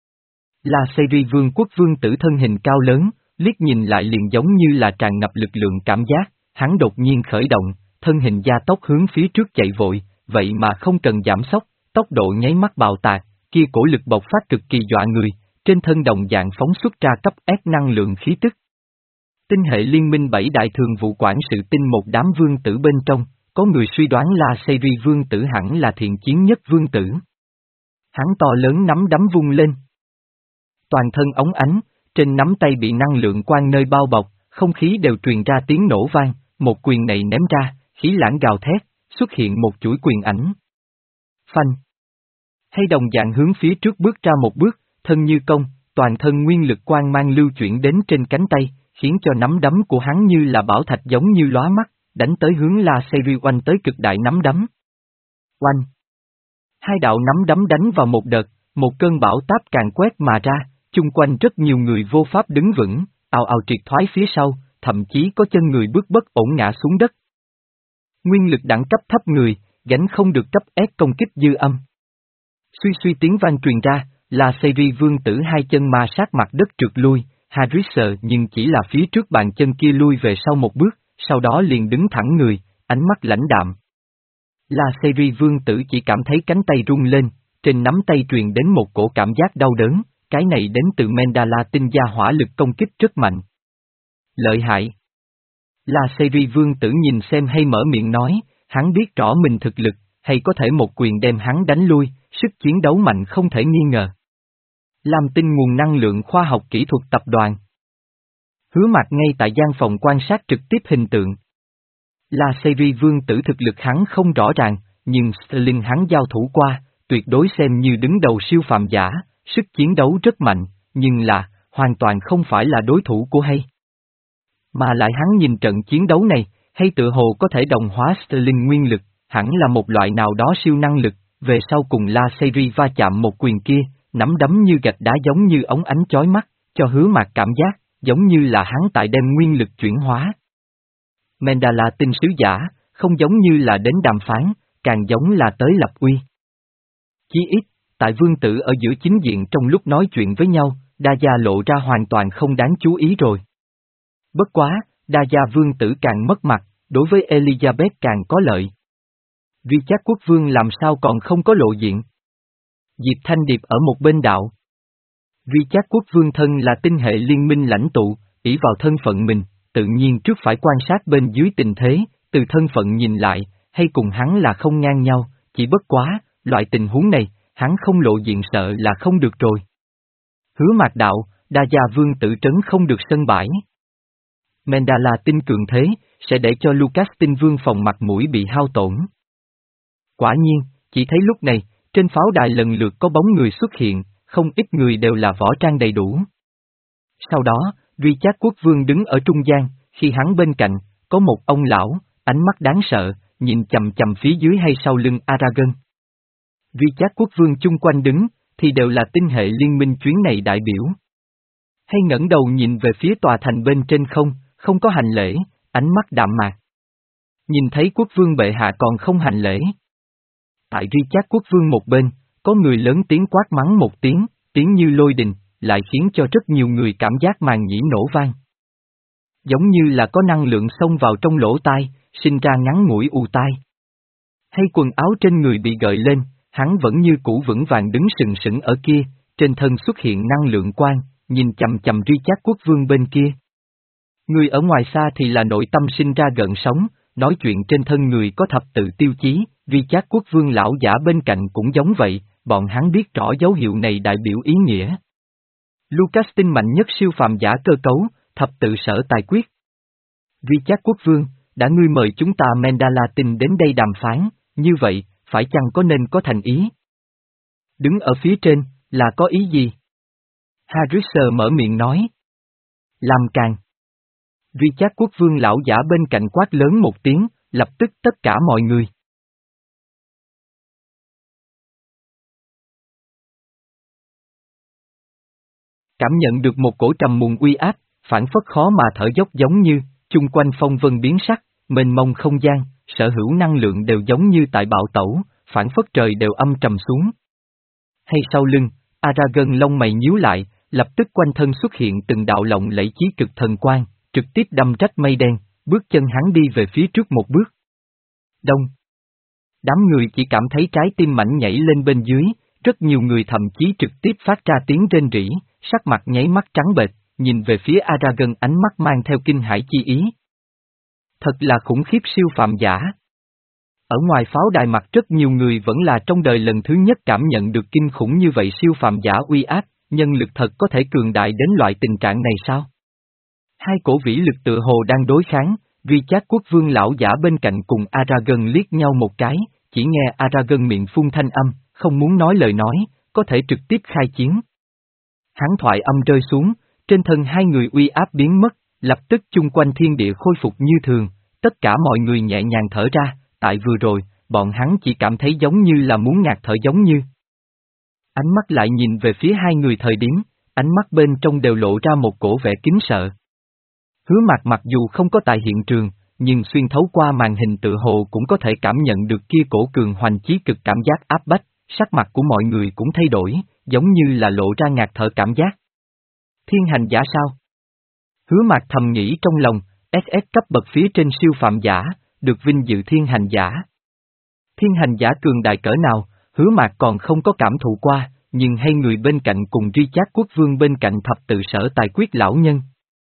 La Seri vương quốc vương tử thân hình cao lớn, liếc nhìn lại liền giống như là tràn ngập lực lượng cảm giác, hắn đột nhiên khởi động, thân hình gia tốc hướng phía trước chạy vội, vậy mà không cần giảm sóc, tốc độ nháy mắt bạo tạc, kia cổ lực bộc phát cực kỳ dọa người, trên thân đồng dạng phóng xuất ra cấp S năng lượng khí tức. Tinh hệ liên minh bảy đại thường vụ quản sự tinh một đám vương tử bên trong, có người suy đoán La Seri vương tử hẳn là thiện chiến nhất vương tử. Hắn to lớn nắm đấm vung lên. Toàn thân ống ánh, trên nắm tay bị năng lượng quang nơi bao bọc, không khí đều truyền ra tiếng nổ vang, một quyền này ném ra, khí lãng gào thét, xuất hiện một chuỗi quyền ảnh. Phanh! Hay đồng dạng hướng phía trước bước ra một bước, thân như công, toàn thân nguyên lực quang mang lưu chuyển đến trên cánh tay, khiến cho nắm đấm của hắn như là bảo thạch giống như lóa mắt, đánh tới hướng La Seri oanh tới cực đại nắm đấm. Oanh! Hai đạo nắm đấm đánh vào một đợt, một cơn bão táp càng quét mà ra, chung quanh rất nhiều người vô pháp đứng vững, ào ào triệt thoái phía sau, thậm chí có chân người bước bất ổn ngã xuống đất. Nguyên lực đẳng cấp thấp người, gánh không được cấp S công kích dư âm. Suy suy tiếng vang truyền ra, La Seri vương tử hai chân ma sát mặt đất trượt lui, Harris sợ nhưng chỉ là phía trước bàn chân kia lui về sau một bước, sau đó liền đứng thẳng người, ánh mắt lãnh đạm. La Seri vương tử chỉ cảm thấy cánh tay rung lên, trên nắm tay truyền đến một cổ cảm giác đau đớn, cái này đến từ Mandala tinh gia hỏa lực công kích rất mạnh. Lợi hại. La Seri vương tử nhìn xem hay mở miệng nói, hắn biết rõ mình thực lực, hay có thể một quyền đem hắn đánh lui, sức chiến đấu mạnh không thể nghi ngờ. Lam Tinh nguồn năng lượng khoa học kỹ thuật tập đoàn. Hứa Mạc ngay tại gian phòng quan sát trực tiếp hình tượng. La Seri vương tử thực lực hắn không rõ ràng, nhưng Sterling hắn giao thủ qua, tuyệt đối xem như đứng đầu siêu phàm giả, sức chiến đấu rất mạnh, nhưng là, hoàn toàn không phải là đối thủ của hay. Mà lại hắn nhìn trận chiến đấu này, hay tự hồ có thể đồng hóa Sterling nguyên lực, hẳn là một loại nào đó siêu năng lực, về sau cùng La Seri va chạm một quyền kia, nắm đấm như gạch đá giống như ống ánh chói mắt, cho Hứa Mạc cảm giác, giống như là hắn tại đem nguyên lực chuyển hóa. Mandala tinh sứ giả, không giống như là đến đàm phán, càng giống là tới lập uy. Chí ít, tại vương tử ở giữa chính diện trong lúc nói chuyện với nhau, Đa Gia lộ ra hoàn toàn không đáng chú ý rồi. Bất quá, Đa Gia vương tử càng mất mặt, đối với Elizabeth càng có lợi. Vì chắc quốc vương làm sao còn không có lộ diện. Diệp Thanh Điệp ở một bên đạo. Vì chắc quốc vương thân là tinh hệ liên minh lãnh tụ, ỷ vào thân phận mình, tự nhiên trước phải quan sát bên dưới tình thế, từ thân phận nhìn lại, hay cùng hắn là không ngang nhau, chỉ bất quá, loại tình huống này, hắn không lộ diện sợ là không được rồi. Hứa Mạc đạo, Đa Gia vương tử trấn không được sân bãi. Mandala tin cường thế, sẽ để cho Lucas tinh vương phòng mặt mũi bị hao tổn. Quả nhiên, chỉ thấy lúc này, trên pháo đài lần lượt có bóng người xuất hiện, không ít người đều là võ trang đầy đủ. Sau đó, Richard quốc vương đứng ở trung gian, khi hắn bên cạnh, có một ông lão, ánh mắt đáng sợ, nhìn chầm chầm phía dưới hay sau lưng Aragon. Richard quốc vương chung quanh đứng, thì đều là tinh hệ liên minh chuyến này đại biểu. Hay ngẩng đầu nhìn về phía tòa thành bên trên không, không có hành lễ, ánh mắt đạm mạc. Nhìn thấy quốc vương bệ hạ còn không hành lễ. Tại Richard quốc vương một bên, có người lớn tiếng quát mắng một tiếng, tiếng như lôi đình, lại khiến cho rất nhiều người cảm giác màng nhĩ nổ vang. Giống như là có năng lượng xông vào trong lỗ tai, sinh ra ngắn ngủi ù tai. Hay quần áo trên người bị gợi lên, hắn vẫn như cũ vững vàng đứng sừng sững ở kia, trên thân xuất hiện năng lượng quang, nhìn chầm chầm Richard quốc vương bên kia. Người ở ngoài xa thì là nội tâm sinh ra gợn sóng, nói chuyện trên thân người có thập tự tiêu chí, Richard quốc vương lão giả bên cạnh cũng giống vậy, bọn hắn biết rõ dấu hiệu này đại biểu ý nghĩa. Lucas tinh mạnh nhất siêu phàm giả cơ cấu, thập tự sở tài quyết. Richard quốc vương, đã ngươi mời chúng ta Mandala tinh đến đây đàm phán, như vậy, phải chăng có nên có thành ý? Đứng ở phía trên, là có ý gì? Harrisser mở miệng nói. Làm càng. Richard quốc vương lão giả bên cạnh quát lớn một tiếng, lập tức tất cả mọi người. Cảm nhận được một cổ trầm mùng uy áp, phản phất khó mà thở dốc giống như, chung quanh phong vân biến sắc, mênh mông không gian, sở hữu năng lượng đều giống như tại bạo tẩu, phản phất trời đều âm trầm xuống. Hay sau lưng, Aragon lông mày nhíu lại, lập tức quanh thân xuất hiện từng đạo lộng lẫy chí cực thần quang, trực tiếp đâm rách mây đen, bước chân hắn đi về phía trước một bước. Đông. Đám người chỉ cảm thấy trái tim mảnh nhảy lên bên dưới, rất nhiều người thậm chí trực tiếp phát ra tiếng rên rỉ, sắc mặt nháy mắt trắng bệch, nhìn về phía Aragon ánh mắt mang theo kinh hãi chi ý. Thật là khủng khiếp siêu phàm giả. Ở ngoài pháo đài mặt rất nhiều người vẫn là trong đời lần thứ nhất cảm nhận được kinh khủng như vậy siêu phàm giả uy áp, nhân lực thật có thể cường đại đến loại tình trạng này sao? Hai cổ vĩ lực tự hồ đang đối kháng, Richard quốc vương lão giả bên cạnh cùng Aragon liếc nhau một cái, chỉ nghe Aragon miệng phun thanh âm, không muốn nói lời nói, có thể trực tiếp khai chiến. Hắn thoại âm rơi xuống, trên thân hai người uy áp biến mất, lập tức chung quanh thiên địa khôi phục như thường, tất cả mọi người nhẹ nhàng thở ra, tại vừa rồi, bọn hắn chỉ cảm thấy giống như là muốn ngạt thở giống như. Ánh mắt lại nhìn về phía hai người thời điểm, ánh mắt bên trong đều lộ ra một cổ vẻ kính sợ. Hứa Mạc mặc dù không có tại hiện trường, nhưng xuyên thấu qua màn hình tự hồ cũng có thể cảm nhận được kia cổ cường hoành chí cực cảm giác áp bách, sắc mặt của mọi người cũng thay đổi, giống như là lộ ra ngạt thở cảm giác. Thiên hành giả sao? Hứa Mạc thầm nghĩ trong lòng, ét ét cấp bậc phía trên siêu phàm giả, được vinh dự thiên hành giả. Thiên hành giả cường đại cỡ nào, Hứa Mạc còn không có cảm thụ qua, nhưng hay người bên cạnh cùng Richard quốc vương bên cạnh thập tự sở tài quyết lão nhân.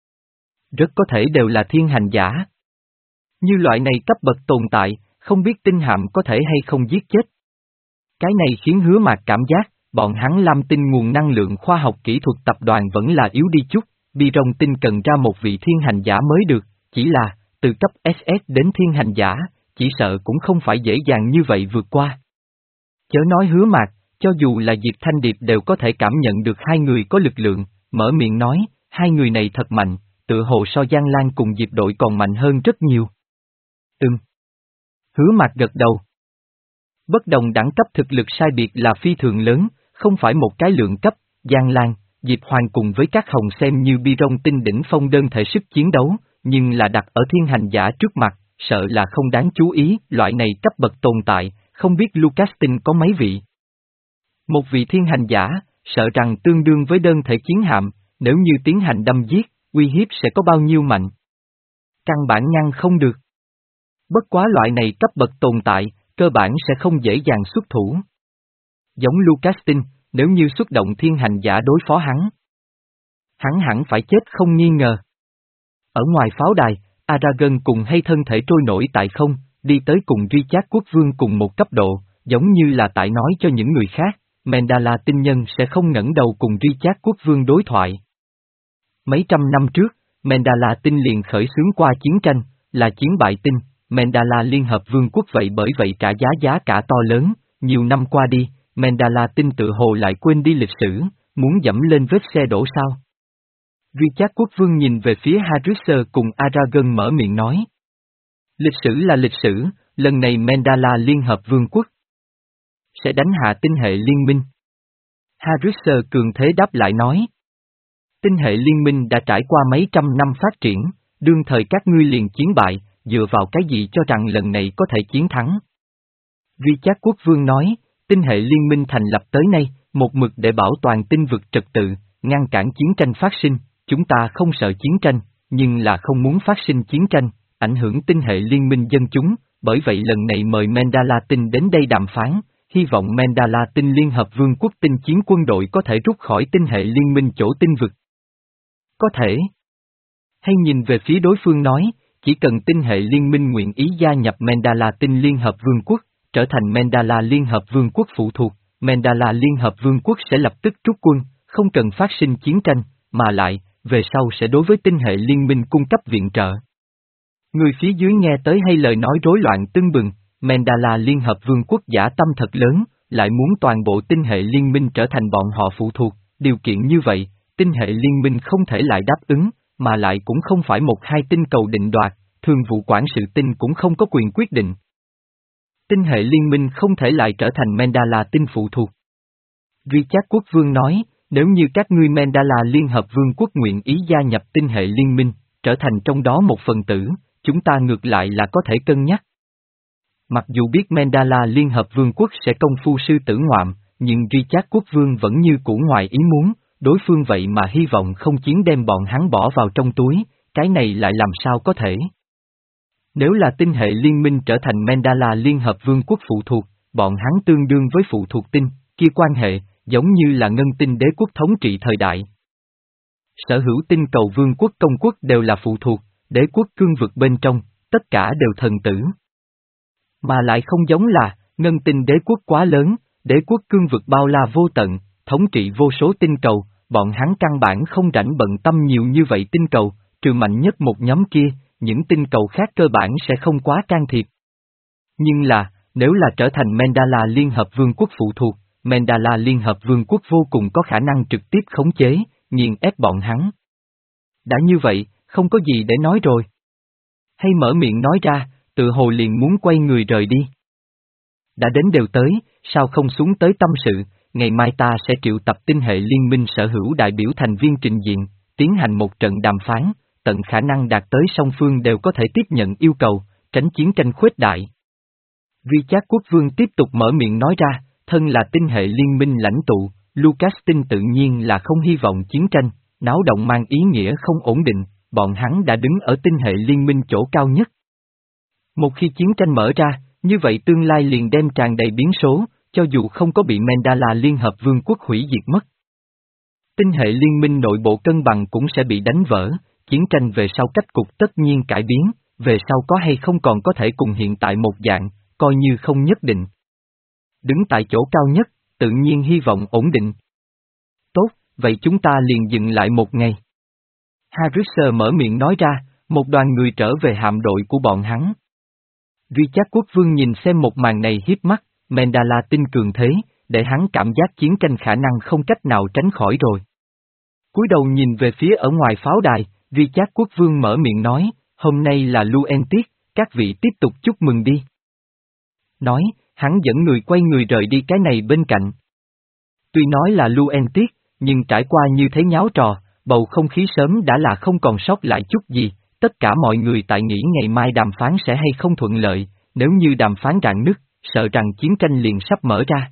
Rất có thể đều là thiên hành giả. Như loại này cấp bậc tồn tại, không biết tinh hạm có thể hay không giết chết. Cái này khiến Hứa Mạc cảm giác, bọn hắn Lam Tinh nguồn năng lượng khoa học kỹ thuật tập đoàn vẫn là yếu đi chút, Bi Rong Tinh cần ra một vị thiên hành giả mới được, chỉ là, từ cấp ét ét đến thiên hành giả, chỉ sợ cũng không phải dễ dàng như vậy vượt qua. Chớ nói Hứa Mạc, cho dù là Diệp Thanh Điệp đều có thể cảm nhận được hai người có lực lượng, mở miệng nói, hai người này thật mạnh, tự hồ so Giang Lan cùng Diệp đội còn mạnh hơn rất nhiều. Ừm. Hứa Mạc gật đầu. Bất đồng đẳng cấp thực lực sai biệt là phi thường lớn, Không phải một cái lượng cấp, Giang Lan, Diệp Hoàng cùng với các hồng xem như bi rong tinh đỉnh phong đơn thể sức chiến đấu, nhưng là đặt ở thiên hành giả trước mặt, sợ là không đáng chú ý, loại này cấp bậc tồn tại, không biết Lucas Tinh có mấy vị. Một vị thiên hành giả, sợ rằng tương đương với đơn thể chiến hạm, nếu như tiến hành đâm giết, uy hiếp sẽ có bao nhiêu mạnh. Căn bản ngăn không được. Bất quá loại này cấp bậc tồn tại, cơ bản sẽ không dễ dàng xuất thủ. Giống Lucas Tinh, nếu như xuất động thiên hành giả đối phó hắn, hắn hẳn phải chết không nghi ngờ. Ở ngoài pháo đài, Aragon cùng hay thân thể trôi nổi tại không, đi tới cùng Richard Quốc Vương cùng một cấp độ, giống như là tại nói cho những người khác, Mandala tinh nhân sẽ không ngẩng đầu cùng Richard Quốc Vương đối thoại. Mấy trăm năm trước, Mandala tinh liền khởi xướng qua chiến tranh, là chiến bại tinh, Mandala Liên Hợp Vương quốc vậy bởi vậy trả giá giá cả to lớn, nhiều năm qua đi, Mandala tinh tự hồ lại quên đi lịch sử, muốn dẫm lên vết xe đổ sao. Richard Quốc Vương nhìn về phía Harrisser cùng Aragon mở miệng nói. Lịch sử là lịch sử, lần này Mandala Liên Hợp Vương quốc sẽ đánh hạ tinh hệ liên minh. Harrisser cường thế đáp lại nói. Tinh hệ liên minh đã trải qua mấy trăm năm phát triển, đương thời các ngươi liền chiến bại, dựa vào cái gì cho rằng lần này có thể chiến thắng. Richard Quốc Vương nói, tinh hệ liên minh thành lập tới nay, một mực để bảo toàn tinh vực trật tự, ngăn cản chiến tranh phát sinh, chúng ta không sợ chiến tranh, nhưng là không muốn phát sinh chiến tranh, ảnh hưởng tinh hệ liên minh dân chúng, bởi vậy lần này mời Mandala tinh đến đây đàm phán, hy vọng Mandala tinh Liên Hợp Vương quốc tinh chiến quân đội có thể rút khỏi tinh hệ liên minh chỗ tinh vực. Có thể. Hay nhìn về phía đối phương nói, chỉ cần tinh hệ liên minh nguyện ý gia nhập Mandala tinh Liên Hợp Vương quốc, trở thành Mandala Liên Hợp Vương quốc phụ thuộc, Mandala Liên Hợp Vương quốc sẽ lập tức rút quân, không cần phát sinh chiến tranh, mà lại, về sau sẽ đối với tinh hệ liên minh cung cấp viện trợ. Người phía dưới nghe tới hay lời nói rối loạn tưng bừng, Mandala Liên Hợp Vương quốc giả tâm thật lớn, lại muốn toàn bộ tinh hệ liên minh trở thành bọn họ phụ thuộc, điều kiện như vậy, tinh hệ liên minh không thể lại đáp ứng, mà lại cũng không phải một hai tinh cầu định đoạt, thường vụ quản sự tinh cũng không có quyền quyết định. Tinh hệ liên minh không thể lại trở thành Mandala tinh phụ thuộc. Richard Quốc Vương nói, nếu như các ngươi Mandala Liên Hợp Vương quốc nguyện ý gia nhập tinh hệ liên minh, trở thành trong đó một phần tử, chúng ta ngược lại là có thể cân nhắc. Mặc dù biết Mandala Liên Hợp Vương quốc sẽ công phu sư tử ngoạm, nhưng Richard Quốc Vương vẫn như cũ ngoài ý muốn, đối phương vậy mà hy vọng không chiến đem bọn hắn bỏ vào trong túi, cái này lại làm sao có thể. Nếu là tinh hệ liên minh trở thành Mandala Liên Hợp Vương quốc phụ thuộc, bọn hắn tương đương với phụ thuộc tinh, kia quan hệ, giống như là ngân tinh đế quốc thống trị thời đại. Sở hữu tinh cầu vương quốc công quốc đều là phụ thuộc, đế quốc cương vực bên trong, tất cả đều thần tử. Mà lại không giống là, ngân tinh đế quốc quá lớn, đế quốc cương vực bao la vô tận, thống trị vô số tinh cầu, bọn hắn căn bản không rảnh bận tâm nhiều như vậy tinh cầu, trừ mạnh nhất một nhóm kia, những tinh cầu khác cơ bản sẽ không quá can thiệp. Nhưng là, nếu là trở thành Mandala Liên Hợp Vương quốc phụ thuộc, Mandala Liên Hợp Vương quốc vô cùng có khả năng trực tiếp khống chế, nghiền ép bọn hắn. Đã như vậy, không có gì để nói rồi. Hay mở miệng nói ra, tự hồ liền muốn quay người rời đi. Đã đến đều tới, sao không xuống tới tâm sự, ngày mai ta sẽ triệu tập tinh hệ liên minh sở hữu đại biểu thành viên trình diện, tiến hành một trận đàm phán, tận khả năng đạt tới song phương đều có thể tiếp nhận yêu cầu, tránh chiến tranh khuếch đại. Richard Quốc Vương tiếp tục mở miệng nói ra, thân là tinh hệ liên minh lãnh tụ, Lucas Tinh tự nhiên là không hy vọng chiến tranh, náo động mang ý nghĩa không ổn định, bọn hắn đã đứng ở tinh hệ liên minh chỗ cao nhất. Một khi chiến tranh mở ra, như vậy tương lai liền đem tràn đầy biến số, cho dù không có bị Mandala Liên Hợp Vương quốc hủy diệt mất. Tinh hệ liên minh nội bộ cân bằng cũng sẽ bị đánh vỡ, chiến tranh về sau cách cục tất nhiên cải biến, về sau có hay không còn có thể cùng hiện tại một dạng, coi như không nhất định. Đứng tại chỗ cao nhất, tự nhiên hy vọng ổn định. Tốt, vậy chúng ta liền dừng lại một ngày. Harrisser mở miệng nói ra, một đoàn người trở về hạm đội của bọn hắn. Richard Quốc Vương nhìn xem một màn này hiếp mắt, Mandala tinh cường thế, để hắn cảm giác chiến tranh khả năng không cách nào tránh khỏi rồi. Cúi đầu nhìn về phía ở ngoài pháo đài, Richard Quốc Vương mở miệng nói, hôm nay là Luentis, các vị tiếp tục chúc mừng đi. Nói, hắn dẫn người quay người rời đi cái này bên cạnh. Tuy nói là Luentit, nhưng trải qua như thế nháo trò, bầu không khí sớm đã là không còn sót lại chút gì, tất cả mọi người tại nghĩ ngày mai đàm phán sẽ hay không thuận lợi, nếu như đàm phán rạn nứt, sợ rằng chiến tranh liền sắp mở ra.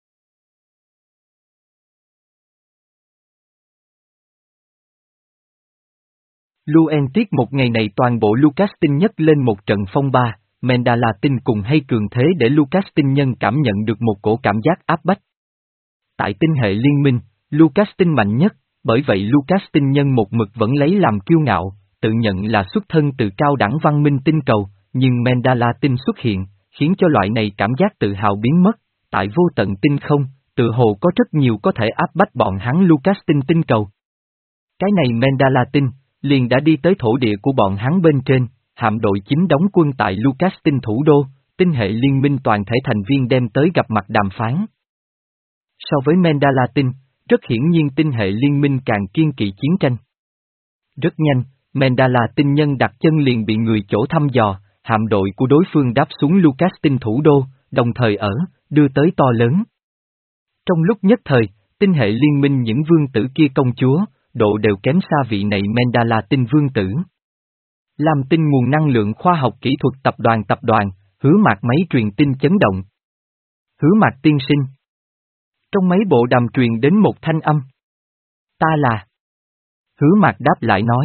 Luentit một ngày này toàn bộ Lucastin nhấc lên một trận phong ba, Mandalatin cùng hay cường thế để Lucastin nhân cảm nhận được một cổ cảm giác áp bách. Tại tinh hệ liên minh, Lucastin mạnh nhất, bởi vậy Lucastin nhân một mực vẫn lấy làm kiêu ngạo, tự nhận là xuất thân từ cao đẳng văn minh tinh cầu, nhưng Mandalatin xuất hiện, khiến cho loại này cảm giác tự hào biến mất, tại vô tận tinh không, tự hồ có rất nhiều có thể áp bách bọn hắn Lucastin tinh cầu. Cái này Mandalatin liền đã đi tới thổ địa của bọn hắn bên trên, hạm đội chính đóng quân tại Lucastin thủ đô, tinh hệ liên minh toàn thể thành viên đem tới gặp mặt đàm phán. So với Mandalatin, rất hiển nhiên tinh hệ liên minh càng kiên kỵ chiến tranh. Rất nhanh, Mandalatin nhân đặt chân liền bị người chỗ thăm dò, hạm đội của đối phương đáp xuống Lucastin thủ đô, đồng thời ở, đưa tới to lớn. Trong lúc nhất thời, tinh hệ liên minh những vương tử kia công chúa, độ đều kém xa vị này Mandalatin vương tử. Lam Tinh nguồn năng lượng khoa học kỹ thuật tập đoàn tập đoàn, Hứa Mạc máy truyền tin chấn động. Hứa Mạc tiên sinh. Trong mấy bộ đàm truyền đến một thanh âm. Ta là. Hứa Mạc đáp lại nói.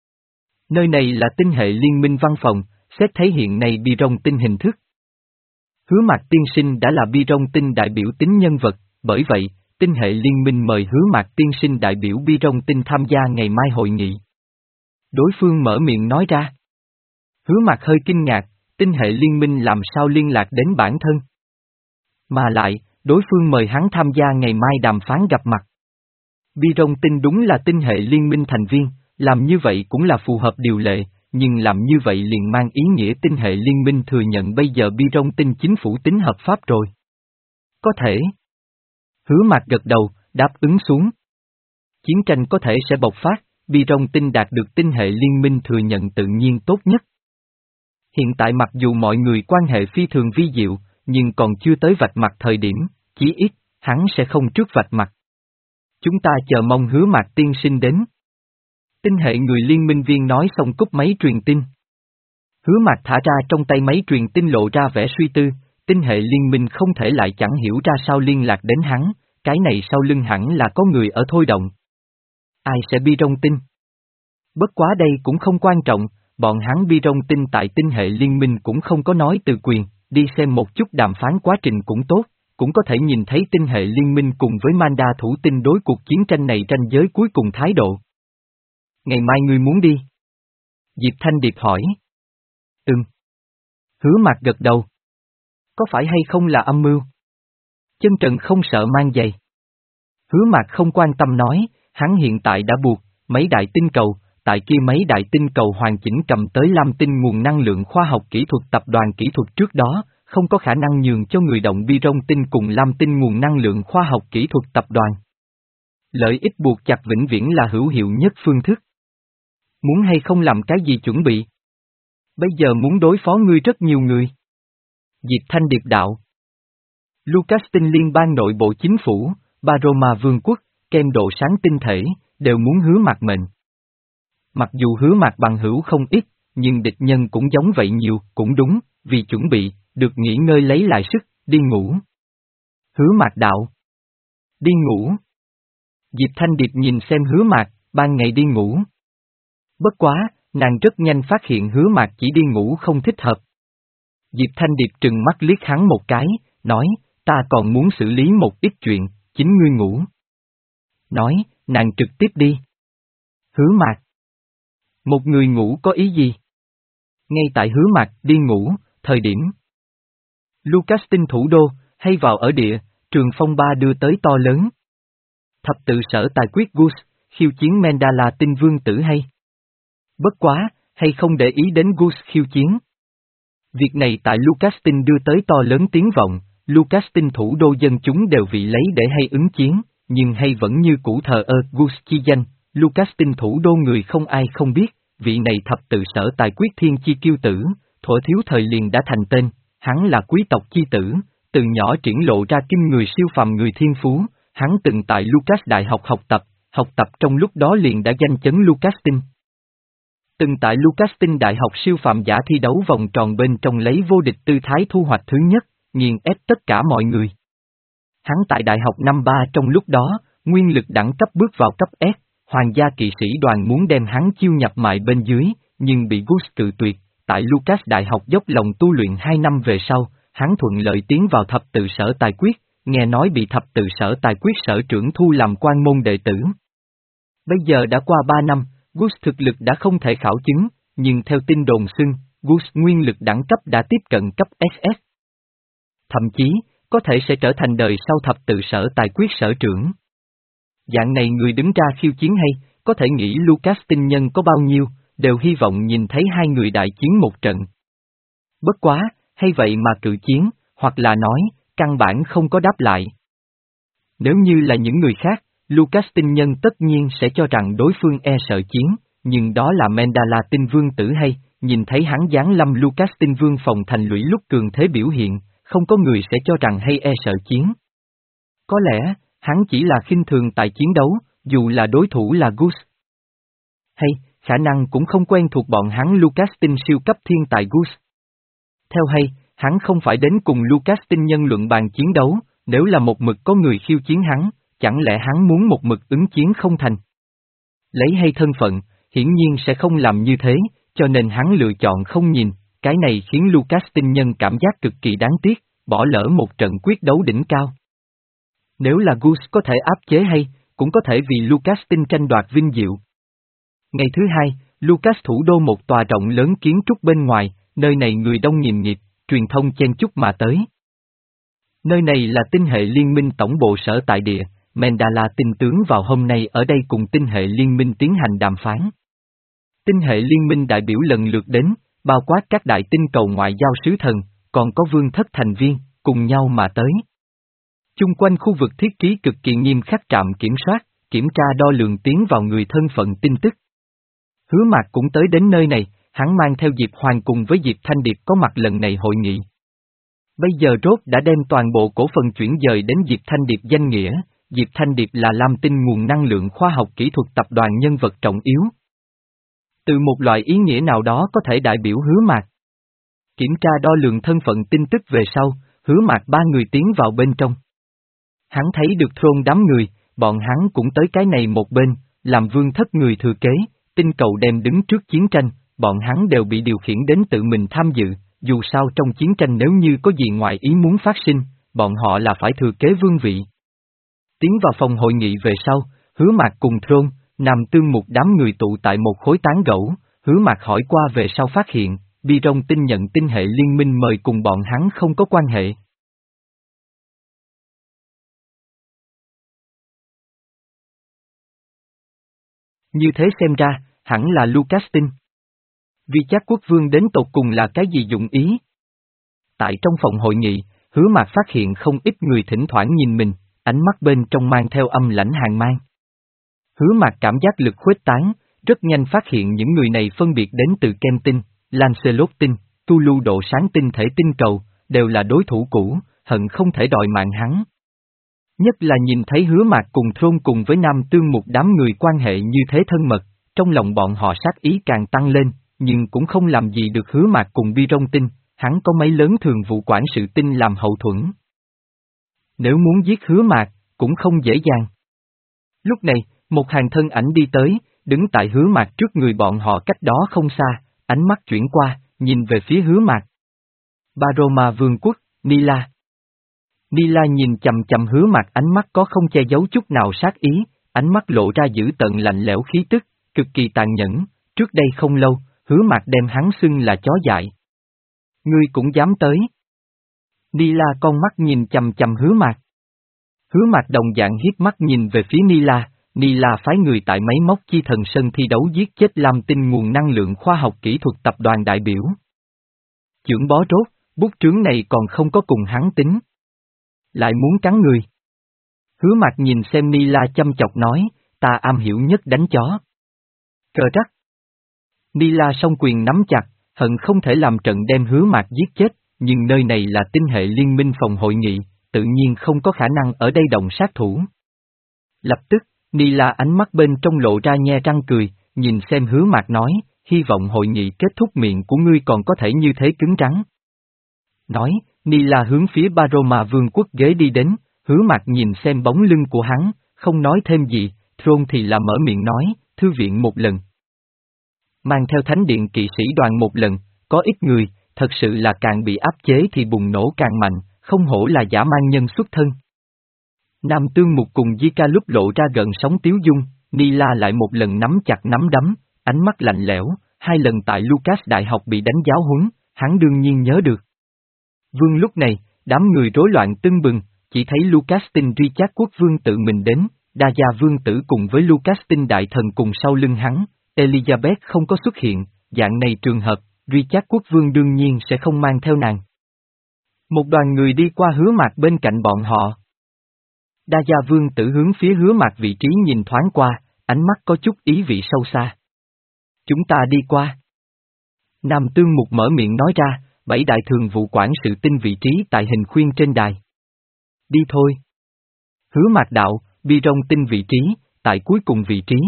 Nơi này là tinh hệ liên minh văn phòng, xét thấy hiện nay bi rong tinh hình thức. Hứa Mạc tiên sinh đã là bi rong tinh đại biểu tính nhân vật, bởi vậy, tinh hệ liên minh mời Hứa Mạc tiên sinh đại biểu bi rong tinh tham gia ngày mai hội nghị. Đối phương mở miệng nói ra. Hứa Mạc hơi kinh ngạc, tinh hệ liên minh làm sao liên lạc đến bản thân. Mà lại, đối phương mời hắn tham gia ngày mai đàm phán gặp mặt. Bi rong tinh đúng là tinh hệ liên minh thành viên, làm như vậy cũng là phù hợp điều lệ, nhưng làm như vậy liền mang ý nghĩa tinh hệ liên minh thừa nhận bây giờ bi rong tinh chính phủ tính hợp pháp rồi. Có thể. Hứa Mạc gật đầu, đáp ứng xuống. Chiến tranh có thể sẽ bộc phát, bi rong tinh đạt được tinh hệ liên minh thừa nhận tự nhiên tốt nhất. Hiện tại mặc dù mọi người quan hệ phi thường vi diệu, nhưng còn chưa tới vạch mặt thời điểm, chí ít, hắn sẽ không trước vạch mặt. Chúng ta chờ mong Hứa Mạc tiên sinh đến. Tinh hệ người liên minh viên nói xong cúp máy truyền tin. Hứa Mạc thả ra trong tay máy truyền tin lộ ra vẻ suy tư, tinh hệ liên minh không thể lại chẳng hiểu ra sao liên lạc đến hắn, cái này sau lưng hẳn là có người ở thôi động. Ai sẽ bi rong tinh? Bất quá đây cũng không quan trọng, bọn hắn bi rong tinh tại tinh hệ liên minh cũng không có nói từ quyền, đi xem một chút đàm phán quá trình cũng tốt, cũng có thể nhìn thấy tinh hệ liên minh cùng với Manda thủ tinh đối cuộc chiến tranh này tranh giới cuối cùng thái độ. Ngày mai ngươi muốn đi? Diệp Thanh Điệp hỏi. Ừm. Hứa Mạc gật đầu. Có phải hay không là âm mưu? Chân Trần không sợ mang giày. Hứa Mạc không quan tâm nói, hắn hiện tại đã buộc, mấy đại tinh cầu, tại kia mấy đại tinh cầu hoàn chỉnh cầm tới Lam Tinh nguồn năng lượng khoa học kỹ thuật tập đoàn kỹ thuật trước đó, không có khả năng nhường cho người động bi rong tinh cùng Lam Tinh nguồn năng lượng khoa học kỹ thuật tập đoàn. Lợi ích buộc chặt vĩnh viễn là hữu hiệu nhất phương thức. Muốn hay không làm cái gì chuẩn bị? Bây giờ muốn đối phó ngươi rất nhiều người. Diệp Thanh Điệp đạo. Lucastin liên bang nội bộ chính phủ, Baroma vương quốc, kem độ sáng tinh thể, đều muốn Hứa Mạc mệnh. Mặc dù Hứa Mạc bằng hữu không ít, nhưng địch nhân cũng giống vậy nhiều, cũng đúng, vì chuẩn bị, được nghỉ ngơi lấy lại sức, đi ngủ. Hứa Mạc đạo. Đi ngủ. Diệp Thanh Điệp nhìn xem Hứa Mạc, ban ngày đi ngủ. Bất quá, nàng rất nhanh phát hiện Hứa Mạc chỉ đi ngủ không thích hợp. Diệp Thanh Điệp trừng mắt liếc hắn một cái, nói, ta còn muốn xử lý một ít chuyện, chính ngươi ngủ. Nói, nàng trực tiếp đi. Hứa Mạc. Một người ngủ có ý gì? Ngay tại Hứa Mạc đi ngủ, thời điểm. Lucastin thủ đô, hay vào ở địa, trường phong ba đưa tới to lớn. Thập tự sở tài quyết Gus, khiêu chiến Mandala tinh vương tử hay? Bất quá, hay không để ý đến Gus khiêu chiến? Việc này tại Lucastin đưa tới to lớn tiếng vọng, Lucastin thủ đô dân chúng đều vị lấy để hay ứng chiến, nhưng hay vẫn như cũ thờ ơ Gus chi danh, Lucastin thủ đô người không ai không biết, vị này thập tự sở tài quyết thiên chi kiêu tử, thuở thiếu thời liền đã thành tên, hắn là quý tộc chi tử, từ nhỏ triển lộ ra kinh người siêu phàm người thiên phú, hắn từng tại Lucas Đại học học tập, học tập trong lúc đó liền đã danh chấn Lucastin. Từng tại Lucastin Đại học siêu phàm giả thi đấu vòng tròn bên trong lấy vô địch tư thái thu hoạch thứ nhất, nghiền ép tất cả mọi người. Hắn tại Đại học năm ba trong lúc đó, nguyên lực đẳng cấp bước vào cấp S, hoàng gia kỵ sĩ đoàn muốn đem hắn chiêu nhập mại bên dưới, nhưng bị Gus cự tuyệt, tại Lucas Đại học dốc lòng tu luyện hai năm về sau, hắn thuận lợi tiến vào thập tự sở tài quyết, nghe nói bị thập tự sở tài quyết sở trưởng thu làm quan môn đệ tử. Bây giờ đã qua ba năm, Gus thực lực đã không thể khảo chứng, nhưng theo tin đồn xưng, Gus nguyên lực đẳng cấp đã tiếp cận cấp ét ét. Thậm chí, có thể sẽ trở thành đời sau thập tự sở tài quyết sở trưởng. Dạng này người đứng ra khiêu chiến hay, có thể nghĩ Lucas tinh nhân có bao nhiêu, đều hy vọng nhìn thấy hai người đại chiến một trận. Bất quá, hay vậy mà cự chiến, hoặc là nói, căn bản không có đáp lại. Nếu như là những người khác, Lucas tinh nhân tất nhiên sẽ cho rằng đối phương e sợ chiến, nhưng đó là Mandala tinh vương tử hay, nhìn thấy hắn giáng lâm Lucas tinh vương phòng thành lũy lúc cường thế biểu hiện, không có người sẽ cho rằng hay e sợ chiến. Có lẽ, hắn chỉ là khinh thường tại chiến đấu, dù là đối thủ là Gus. Hay, khả năng cũng không quen thuộc bọn hắn Lucas tinh siêu cấp thiên tài Gus. Theo hay, hắn không phải đến cùng Lucas tinh nhân luận bàn chiến đấu, nếu là một mực có người khiêu chiến hắn, chẳng lẽ hắn muốn một mực ứng chiến không thành? Lấy hay thân phận, hiển nhiên sẽ không làm như thế, cho nên hắn lựa chọn không nhìn, cái này khiến Lucas tinh nhân cảm giác cực kỳ đáng tiếc, bỏ lỡ một trận quyết đấu đỉnh cao. Nếu là Gus có thể áp chế hay, cũng có thể vì Lucas tinh tranh đoạt vinh diệu. Ngày thứ hai, Lucas thủ đô một tòa rộng lớn kiến trúc bên ngoài, nơi này người đông nghìn nghịt, truyền thông chen chúc mà tới. Nơi này là tinh hệ liên minh tổng bộ sở tại địa, Mandala tinh tướng vào hôm nay ở đây cùng tinh hệ liên minh tiến hành đàm phán. Tinh hệ liên minh đại biểu lần lượt đến, bao quát các đại tinh cầu ngoại giao sứ thần, còn có vương thất thành viên, cùng nhau mà tới. Chung quanh khu vực thiết trí cực kỳ nghiêm khắc trạm kiểm soát, kiểm tra đo lường tiến vào người thân phận tin tức. Hứa Mạc cũng tới đến nơi này, hắn mang theo Diệp Hoàng cùng với Diệp Thanh Điệp có mặt lần này hội nghị. Bây giờ rốt đã đem toàn bộ cổ phần chuyển dời đến Diệp Thanh Điệp danh nghĩa, Diệp Thanh Điệp là Lam Tinh nguồn năng lượng khoa học kỹ thuật tập đoàn nhân vật trọng yếu. Từ một loại ý nghĩa nào đó có thể đại biểu Hứa Mạc. Kiểm tra đo lường thân phận tin tức về sau, Hứa Mạc ba người tiến vào bên trong. Hắn thấy được Thron đám người, bọn hắn cũng tới cái này một bên, làm vương thất người thừa kế, tinh cầu đem đứng trước chiến tranh, bọn hắn đều bị điều khiển đến tự mình tham dự, dù sao trong chiến tranh nếu như có gì ngoại ý muốn phát sinh, bọn họ là phải thừa kế vương vị. Tiến vào phòng hội nghị về sau, Hứa Mạc cùng Thron, Nam Tương một đám người tụ tại một khối tán gẫu, Hứa Mạc hỏi qua về sau phát hiện, Bi Rong tin nhận tinh hệ liên minh mời cùng bọn hắn không có quan hệ. Như thế xem ra, hẳn là Lucas tinh. Vì chắc quốc vương đến tột cùng là cái gì dụng ý? Tại trong phòng hội nghị, Hứa Mạc phát hiện không ít người thỉnh thoảng nhìn mình, ánh mắt bên trong mang theo âm lãnh hàn mang. Hứa Mạc cảm giác lực khuếch tán, rất nhanh phát hiện những người này phân biệt đến từ Kem tinh, Lancelot tinh, Tulu độ sáng tinh thể tinh cầu, đều là đối thủ cũ, hận không thể đòi mạng hắn. Nhất là nhìn thấy Hứa Mạc cùng Thron cùng với Nam Tương một đám người quan hệ như thế thân mật, trong lòng bọn họ sát ý càng tăng lên, nhưng cũng không làm gì được Hứa Mạc cùng Bi Rong tinh, hắn có mấy lớn thường vụ quản sự tinh làm hậu thuẫn. Nếu muốn giết Hứa Mạc, cũng không dễ dàng. Lúc này, một hàng thân ảnh đi tới, đứng tại Hứa Mạc trước người bọn họ cách đó không xa, ánh mắt chuyển qua, nhìn về phía Hứa Mạc. Baroma Vương quốc, Nila. Nila nhìn chầm chầm Hứa Mạc, ánh mắt có không che giấu chút nào sát ý, ánh mắt lộ ra dữ tợn lạnh lẽo khí tức, cực kỳ tàn nhẫn. Trước đây không lâu, Hứa Mạc đem hắn xưng là chó dại. Ngươi cũng dám tới. Nila con mắt nhìn chầm chầm Hứa Mạc. Hứa Mạc đồng dạng hiếp mắt nhìn về phía Nila, Nila phái người tại máy móc chi thần sân thi đấu giết chết Lam Tinh nguồn năng lượng khoa học kỹ thuật tập đoàn đại biểu. Chưởng bó rốt, bút trướng này còn không có cùng hắn tính. Lại muốn cắn người. Hứa Mạc nhìn xem Nila chăm chọc nói, ta am hiểu nhất đánh chó. Cờ rắc. Nila song quyền nắm chặt, hận không thể làm trận đem Hứa Mạc giết chết, nhưng nơi này là tinh hệ liên minh phòng hội nghị, tự nhiên không có khả năng ở đây động sát thủ. Lập tức, Nila ánh mắt bên trong lộ ra nhe răng cười, nhìn xem Hứa Mạc nói, hy vọng hội nghị kết thúc miệng của ngươi còn có thể như thế cứng rắn. Nói, Nila hướng phía Baroma vương quốc ghế đi đến, Hứa Mạc nhìn xem bóng lưng của hắn, không nói thêm gì, Throne thì là mở miệng nói, thư viện một lần. Mang theo thánh điện kỵ sĩ đoàn một lần, có ít người, thật sự là càng bị áp chế thì bùng nổ càng mạnh, không hổ là giả mang nhân xuất thân. Nam Tương Mục cùng Di-ca lúc lộ ra gần sóng tiếu dung, Nila lại một lần nắm chặt nắm đấm, ánh mắt lạnh lẽo, hai lần tại Lucas Đại học bị đánh giáo huấn, hắn đương nhiên nhớ được. Vương lúc này, đám người rối loạn tưng bừng, chỉ thấy Lucas tin Richard quốc vương tự mình đến, Đa Gia vương tử cùng với Lucas tin đại thần cùng sau lưng hắn, Elizabeth không có xuất hiện, dạng này trường hợp, Richard quốc vương đương nhiên sẽ không mang theo nàng. Một đoàn người đi qua Hứa Mạc bên cạnh bọn họ. Đa Gia vương tử hướng phía Hứa Mạc vị trí nhìn thoáng qua, ánh mắt có chút ý vị sâu xa. Chúng ta đi qua. Nam Tương Mục mở miệng nói ra, bảy đại thường vụ quản sự tin vị trí tại hình khuyên trên đài. Đi thôi. Hứa Mạc đạo, Bi Rong tin vị trí, tại cuối cùng vị trí.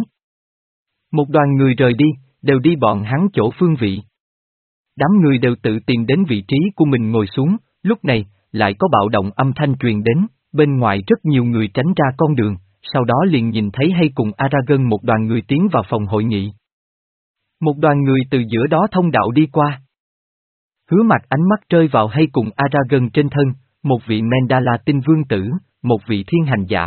Một đoàn người rời đi, đều đi bọn hắn chỗ phương vị. Đám người đều tự tìm đến vị trí của mình ngồi xuống, lúc này, lại có bạo động âm thanh truyền đến, bên ngoài rất nhiều người tránh ra con đường, sau đó liền nhìn thấy hay cùng Aragon một đoàn người tiến vào phòng hội nghị. Một đoàn người từ giữa đó thông đạo đi qua. Hứa Mạc ánh mắt rơi vào hay cùng Aragon trên thân, một vị Mendala tinh vương tử, một vị thiên hành giả.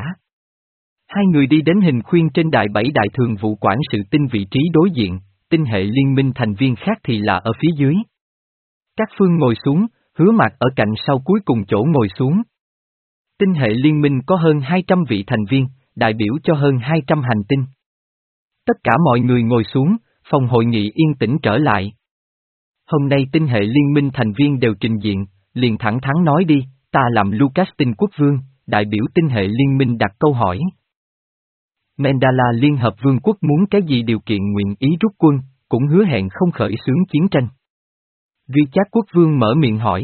Hai người đi đến hình khuyên trên đại bảy đại thường vụ quản sự tinh vị trí đối diện, tinh hệ liên minh thành viên khác thì là ở phía dưới. Các phương ngồi xuống, Hứa Mạc ở cạnh sau cuối cùng chỗ ngồi xuống. Tinh hệ liên minh có hơn hai trăm vị thành viên, đại biểu cho hơn hai trăm hành tinh. Tất cả mọi người ngồi xuống, phòng hội nghị yên tĩnh trở lại. Hôm nay tinh hệ liên minh thành viên đều trình diện, liền thẳng thắn nói đi, ta làm Lucas tinh quốc vương, đại biểu tinh hệ liên minh đặt câu hỏi. Mendala Liên Hợp Vương quốc muốn cái gì điều kiện nguyện ý rút quân, cũng hứa hẹn không khởi xướng chiến tranh. Richard quốc vương mở miệng hỏi.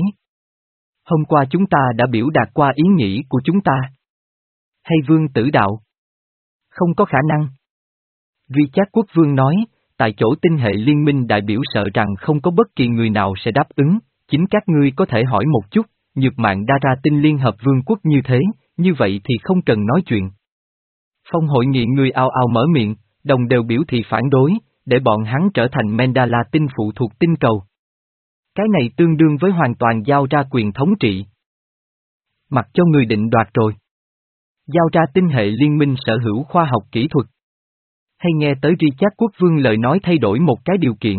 Hôm qua chúng ta đã biểu đạt qua ý nghĩ của chúng ta. Hay vương tử đạo? Không có khả năng. Richard quốc vương nói, tại chỗ tinh hệ liên minh đại biểu sợ rằng không có bất kỳ người nào sẽ đáp ứng, chính các ngươi có thể hỏi một chút, nhược mạng đa ra tinh Liên Hợp Vương quốc như thế, như vậy thì không cần nói chuyện. Phong hội nghị người ao ao mở miệng, đồng đều biểu thị phản đối, để bọn hắn trở thành Mendala tinh phụ thuộc tinh cầu. Cái này tương đương với hoàn toàn giao ra quyền thống trị. Mặc cho người định đoạt rồi. Giao ra tinh hệ liên minh sở hữu khoa học kỹ thuật. Hay nghe tới Richard quốc vương lời nói thay đổi một cái điều kiện.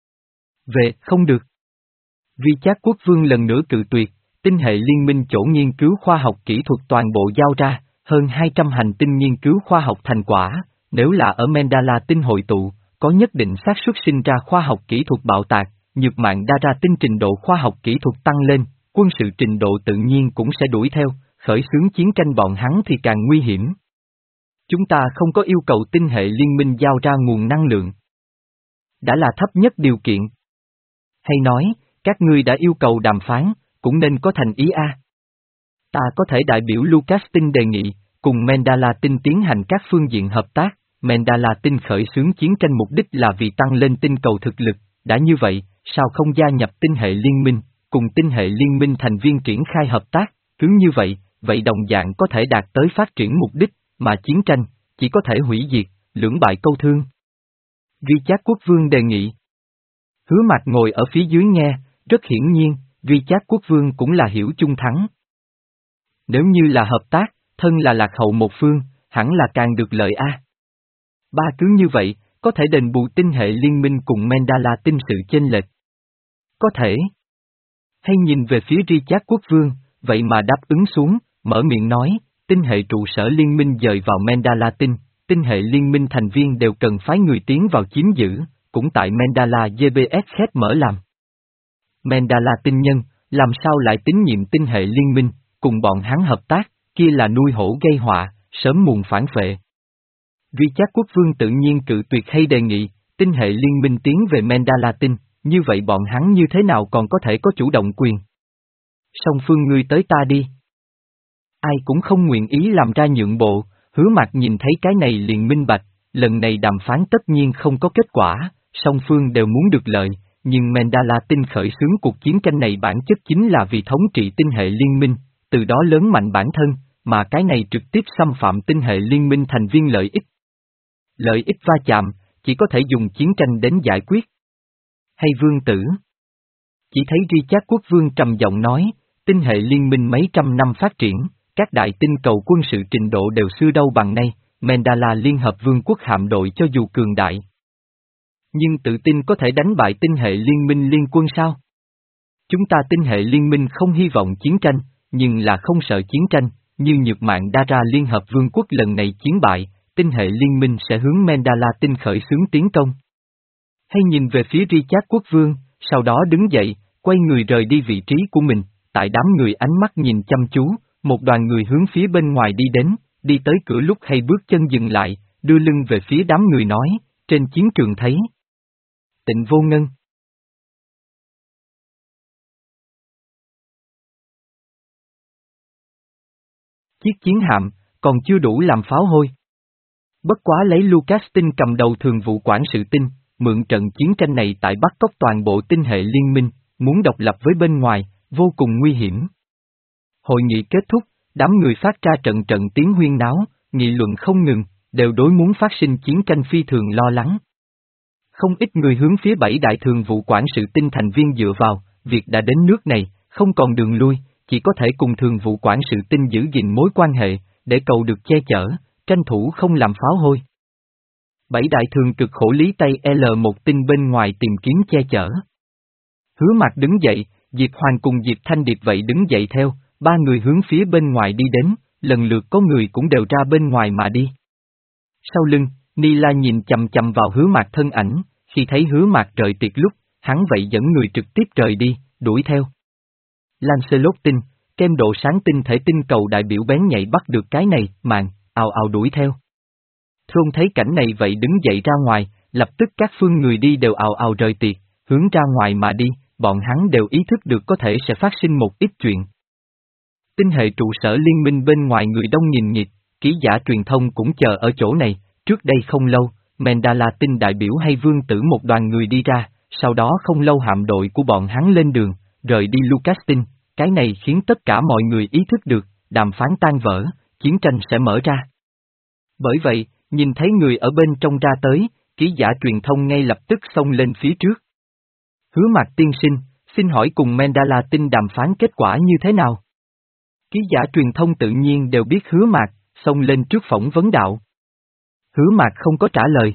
Về, không được. Richard quốc vương lần nữa cự tuyệt, tinh hệ liên minh chỗ nghiên cứu khoa học kỹ thuật toàn bộ giao ra, hơn hai trăm hành tinh nghiên cứu khoa học thành quả, nếu là ở Mendala tinh hội tụ, có nhất định xác suất sinh ra khoa học kỹ thuật bạo tạc, nhược mạng đa ra tinh trình độ khoa học kỹ thuật tăng lên, quân sự trình độ tự nhiên cũng sẽ đuổi theo, khởi xướng chiến tranh bọn hắn thì càng nguy hiểm. Chúng ta không có yêu cầu tinh hệ liên minh giao ra nguồn năng lượng. Đã là thấp nhất điều kiện. Hay nói, các ngươi đã yêu cầu đàm phán, cũng nên có thành ý a. Ta có thể đại biểu Lucas tinh đề nghị, cùng Mendala tinh tiến hành các phương diện hợp tác, Mendala tinh khởi xướng chiến tranh mục đích là vì tăng lên tinh cầu thực lực, đã như vậy, sao không gia nhập tinh hệ liên minh, cùng tinh hệ liên minh thành viên triển khai hợp tác, cứ như vậy, vậy đồng dạng có thể đạt tới phát triển mục đích, mà chiến tranh, chỉ có thể hủy diệt, lưỡng bại câu thương. Richard quốc vương đề nghị. Hứa Mạc ngồi ở phía dưới nghe, rất hiển nhiên, Richard quốc vương cũng là hiểu chung thắng. Nếu như là hợp tác, thân là lạc hậu một phương, hẳn là càng được lợi a. Ba cứ như vậy, có thể đền bù tinh hệ liên minh cùng Mendala tinh sự chênh lệch. Có thể. Hay nhìn về phía Richard quốc vương, vậy mà đáp ứng xuống, mở miệng nói, tinh hệ trụ sở liên minh dời vào Mendala tinh, tinh hệ liên minh thành viên đều cần phái người tiến vào chiếm giữ, cũng tại Mendala giê bê ét khép mở làm. Mendala tinh nhân, làm sao lại tín nhiệm tinh hệ liên minh, cùng bọn hắn hợp tác, kia là nuôi hổ gây họa, sớm muộn phản phệ. Richard quốc vương tự nhiên cự tuyệt hay đề nghị, tinh hệ liên minh tiến về Mendala tinh, như vậy bọn hắn như thế nào còn có thể có chủ động quyền. Song phương ngươi tới ta đi. Ai cũng không nguyện ý làm ra nhượng bộ, Hứa Mạc nhìn thấy cái này liền minh bạch, lần này đàm phán tất nhiên không có kết quả, song phương đều muốn được lợi, nhưng Mandala tinh khởi xướng cuộc chiến tranh này bản chất chính là vì thống trị tinh hệ liên minh, từ đó lớn mạnh bản thân, mà cái này trực tiếp xâm phạm tinh hệ liên minh thành viên lợi ích. Lợi ích va chạm, chỉ có thể dùng chiến tranh đến giải quyết. Hay vương tử? Chỉ thấy Richard quốc vương trầm giọng nói, tinh hệ liên minh mấy trăm năm phát triển, các đại tinh cầu quân sự trình độ đều xưa đâu bằng nay, Mandala Liên Hợp Vương quốc hạm đội cho dù cường đại. Nhưng tự tin có thể đánh bại tinh hệ liên minh liên quân sao? Chúng ta tinh hệ liên minh không hy vọng chiến tranh, nhưng là không sợ chiến tranh, như nhược mạng đa ra Liên Hợp Vương quốc lần này chiến bại, tinh hệ liên minh sẽ hướng Mandala tinh khởi xướng tiến công. Hay nhìn về phía Richard quốc vương, sau đó đứng dậy, quay người rời đi vị trí của mình, tại đám người ánh mắt nhìn chăm chú, một đoàn người hướng phía bên ngoài đi đến, đi tới cửa lúc hay bước chân dừng lại, đưa lưng về phía đám người nói, trên chiến trường thấy. Tịnh Vô Ngân. Chiếc chiến hạm, còn chưa đủ làm pháo hôi. Bất quá lấy Lucas Tinh cầm đầu thường vụ quản sự tinh, mượn trận chiến tranh này tại bắt cóc toàn bộ tinh hệ liên minh, muốn độc lập với bên ngoài, vô cùng nguy hiểm. Hội nghị kết thúc, đám người phát ra trận trận tiếng huyên náo, nghị luận không ngừng, đều đối muốn phát sinh chiến tranh phi thường lo lắng. Không ít người hướng phía bảy đại thường vụ quản sự tinh thành viên dựa vào, việc đã đến nước này, không còn đường lui, chỉ có thể cùng thường vụ quản sự tinh giữ gìn mối quan hệ, để cầu được che chở, tranh thủ không làm pháo hôi. Bảy đại thường cực khổ lý tay L một tinh bên ngoài tìm kiếm che chở. Hứa Mạc đứng dậy, Diệp Hoàng cùng Diệp Thanh Điệp vậy đứng dậy theo, ba người hướng phía bên ngoài đi đến, lần lượt có người cũng đều ra bên ngoài mà đi. Sau lưng, Nila nhìn chầm chầm vào Hứa Mạc thân ảnh, khi thấy Hứa Mạc rời tiệc lúc, hắn vậy dẫn người trực tiếp rời đi, đuổi theo. Lancelot tinh, kem độ sáng tinh thể tinh cầu đại biểu bén nhạy bắt được cái này, màn, ào ào đuổi theo. Thôn thấy cảnh này vậy đứng dậy ra ngoài, lập tức các phương người đi đều ào ào rời tiệc, hướng ra ngoài mà đi, bọn hắn đều ý thức được có thể sẽ phát sinh một ít chuyện. Tinh hệ trụ sở liên minh bên ngoài người đông nghìn nghịt, ký giả truyền thông cũng chờ ở chỗ này, trước đây không lâu, Mandala tinh đại biểu hay vương tử một đoàn người đi ra, sau đó không lâu hạm đội của bọn hắn lên đường, rời đi Lucas tinh, cái này khiến tất cả mọi người ý thức được, đàm phán tan vỡ, chiến tranh sẽ mở ra. Bởi vậy, nhìn thấy người ở bên trong ra tới, ký giả truyền thông ngay lập tức xông lên phía trước. Hứa Mạc tiên sinh, xin hỏi cùng Mandala tinh đàm phán kết quả như thế nào? Ký giả truyền thông tự nhiên đều biết Hứa Mạc, xông lên trước phỏng vấn đạo. Hứa Mạc không có trả lời.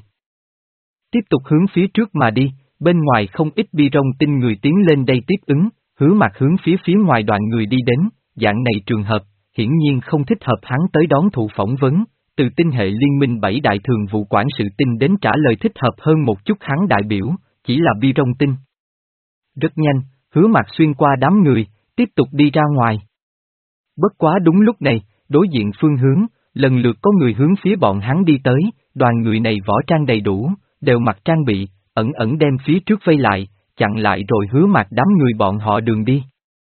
Tiếp tục hướng phía trước mà đi, bên ngoài không ít bi rong tinh người tiến lên đây tiếp ứng, Hứa Mạc hướng phía phía ngoài đoàn người đi đến, dạng này trường hợp, hiển nhiên không thích hợp hắn tới đón thụ phỏng vấn, từ tinh hệ liên minh bảy đại thường vụ quản sự tinh đến trả lời thích hợp hơn một chút hắn đại biểu, chỉ là bi rong tinh. Rất nhanh, Hứa Mạc xuyên qua đám người, tiếp tục đi ra ngoài. Bất quá đúng lúc này, đối diện phương hướng, lần lượt có người hướng phía bọn hắn đi tới, đoàn người này võ trang đầy đủ, đều mặc trang bị, ẩn ẩn đem phía trước vây lại, chặn lại rồi Hứa Mạc đám người bọn họ đường đi.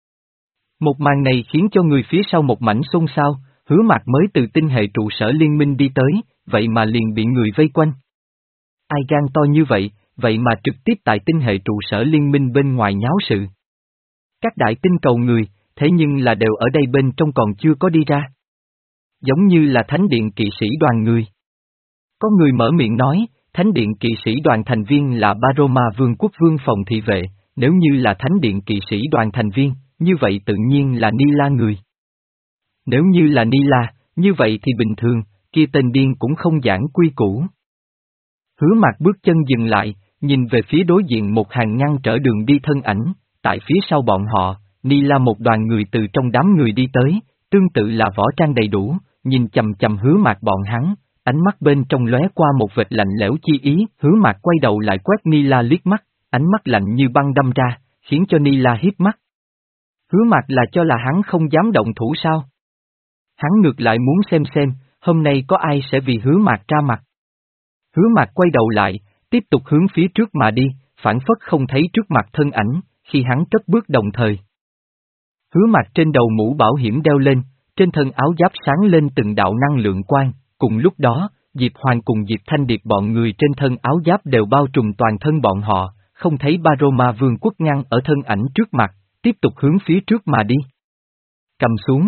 Một màn này khiến cho người phía sau một mảnh xôn xao, Hứa Mạc mới từ tinh hệ trụ sở liên minh đi tới, vậy mà liền bị người vây quanh. Ai gan to như vậy, vậy mà trực tiếp tại tinh hệ trụ sở liên minh bên ngoài nháo sự. Các đại tinh cầu người, thế nhưng là đều ở đây bên trong còn chưa có đi ra. Giống như là thánh điện kỵ sĩ đoàn người. Có người mở miệng nói, thánh điện kỵ sĩ đoàn thành viên là Baroma vương quốc vương phòng thị vệ, nếu như là thánh điện kỵ sĩ đoàn thành viên, như vậy tự nhiên là Nila người. Nếu như là Nila, như vậy thì bình thường, kia tên điên cũng không giảng quy củ. Hứa Mạc bước chân dừng lại, nhìn về phía đối diện một hàng ngăn trở đường đi thân ảnh, tại phía sau bọn họ, Nila một đoàn người từ trong đám người đi tới, tương tự là võ trang đầy đủ, nhìn chầm chầm Hứa Mạc bọn hắn, ánh mắt bên trong lóe qua một vệt lạnh lẽo chi ý, Hứa Mạc quay đầu lại quét Nila liếc mắt, ánh mắt lạnh như băng đâm ra, khiến cho Nila hiếp mắt. Hứa Mạc là cho là hắn không dám động thủ sao? Hắn ngược lại muốn xem xem, hôm nay có ai sẽ vì Hứa Mạc ra mặt. Hứa Mạc quay đầu lại, tiếp tục hướng phía trước mà đi, phản phất không thấy trước mặt thân ảnh, khi hắn cất bước đồng thời. Hứa Mạc trên đầu mũ bảo hiểm đeo lên, trên thân áo giáp sáng lên từng đạo năng lượng quang, cùng lúc đó, Diệp Hoàng cùng Diệp Thanh Điệp bọn người trên thân áo giáp đều bao trùm toàn thân bọn họ, không thấy Baroma Vương quốc ngăn ở thân ảnh trước mặt, tiếp tục hướng phía trước mà đi. Cầm xuống.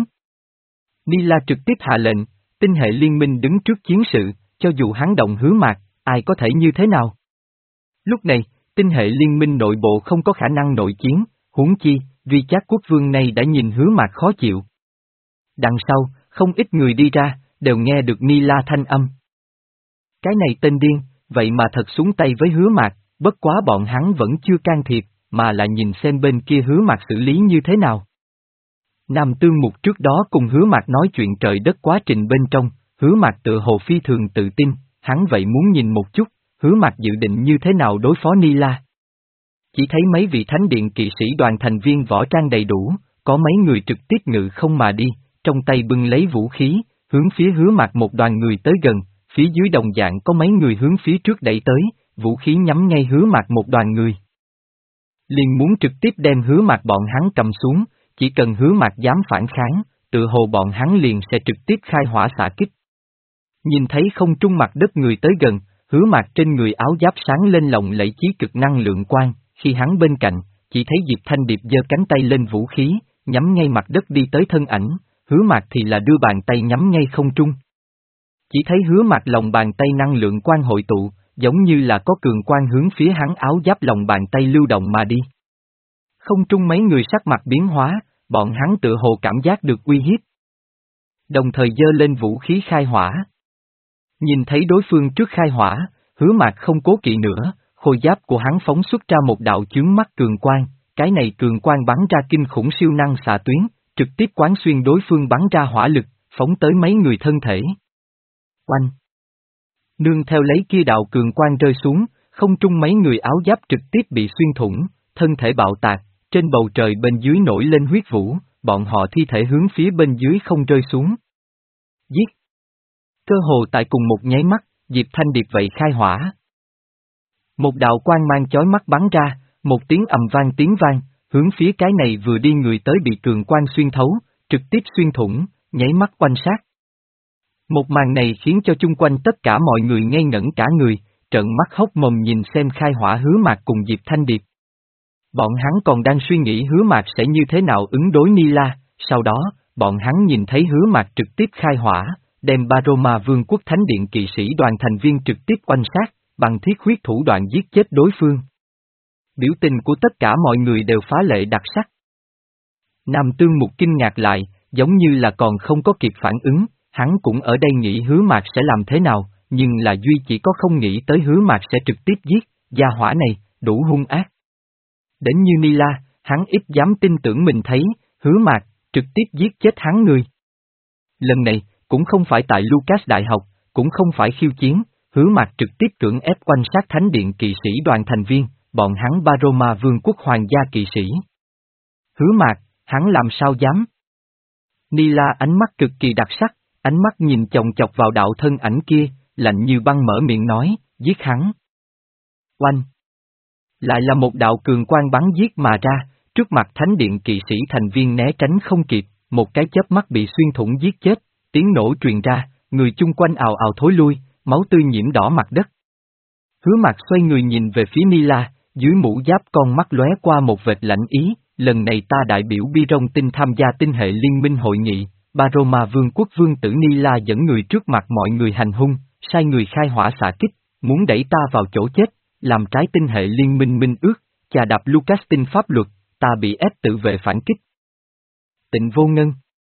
Nila trực tiếp hạ lệnh, tinh hệ liên minh đứng trước chiến sự, cho dù hắn động Hứa Mạc, ai có thể như thế nào? Lúc này, tinh hệ liên minh nội bộ không có khả năng nội chiến, huống chi, vì Trác quốc vương này đã nhìn Hứa Mạc khó chịu. Đằng sau, không ít người đi ra, đều nghe được Nila thanh âm. Cái này tên điên, vậy mà thật xuống tay với Hứa Mạc, bất quá bọn hắn vẫn chưa can thiệp, mà là nhìn xem bên kia Hứa Mạc xử lý như thế nào. Nam Tương Mục trước đó cùng Hứa Mạc nói chuyện trời đất quá trình bên trong, Hứa Mạc tựa hồ phi thường tự tin, hắn vậy muốn nhìn một chút, Hứa Mạc dự định như thế nào đối phó Nila. Chỉ thấy mấy vị thánh điện kỵ sĩ đoàn thành viên võ trang đầy đủ, có mấy người trực tiếp ngự không mà đi, trong tay bưng lấy vũ khí, hướng phía Hứa Mạc một đoàn người tới gần, phía dưới đồng dạng có mấy người hướng phía trước đẩy tới, vũ khí nhắm ngay Hứa Mạc một đoàn người. Liền muốn trực tiếp đem Hứa Mạc bọn hắn cầm xuống, chỉ cần Hứa Mạc dám phản kháng, tự hồ bọn hắn liền sẽ trực tiếp khai hỏa xạ kích. Nhìn thấy không trung mặt đất người tới gần, Hứa Mạc trên người áo giáp sáng lên lộng lẫy chí cực năng lượng quang, khi hắn bên cạnh, chỉ thấy Diệp Thanh Điệp giơ cánh tay lên vũ khí, nhắm ngay mặt đất đi tới thân ảnh, Hứa Mạc thì là đưa bàn tay nhắm ngay không trung. Chỉ thấy Hứa Mạc lòng bàn tay năng lượng quang hội tụ, giống như là có cường quang hướng phía hắn áo giáp lòng bàn tay lưu động mà đi. Không trung mấy người sắc mặt biến hóa, bọn hắn tự hồ cảm giác được uy hiếp. Đồng thời giơ lên vũ khí khai hỏa. Nhìn thấy đối phương trước khai hỏa, Hứa Mạc không cố kỵ nữa, khôi giáp của hắn phóng xuất ra một đạo chướng mắt cường quang, cái này cường quang bắn ra kinh khủng siêu năng xạ tuyến, trực tiếp quán xuyên đối phương bắn ra hỏa lực, phóng tới mấy người thân thể. Oanh! Nương theo lấy kia đạo cường quang rơi xuống, không trung mấy người áo giáp trực tiếp bị xuyên thủng, thân thể bạo tạc, trên bầu trời bên dưới nổi lên huyết vũ, bọn họ thi thể hướng phía bên dưới không rơi xuống. Giết! Cơ hồ tại cùng một nháy mắt, Diệp Thanh Điệp vậy khai hỏa. Một đạo quang mang chói mắt bắn ra, một tiếng ầm vang tiếng vang, hướng phía cái này vừa đi người tới bị cường quang xuyên thấu, trực tiếp xuyên thủng, nháy mắt quanh sát. Một màn này khiến cho chung quanh tất cả mọi người ngây ngẩn cả người, trợn mắt hốc mồm nhìn xem khai hỏa Hứa Mạc cùng Diệp Thanh Điệp. Bọn hắn còn đang suy nghĩ Hứa Mạc sẽ như thế nào ứng đối Nila, sau đó, bọn hắn nhìn thấy Hứa Mạc trực tiếp khai hỏa, đem Baroma Vương quốc Thánh Điện kỵ sĩ đoàn thành viên trực tiếp oanh sát, bằng thiết huyết thủ đoạn giết chết đối phương. Biểu tình của tất cả mọi người đều phá lệ đặc sắc. Nam Tương Mục kinh ngạc lại, giống như là còn không có kịp phản ứng, hắn cũng ở đây nghĩ Hứa Mạc sẽ làm thế nào, nhưng là duy chỉ có không nghĩ tới Hứa Mạc sẽ trực tiếp giết, gia hỏa này, đủ hung ác. Đến như Nila, hắn ít dám tin tưởng mình thấy, Hứa Mạc, trực tiếp giết chết hắn người. Lần này, cũng không phải tại Lucas Đại học, cũng không phải khiêu chiến, Hứa Mạc trực tiếp cưỡng ép quanh sát Thánh Điện kỵ sĩ đoàn thành viên, bọn hắn Baroma Vương quốc hoàng gia kỵ sĩ. Hứa Mạc, hắn làm sao dám? Nila ánh mắt cực kỳ đặc sắc, ánh mắt nhìn chòng chọc vào đạo thân ảnh kia, lạnh như băng mở miệng nói, giết hắn. Oanh! Lại là một đạo cường quang bắn giết mà ra, trước mặt Thánh Điện kỵ sĩ thành viên né tránh không kịp, một cái chớp mắt bị xuyên thủng giết chết, tiếng nổ truyền ra, người chung quanh ào ào thối lui, máu tươi nhiễm đỏ mặt đất. Hứa Mạc xoay người nhìn về phía Nila, dưới mũ giáp con mắt lóe qua một vệt lạnh ý, lần này ta đại biểu Bi Rong Tinh tham gia tinh hệ liên minh hội nghị, Baroma Vương quốc vương tử Nila dẫn người trước mặt mọi người hành hung, sai người khai hỏa xạ kích, muốn đẩy ta vào chỗ chết, làm trái tinh hệ liên minh minh ước, chà đạp Lucas Tinh pháp luật, ta bị ép tự vệ phản kích. Tịnh Vô Ngân.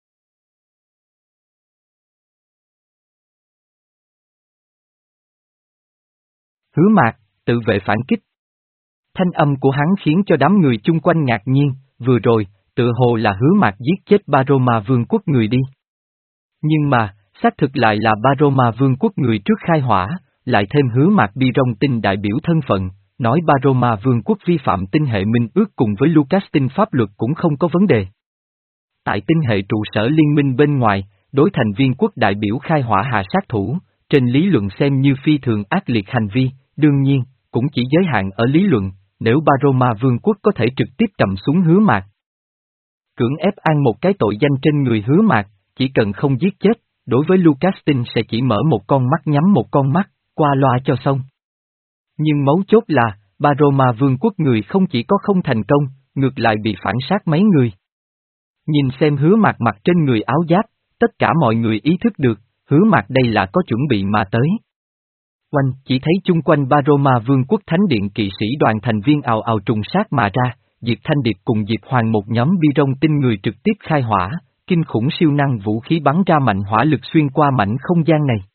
Hứa Mạc, tự vệ phản kích. Thanh âm của hắn khiến cho đám người chung quanh ngạc nhiên, vừa rồi, tự hồ là Hứa Mạc giết chết Baroma Vương quốc người đi. Nhưng mà, xác thực lại là Baroma Vương quốc người trước khai hỏa, lại thêm Hứa Mạc Bi Rong Tinh đại biểu thân phận, nói Baroma Vương quốc vi phạm tinh hệ minh ước cùng với Lucas Tinh pháp luật cũng không có vấn đề. Tại tinh hệ trụ sở liên minh bên ngoài, đối thành viên quốc đại biểu khai hỏa hạ sát thủ, trên lý luận xem như phi thường ác liệt hành vi, đương nhiên, cũng chỉ giới hạn ở lý luận, nếu Baroma Vương quốc có thể trực tiếp cầm xuống Hứa Mạc. Cưỡng ép ăn một cái tội danh trên người Hứa Mạc, chỉ cần không giết chết, đối với Lucastin sẽ chỉ mở một con mắt nhắm một con mắt, qua loa cho xong. Nhưng mấu chốt là, Baroma vương quốc người không chỉ có không thành công, ngược lại bị phản sát mấy người. Nhìn xem Hứa Mạc mặc trên người áo giáp, tất cả mọi người ý thức được, Hứa Mạc đây là có chuẩn bị mà tới. Oanh, chỉ thấy chung quanh Baroma vương quốc thánh điện kỵ sĩ đoàn thành viên ào ào trùng sát mà ra, Diệp Thanh Điệp cùng Diệp Hoàng một nhóm bi rong tinh người trực tiếp khai hỏa, kinh khủng siêu năng vũ khí bắn ra mạnh hỏa lực xuyên qua mảnh không gian này.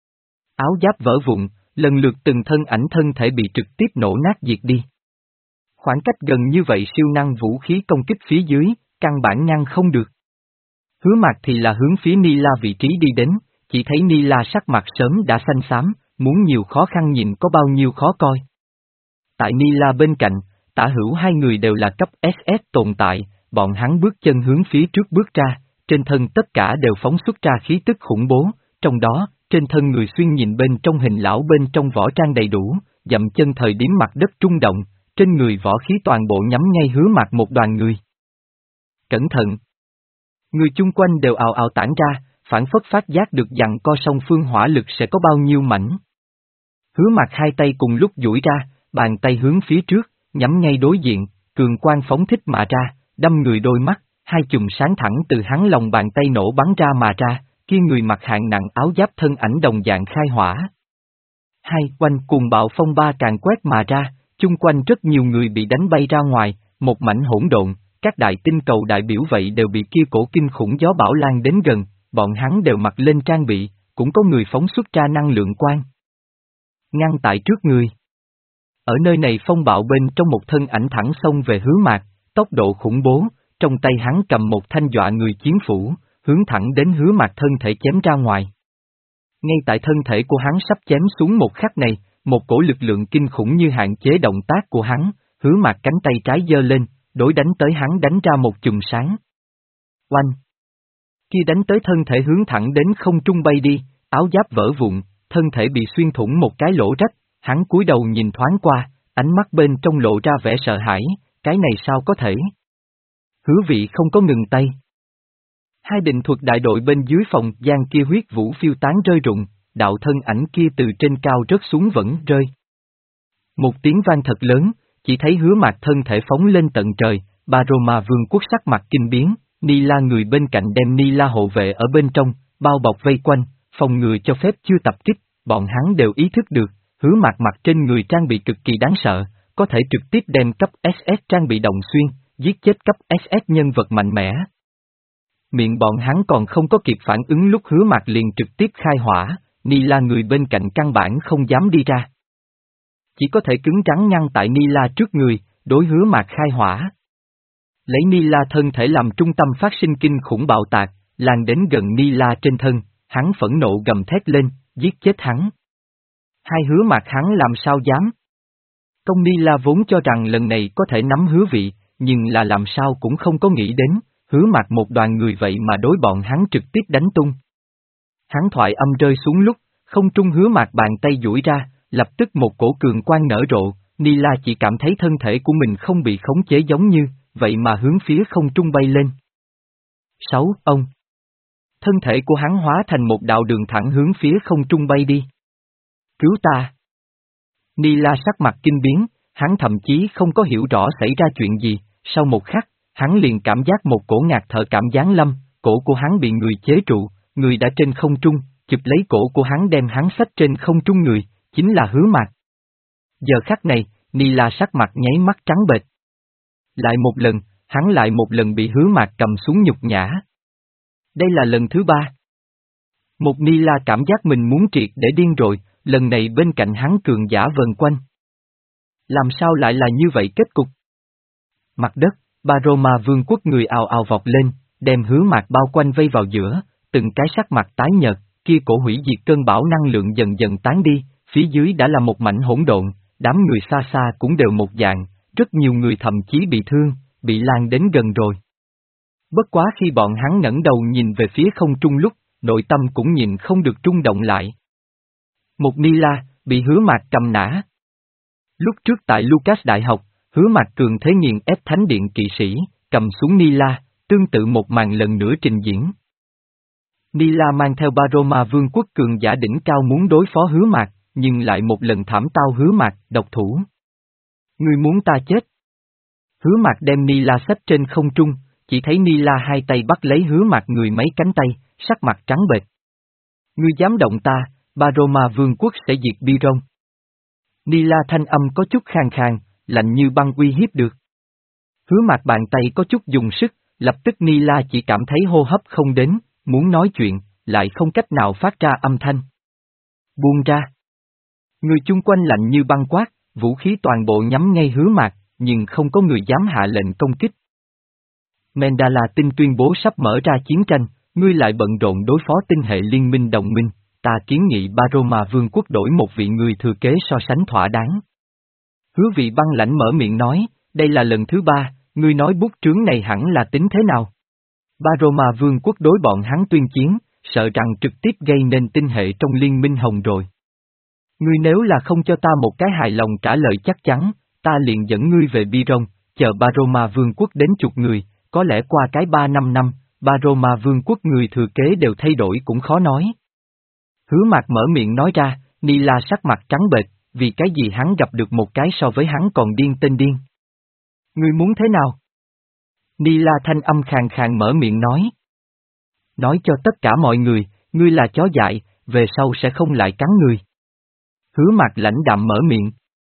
Áo giáp vỡ vụn, lần lượt từng thân ảnh thân thể bị trực tiếp nổ nát diệt đi. Khoảng cách gần như vậy siêu năng vũ khí công kích phía dưới, căn bản ngăn không được. Hứa Mạc thì là hướng phía Nila vị trí đi đến, chỉ thấy Nila sắc mặt sớm đã xanh xám, muốn nhiều khó khăn nhìn có bao nhiêu khó coi. Tại Nila bên cạnh, tả hữu hai người đều là cấp ét ét tồn tại, bọn hắn bước chân hướng phía trước bước ra, trên thân tất cả đều phóng xuất ra khí tức khủng bố, trong đó, trên thân người xuyên nhìn bên trong hình lão bên trong võ trang đầy đủ, dậm chân thời điểm mặt đất trung động, trên người võ khí toàn bộ nhắm ngay Hứa Mạc một đoàn người. Cẩn thận! Người chung quanh đều ào ào tản ra, phản phất phát giác được rằng co song phương hỏa lực sẽ có bao nhiêu mảnh. Hứa Mạc hai tay cùng lúc duỗi ra, bàn tay hướng phía trước, nhắm ngay đối diện, cường quang phóng thích mà ra, đâm người đôi mắt, hai chùm sáng thẳng từ hắn lòng bàn tay nổ bắn ra mà ra, kia người mặc hạng nặng áo giáp thân ảnh đồng dạng khai hỏa. Hai quanh cùng bạo phong ba càng quét mà ra, chung quanh rất nhiều người bị đánh bay ra ngoài, một mảnh hỗn độn, các đại tinh cầu đại biểu vậy đều bị kia cổ kinh khủng gió bão lan đến gần, bọn hắn đều mặc lên trang bị, cũng có người phóng xuất ra năng lượng quang. Ngăn tại trước người. Ở nơi này phong bạo bên trong một thân ảnh thẳng xông về Hứa Mạc, tốc độ khủng bố, trong tay hắn cầm một thanh dọa người chiến phủ, hướng thẳng đến Hứa Mạc thân thể chém ra ngoài. Ngay tại thân thể của hắn sắp chém xuống một khắc này, một cổ lực lượng kinh khủng như hạn chế động tác của hắn, Hứa Mạc cánh tay trái giơ lên, đối đánh tới hắn đánh ra một chùm sáng. Oanh! Kia đánh tới thân thể hướng thẳng đến không trung bay đi, áo giáp vỡ vụn, thân thể bị xuyên thủng một cái lỗ rách, hắn cúi đầu nhìn thoáng qua, ánh mắt bên trong lộ ra vẻ sợ hãi, cái này sao có thể? Hứa vị không có ngừng tay. Hai định thuật đại đội bên dưới phòng gian kia huyết vũ phiêu tán rơi rụng, đạo thân ảnh kia từ trên cao rớt xuống vẫn rơi. Một tiếng vang thật lớn, chỉ thấy Hứa Mạc thân thể phóng lên tận trời, Baroma vương quốc sắc mặt kinh biến, Nila người bên cạnh đem Nila hộ vệ ở bên trong, bao bọc vây quanh, phòng ngừa cho phép chưa tập kích, bọn hắn đều ý thức được, Hứa Mạc mặc trên người trang bị cực kỳ đáng sợ, có thể trực tiếp đem cấp ét ét trang bị đồng xuyên, giết chết cấp ét ét nhân vật mạnh mẽ. Miệng bọn hắn còn không có kịp phản ứng lúc Hứa Mạc liền trực tiếp khai hỏa, Nila người bên cạnh căn bản không dám đi ra. Chỉ có thể cứng rắn ngăn tại Nila trước người, đối Hứa Mạc khai hỏa. Lấy Nila thân thể làm trung tâm phát sinh kinh khủng bạo tạc, lan đến gần Nila trên thân, hắn phẫn nộ gầm thét lên, giết chết hắn. Hai Hứa Mạc hắn làm sao dám? Công Nila vốn cho rằng lần này có thể nắm Hứa vị, nhưng là làm sao cũng không có nghĩ đến, Hứa Mạc một đoàn người vậy mà đối bọn hắn trực tiếp đánh tung. Hắn thoại âm rơi xuống lúc, không trung Hứa Mạc bàn tay duỗi ra, lập tức một cổ cường quang nở rộ, Nila chỉ cảm thấy thân thể của mình không bị khống chế giống như, vậy mà hướng phía không trung bay lên. Sáu, ông. Thân thể của hắn hóa thành một đạo đường thẳng hướng phía không trung bay đi. Cứu ta! Nila sắc mặt kinh biến, hắn thậm chí không có hiểu rõ xảy ra chuyện gì, sau một khắc, hắn liền cảm giác một cổ ngạt thở cảm giáng lâm, cổ của hắn bị người chế trụ, người đã trên không trung, chụp lấy cổ của hắn đem hắn xách trên không trung người, chính là Hứa Mạc. Giờ khắc này, Nila sắc mặt nháy mắt trắng bệch. Lại một lần, hắn lại một lần bị Hứa Mạc cầm xuống nhục nhã. Đây là lần thứ ba. Một Nila cảm giác mình muốn triệt để điên rồi, lần này bên cạnh hắn cường giả vần quanh. Làm sao lại là như vậy kết cục? Mặt đất, Baroma vương quốc người ào ào vọt lên, đem Hứa Mạc bao quanh vây vào giữa, từng cái sắc mặt tái nhợt, kia cổ hủy diệt cơn bão năng lượng dần dần tán đi, phía dưới đã là một mảnh hỗn độn, đám người xa xa cũng đều một dạng, rất nhiều người thậm chí bị thương, bị lan đến gần rồi. Bất quá khi bọn hắn ngẩng đầu nhìn về phía không trung lúc, nội tâm cũng nhìn không được trung động lại. Một Nila, bị Hứa Mạc cầm nã. Lúc trước tại Lucas Đại học, Hứa Mạc cường thế nghiền ép thánh điện kỵ sĩ, cầm xuống Nila, tương tự một màn lần nữa trình diễn. Nila mang theo Baroma vương quốc cường giả đỉnh cao muốn đối phó Hứa Mạc, nhưng lại một lần thảm tao Hứa Mạc, độc thủ. Ngươi muốn ta chết? Hứa Mạc đem Nila xách trên không trung, chỉ thấy Nila hai tay bắt lấy Hứa Mạc người mấy cánh tay, sắc mặt trắng bệch. Ngươi dám động ta, Baroma vương quốc sẽ diệt Biron. Nila thanh âm có chút khàn khàn, lạnh như băng uy hiếp được. Hứa Mạc bàn tay có chút dùng sức, lập tức Nila chỉ cảm thấy hô hấp không đến, muốn nói chuyện, lại không cách nào phát ra âm thanh. Buông ra. Người chung quanh lạnh như băng quát, vũ khí toàn bộ nhắm ngay Hứa Mạc, nhưng không có người dám hạ lệnh công kích. Mendala Tinh tuyên bố sắp mở ra chiến tranh, ngươi lại bận rộn đối phó tinh hệ liên minh đồng minh, ta kiến nghị Baroma vương quốc đổi một vị người thừa kế so sánh thỏa đáng. Hứa Vị băng lãnh mở miệng nói, đây là lần thứ ba, ngươi nói bút trướng này hẳn là tính thế nào? Baroma vương quốc đối bọn hắn tuyên chiến, sợ rằng trực tiếp gây nên tinh hệ trong liên minh hồng rồi. Ngươi nếu là không cho ta một cái hài lòng trả lời chắc chắn, ta liền dẫn ngươi về Biron, chờ Baroma vương quốc đến chục người, có lẽ qua cái ba năm năm, Baroma vương quốc người thừa kế đều thay đổi cũng khó nói. Hứa Mạc mở miệng nói ra, Nila sắc mặt trắng bệch, vì cái gì hắn gặp được một cái so với hắn còn điên tên điên. Ngươi muốn thế nào? Nila thanh âm khàn khàn mở miệng nói. Nói cho tất cả mọi người, ngươi là chó dại, về sau sẽ không lại cắn người. Hứa Mạc lãnh đạm mở miệng.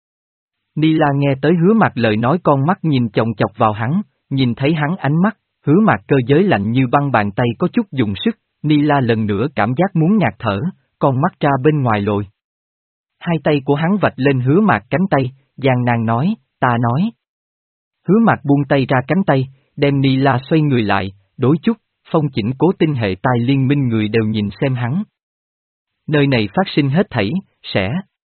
Nila nghe tới Hứa Mạc lời nói, con mắt nhìn chòng chọc vào hắn, nhìn thấy hắn ánh mắt, Hứa Mạc cơ giới lạnh như băng, bàn tay có chút dùng sức, Nila lần nữa cảm giác muốn ngạt thở, con mắt ra bên ngoài lồi. Hai tay của hắn vạch lên Hứa Mạc cánh tay, gian nan nói, ta nói. Hứa Mạc buông tay ra cánh tay, đem Nila xoay người lại, đối chút, phong chỉnh cố tinh hệ tai liên minh người đều nhìn xem hắn. Nơi này phát sinh hết thảy, sẽ.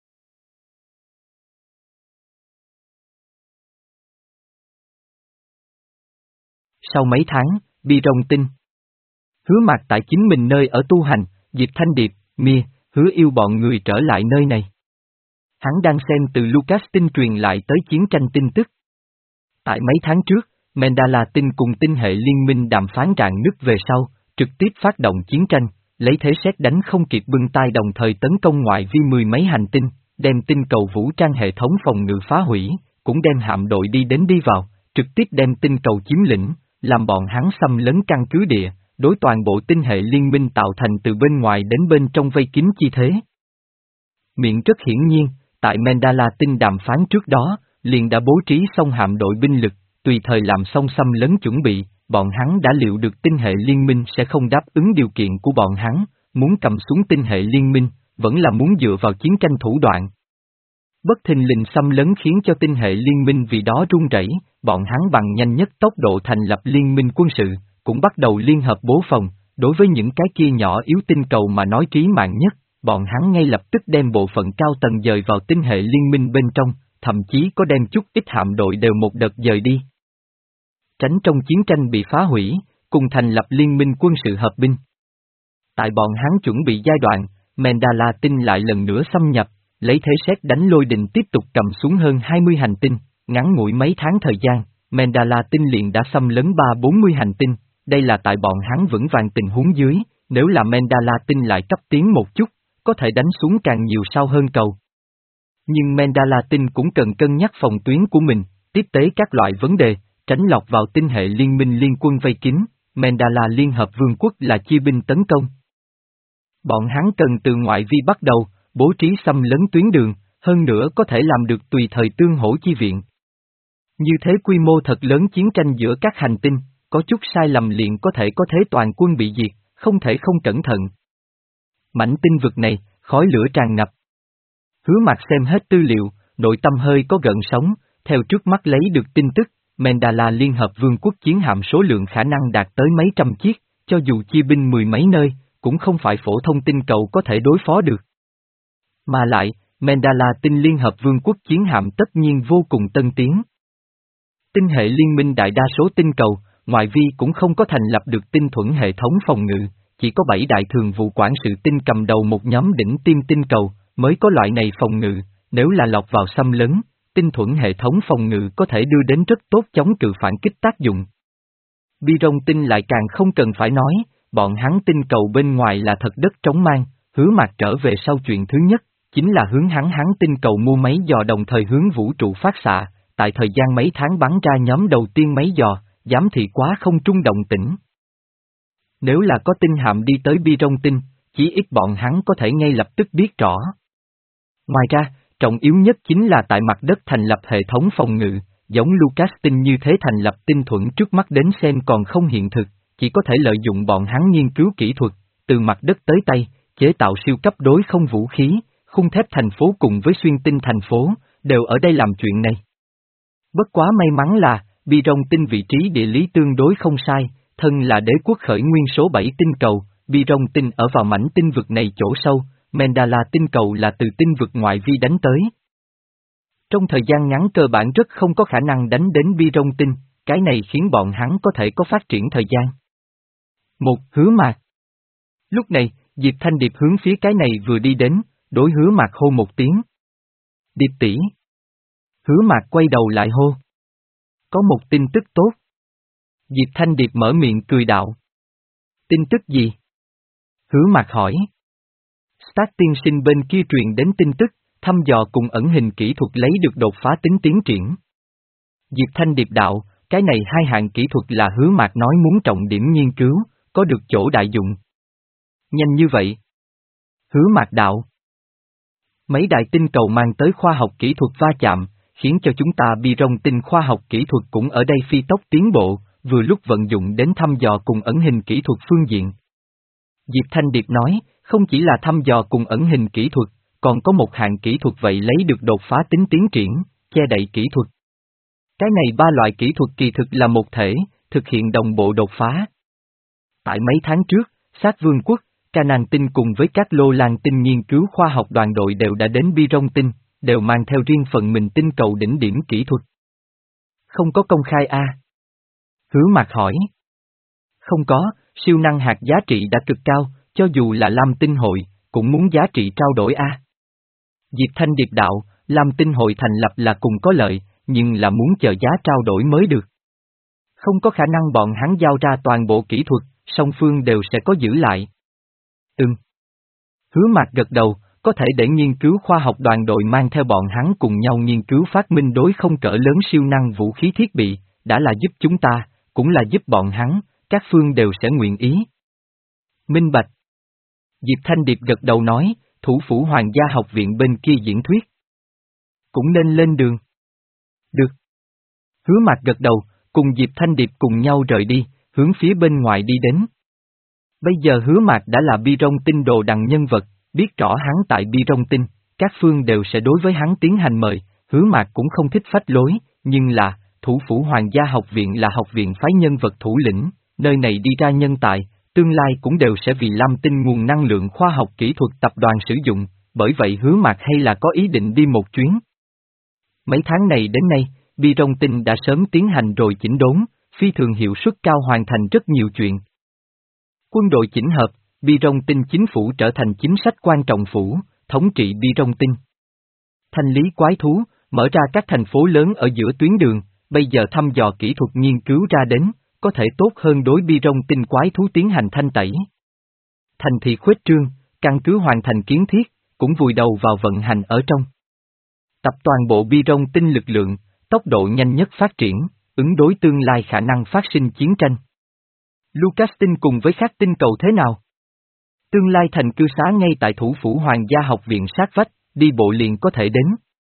Sau mấy tháng, Biron tinh. Hứa Mạc tại chính mình nơi ở tu hành, Diệp Thanh Điệp, Mia, Hứa Yêu bọn người trở lại nơi này. Hắn đang xem từ Lucas tinh truyền lại tới chiến tranh tin tức. Tại mấy tháng trước, Mendala tinh cùng tinh hệ liên minh đàm phán rạn nứt về sau, trực tiếp phát động chiến tranh, lấy thế sét đánh không kịp bưng tay đồng thời tấn công ngoại vi mười mấy hành tinh, đem tinh cầu vũ trang hệ thống phòng ngự phá hủy, cũng đem hạm đội đi đến đi vào, trực tiếp đem tinh cầu chiếm lĩnh, làm bọn hắn xâm lấn căn cứ địa, đối toàn bộ tinh hệ liên minh tạo thành từ bên ngoài đến bên trong vây kín chi thế. Miệng rất hiển nhiên, tại Mendala tinh đàm phán trước đó, liền đã bố trí xong hạm đội binh lực, tùy thời làm xong xâm lấn chuẩn bị, bọn hắn đã liệu được tinh hệ liên minh sẽ không đáp ứng điều kiện của bọn hắn, muốn cầm xuống tinh hệ liên minh, vẫn là muốn dựa vào chiến tranh thủ đoạn. Bất thình lình xâm lấn khiến cho tinh hệ liên minh vì đó run rẩy, bọn hắn bằng nhanh nhất tốc độ thành lập liên minh quân sự, cũng bắt đầu liên hợp bố phòng, đối với những cái kia nhỏ yếu tinh cầu mà nói trí mạng nhất, bọn hắn ngay lập tức đem bộ phận cao tầng dời vào tinh hệ liên minh bên trong, thậm chí có đem chút ít hạm đội đều một đợt dời đi. Tránh trong chiến tranh bị phá hủy, cùng thành lập liên minh quân sự hợp binh. Tại bọn hắn chuẩn bị giai đoạn, Mendala tinh lại lần nữa xâm nhập, lấy thế sét đánh lôi đình tiếp tục cầm xuống hơn hai mươi hành tinh, ngắn ngủi mấy tháng thời gian, Mendala tinh liền đã xâm lấn ba bốn mươi hành tinh, đây là tại bọn hắn vững vàng tình huống dưới, nếu là Mendala tinh lại cấp tiến một chút, có thể đánh xuống càng nhiều sao hơn cầu. Nhưng Mendala tinh cũng cần cân nhắc phòng tuyến của mình, tiếp tế các loại vấn đề, tránh lọt vào tinh hệ liên minh liên quân vây kín, Mendala Liên Hợp Vương quốc là chia binh tấn công. Bọn hắn cần từ ngoại vi bắt đầu, bố trí xâm lấn tuyến đường, hơn nữa có thể làm được tùy thời tương hỗ chi viện. Như thế quy mô thật lớn chiến tranh giữa các hành tinh, có chút sai lầm liền có thể có thế toàn quân bị diệt, không thể không cẩn thận. Mảnh tinh vực này, khói lửa tràn ngập. Hứa Mạc xem hết tư liệu, nội tâm hơi có gợn sóng, theo trước mắt lấy được tin tức, Mendala Liên Hợp Vương quốc chiến hạm số lượng khả năng đạt tới mấy trăm chiếc, cho dù chia binh mười mấy nơi, cũng không phải phổ thông tinh cầu có thể đối phó được. Mà lại, Mendala tinh Liên Hợp Vương quốc chiến hạm tất nhiên vô cùng tân tiến. Tinh hệ liên minh đại đa số tinh cầu, ngoại vi cũng không có thành lập được tinh thuẫn hệ thống phòng ngự, chỉ có bảy đại thường vụ quản sự tinh cầm đầu một nhóm đỉnh tiêm tinh cầu, mới có loại này phòng ngự, nếu là lọt vào xâm lấn, tinh thuẫn hệ thống phòng ngự có thể đưa đến rất tốt chống cự phản kích tác dụng. Biron tinh lại càng không cần phải nói, bọn hắn tinh cầu bên ngoài là thật đất trống mang, Hứa Mạc trở về sau chuyện thứ nhất, chính là hướng hắn hắn tinh cầu mua máy dò đồng thời hướng vũ trụ phát xạ, tại thời gian mấy tháng bắn ra nhóm đầu tiên máy dò, giám thị quá không trung động tĩnh. Nếu là có tinh hạm đi tới Bi Rong Tinh, chí ít bọn hắn có thể ngay lập tức biết rõ. Ngoài ra, trọng yếu nhất chính là tại mặt đất thành lập hệ thống phòng ngự, giống Lucas Tinh như thế thành lập tinh thuẫn trước mắt đến xem còn không hiện thực, chỉ có thể lợi dụng bọn hắn nghiên cứu kỹ thuật, từ mặt đất tới tay, chế tạo siêu cấp đối không vũ khí, khung thép thành phố cùng với xuyên tinh thành phố, đều ở đây làm chuyện này. Bất quá may mắn là, Bi Rong Tinh vị trí địa lý tương đối không sai, thân là đế quốc khởi nguyên số bảy tinh cầu, Bi Rong Tinh ở vào mảnh tinh vực này chỗ sâu, Mandala tinh cầu là từ tinh vực ngoại vi đánh tới. Trong thời gian ngắn cơ bản rất không có khả năng đánh đến Bi Rong Tinh, cái này khiến bọn hắn có thể có phát triển thời gian. Một, Hứa Mạc. Lúc này, Diệp Thanh Điệp hướng phía cái này vừa đi đến, đối Hứa Mạc hô một tiếng. Điệp tỷ. Hứa Mạc quay đầu lại hô. Có một tin tức tốt. Diệp Thanh Điệp mở miệng cười đạo. Tin tức gì? Hứa Mạc hỏi. Stark tiên sinh bên kia truyền đến tin tức, thăm dò cùng ẩn hình kỹ thuật lấy được đột phá tính tiến triển. Diệp Thanh Điệp đạo, cái này hai hạng kỹ thuật là Hứa Mạc nói muốn trọng điểm nghiên cứu, có được chỗ đại dụng. Nhanh như vậy. Hứa Mạc đạo. Mấy đại tinh cầu mang tới khoa học kỹ thuật va chạm, khiến cho chúng ta Bi Rong Tinh khoa học kỹ thuật cũng ở đây phi tốc tiến bộ, vừa lúc vận dụng đến thăm dò cùng ẩn hình kỹ thuật phương diện. Diệp Thanh Điệp nói, không chỉ là thăm dò cùng ẩn hình kỹ thuật, còn có một hạng kỹ thuật vậy lấy được đột phá tính tiến triển, che đậy kỹ thuật. Cái này ba loại kỹ thuật kỳ thực là một thể, thực hiện đồng bộ đột phá. Tại mấy tháng trước, Sát Vương quốc, Canaan Tinh cùng với các Lô Lan Tinh nghiên cứu khoa học đoàn đội đều đã đến Bi Rong Tinh, đều mang theo riêng phần mình tinh cầu đỉnh điểm kỹ thuật. Không có công khai a? À? Hứa Mạc hỏi. Không có, siêu năng hạt giá trị đã cực cao, cho dù là Lam Tinh hội, cũng muốn giá trị trao đổi a. À? Diệp Thanh Điệp đạo, Lam Tinh hội thành lập là cùng có lợi, nhưng là muốn chờ giá trao đổi mới được. Không có khả năng bọn hắn giao ra toàn bộ kỹ thuật, song phương đều sẽ có giữ lại. Ừm. Hứa Mạc gật đầu, có thể để nghiên cứu khoa học đoàn đội mang theo bọn hắn cùng nhau nghiên cứu phát minh đối không cỡ lớn siêu năng vũ khí thiết bị, đã là giúp chúng ta, cũng là giúp bọn hắn, các phương đều sẽ nguyện ý. Minh bạch. Diệp Thanh Điệp gật đầu nói, thủ phủ Hoàng gia học viện bên kia diễn thuyết. Cũng nên lên đường. Được. Hứa Mạc gật đầu, cùng Diệp Thanh Điệp cùng nhau rời đi, hướng phía bên ngoài đi đến. Bây giờ Hứa Mạc đã là Bi Rong Tinh đồ đằng nhân vật, biết rõ hắn tại Bi Rong Tinh, các phương đều sẽ đối với hắn tiến hành mời, Hứa Mạc cũng không thích phách lối, nhưng là, thủ phủ Hoàng gia học viện là học viện phái nhân vật thủ lĩnh, nơi này đi ra nhân tài, tương lai cũng đều sẽ vì Lam Tinh nguồn năng lượng khoa học kỹ thuật tập đoàn sử dụng, bởi vậy Hứa Mạc hay là có ý định đi một chuyến. Mấy tháng này đến nay, Bi Rong Tinh đã sớm tiến hành rồi chỉnh đốn, phi thường hiệu suất cao hoàn thành rất nhiều chuyện. Quân đội chỉnh hợp, Bi Rong Tinh chính phủ trở thành chính sách quan trọng phủ, thống trị Bi Rong Tinh. Thanh lý quái thú, mở ra các thành phố lớn ở giữa tuyến đường, bây giờ thăm dò kỹ thuật nghiên cứu ra đến, có thể tốt hơn đối Bi Rong Tinh quái thú tiến hành thanh tẩy. Thành thị khuếch trương, căn cứ hoàn thành kiến thiết, cũng vùi đầu vào vận hành ở trong. Tập toàn bộ Bi Rong Tinh lực lượng, tốc độ nhanh nhất phát triển, ứng đối tương lai khả năng phát sinh chiến tranh. Lucas Tinh cùng với các tinh cầu thế nào? Tương lai thành cư xá ngay tại thủ phủ Hoàng gia học viện sát vách, đi bộ liền có thể đến.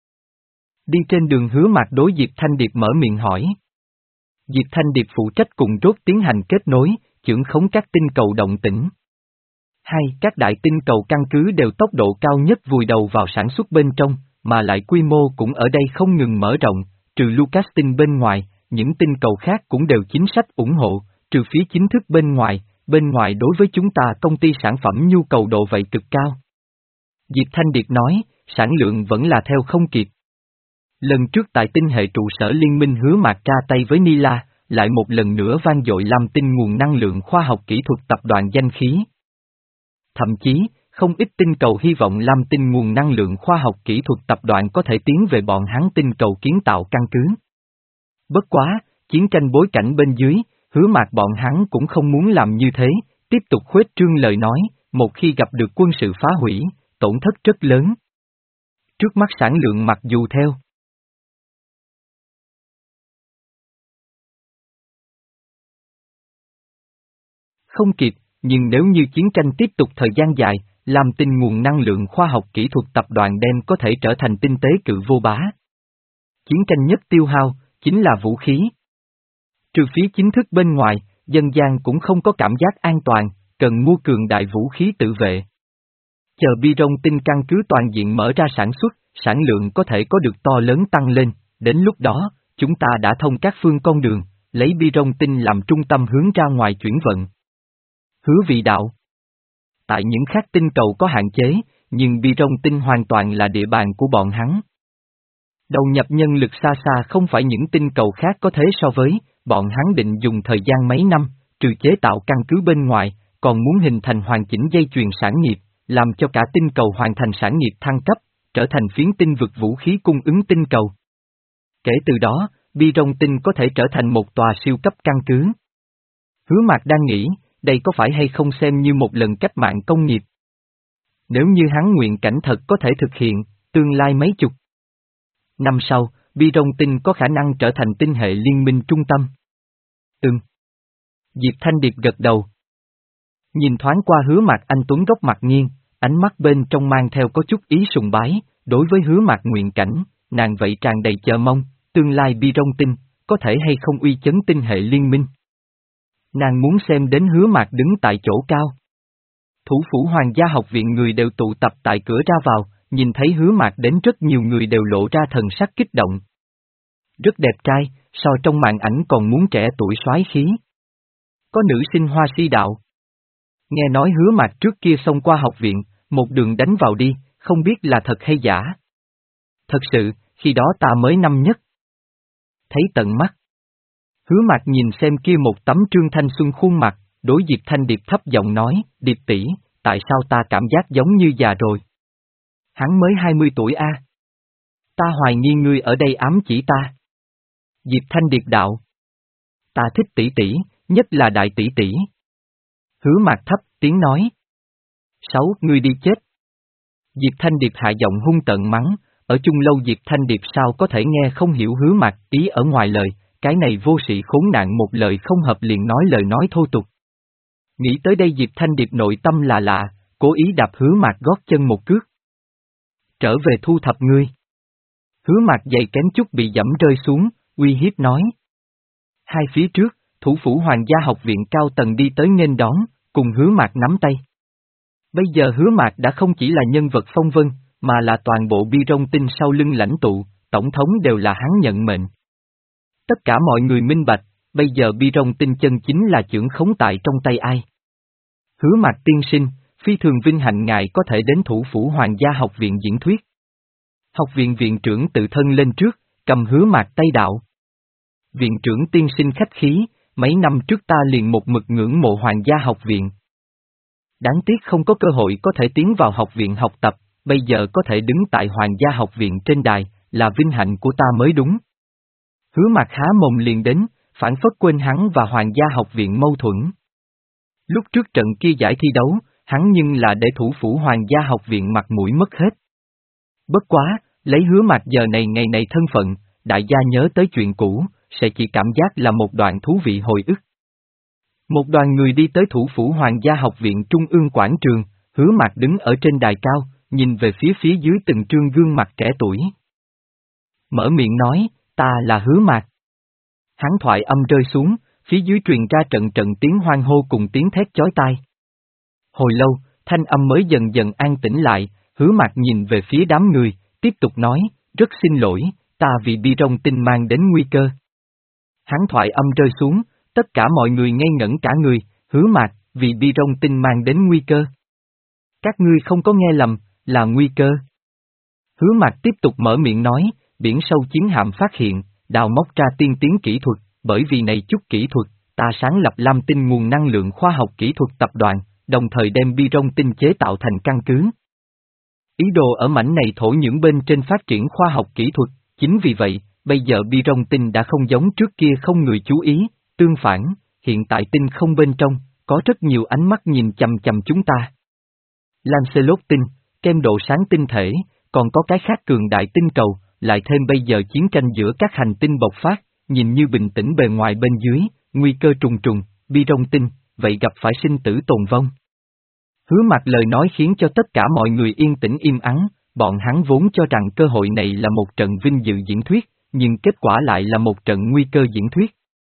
Đi trên đường Hứa Mạc đối Diệp Thanh Điệp mở miệng hỏi. Diệp Thanh Điệp phụ trách cùng rốt tiến hành kết nối, chưởng khống các tinh cầu động tĩnh. Hai, các đại tinh cầu căn cứ đều tốc độ cao nhất vùi đầu vào sản xuất bên trong, mà lại quy mô cũng ở đây không ngừng mở rộng, trừ Lucas Tinh bên ngoài, những tinh cầu khác cũng đều chính sách ủng hộ, trừ phía chính thức bên ngoài, bên ngoài đối với chúng ta công ty sản phẩm nhu cầu độ vậy cực cao. Diệp Thanh Điệp nói, sản lượng vẫn là theo không kịp. Lần trước tại tinh hệ trụ sở liên minh Hứa Mạc ra tay với Nila, lại một lần nữa vang dội Lam Tinh nguồn năng lượng khoa học kỹ thuật tập đoàn danh khí. Thậm chí, không ít tinh cầu hy vọng Lam Tinh nguồn năng lượng khoa học kỹ thuật tập đoàn có thể tiến về bọn hắn tinh cầu kiến tạo căn cứ. Bất quá, chiến tranh bối cảnh bên dưới, Hứa Mạc bọn hắn cũng không muốn làm như thế, tiếp tục khuếch trương lời nói, một khi gặp được quân sự phá hủy, tổn thất rất lớn. Trước mắt sản lượng mặc dù theo không kịp, nhưng nếu như chiến tranh tiếp tục thời gian dài, làm tinh nguồn năng lượng khoa học kỹ thuật tập đoàn đem có thể trở thành tinh tế cự vô bá. Chiến tranh nhất tiêu hao, chính là vũ khí. Trừ phía chính thức bên ngoài, dân gian cũng không có cảm giác an toàn, cần mua cường đại vũ khí tự vệ. Chờ bi rong tinh căn cứ toàn diện mở ra sản xuất, sản lượng có thể có được to lớn tăng lên, đến lúc đó, chúng ta đã thông các phương con đường, lấy bi rong tinh làm trung tâm hướng ra ngoài chuyển vận. Hứa Vị đạo. Tại những khác tinh cầu có hạn chế, nhưng bi rong tinh hoàn toàn là địa bàn của bọn hắn. Đầu nhập nhân lực xa xa không phải những tinh cầu khác có thế so với, bọn hắn định dùng thời gian mấy năm, trừ chế tạo căn cứ bên ngoài, còn muốn hình thành hoàn chỉnh dây chuyền sản nghiệp, làm cho cả tinh cầu hoàn thành sản nghiệp thăng cấp, trở thành phiến tinh vực vũ khí cung ứng tinh cầu. Kể từ đó, bi rong tinh có thể trở thành một tòa siêu cấp căn cứ. Hứa Mạc đang nghĩ, đây có phải hay không xem như một lần cách mạng công nghiệp? Nếu như hắn nguyện cảnh thật có thể thực hiện, tương lai mấy chục năm sau, bi rong tinh có khả năng trở thành tinh hệ liên minh trung tâm. Ừm. Diệp Thanh Điệp gật đầu. Nhìn thoáng qua Hứa Mạc anh tuấn góc mặt nghiêng, ánh mắt bên trong mang theo có chút ý sùng bái, đối với Hứa Mạc nguyện cảnh, nàng vậy tràn đầy chờ mong, tương lai bi rong tinh, có thể hay không uy chấn tinh hệ liên minh. Nàng muốn xem đến Hứa Mạc đứng tại chỗ cao. Thủ phủ Hoàng gia học viện người đều tụ tập tại cửa ra vào, nhìn thấy Hứa Mạc đến rất nhiều người đều lộ ra thần sắc kích động. Rất đẹp trai, so trong màn ảnh còn muốn trẻ tuổi soái khí. Có nữ sinh Hoa Si đạo. Nghe nói Hứa Mạc trước kia xông qua học viện, một đường đánh vào đi, không biết là thật hay giả. Thật sự, khi đó ta mới năm nhất. Thấy tận mắt. Hứa Mạc nhìn xem kia một tấm trương thanh xuân khuôn mặt, đối Diệp Thanh Điệp thấp giọng nói, Điệp tỷ, tại sao ta cảm giác giống như già rồi? Hắn mới hai mươi tuổi a. Ta hoài nghi ngươi ở đây ám chỉ ta. Diệp Thanh Điệp đạo. Ta thích tỷ tỷ, nhất là đại tỷ tỷ. Hứa Mạc thấp tiếng nói. Sáu, ngươi đi chết. Diệp Thanh Điệp hạ giọng hung tợn mắng, ở chung lâu Diệp Thanh Điệp sao có thể nghe không hiểu Hứa Mạc ý ở ngoài lời, cái này vô sĩ khốn nạn một lời không hợp liền nói lời nói thô tục. Nghĩ tới đây Diệp Thanh Điệp nội tâm là lạ, cố ý đạp Hứa Mạc gót chân một cước. Trở về thu thập ngươi. Hứa Mạc giày kém chút bị dẫm rơi xuống, uy hiếp nói. Hai phía trước, thủ phủ Hoàng gia học viện cao tầng đi tới nghênh đón, cùng Hứa Mạc nắm tay. Bây giờ Hứa Mạc đã không chỉ là nhân vật phong vân, mà là toàn bộ bi rong tinh sau lưng lãnh tụ, tổng thống đều là hắn nhận mệnh. Tất cả mọi người minh bạch, bây giờ bi rong tinh chân chính là chưởng khống tại trong tay ai. Hứa Mạc tiên sinh, phi thường vinh hạnh ngài có thể đến thủ phủ Hoàng gia học viện diễn thuyết. Học viện viện trưởng tự thân lên trước, cầm Hứa Mạc tay đạo. Viện trưởng tiên sinh khách khí, mấy năm trước ta liền một mực ngưỡng mộ Hoàng gia học viện. Đáng tiếc không có cơ hội có thể tiến vào học viện học tập, bây giờ có thể đứng tại Hoàng gia học viện trên đài, là vinh hạnh của ta mới đúng. Hứa Mạc há mồm liền đến, phản phất quên hắn và Hoàng gia học viện mâu thuẫn. Lúc trước trận kia giải thi đấu, hắn nhưng là để thủ phủ Hoàng gia học viện mặt mũi mất hết. Bất quá, lấy Hứa Mạc giờ này ngày này thân phận, đại gia nhớ tới chuyện cũ, sẽ chỉ cảm giác là một đoạn thú vị hồi ức. Một đoàn người đi tới thủ phủ Hoàng gia học viện Trung ương quảng trường, Hứa Mạc đứng ở trên đài cao, nhìn về phía phía dưới từng trương gương mặt trẻ tuổi. Mở miệng nói, ta là Hứa Mạc. Hắn thoại âm rơi xuống, phía dưới truyền ra trận trận tiếng hoan hô cùng tiếng thét chói tai. Hồi lâu, thanh âm mới dần dần an tĩnh lại, Hứa Mạc nhìn về phía đám người, tiếp tục nói, rất xin lỗi, ta vì bi rong tinh mang đến nguy cơ. Hắn thoại âm rơi xuống, tất cả mọi người ngây ngẩn cả người, Hứa Mạc, vì bi rong tinh mang đến nguy cơ. Các ngươi không có nghe lầm, là nguy cơ. Hứa Mạc tiếp tục mở miệng nói, biển sâu chiến hạm phát hiện, đào móc ra tiên tiến kỹ thuật, bởi vì này chút kỹ thuật, ta sáng lập Lam Tinh nguồn năng lượng khoa học kỹ thuật tập đoàn, đồng thời đem bi rong tinh chế tạo thành căn cứ. Ý đồ ở mảnh này thổ những bên trên phát triển khoa học kỹ thuật, chính vì vậy, bây giờ bi rong tinh đã không giống trước kia không người chú ý, tương phản, hiện tại tinh không bên trong, có rất nhiều ánh mắt nhìn chằm chằm chúng ta. Lancelot tinh, kem độ sáng tinh thể, còn có cái khác cường đại tinh cầu, lại thêm bây giờ chiến tranh giữa các hành tinh bộc phát, nhìn như bình tĩnh bề ngoài bên dưới, nguy cơ trùng trùng, bi rong tinh, vậy gặp phải sinh tử tồn vong. Hứa Mặc lời nói khiến cho tất cả mọi người yên tĩnh im ắng, bọn hắn vốn cho rằng cơ hội này là một trận vinh dự diễn thuyết, nhưng kết quả lại là một trận nguy cơ diễn thuyết.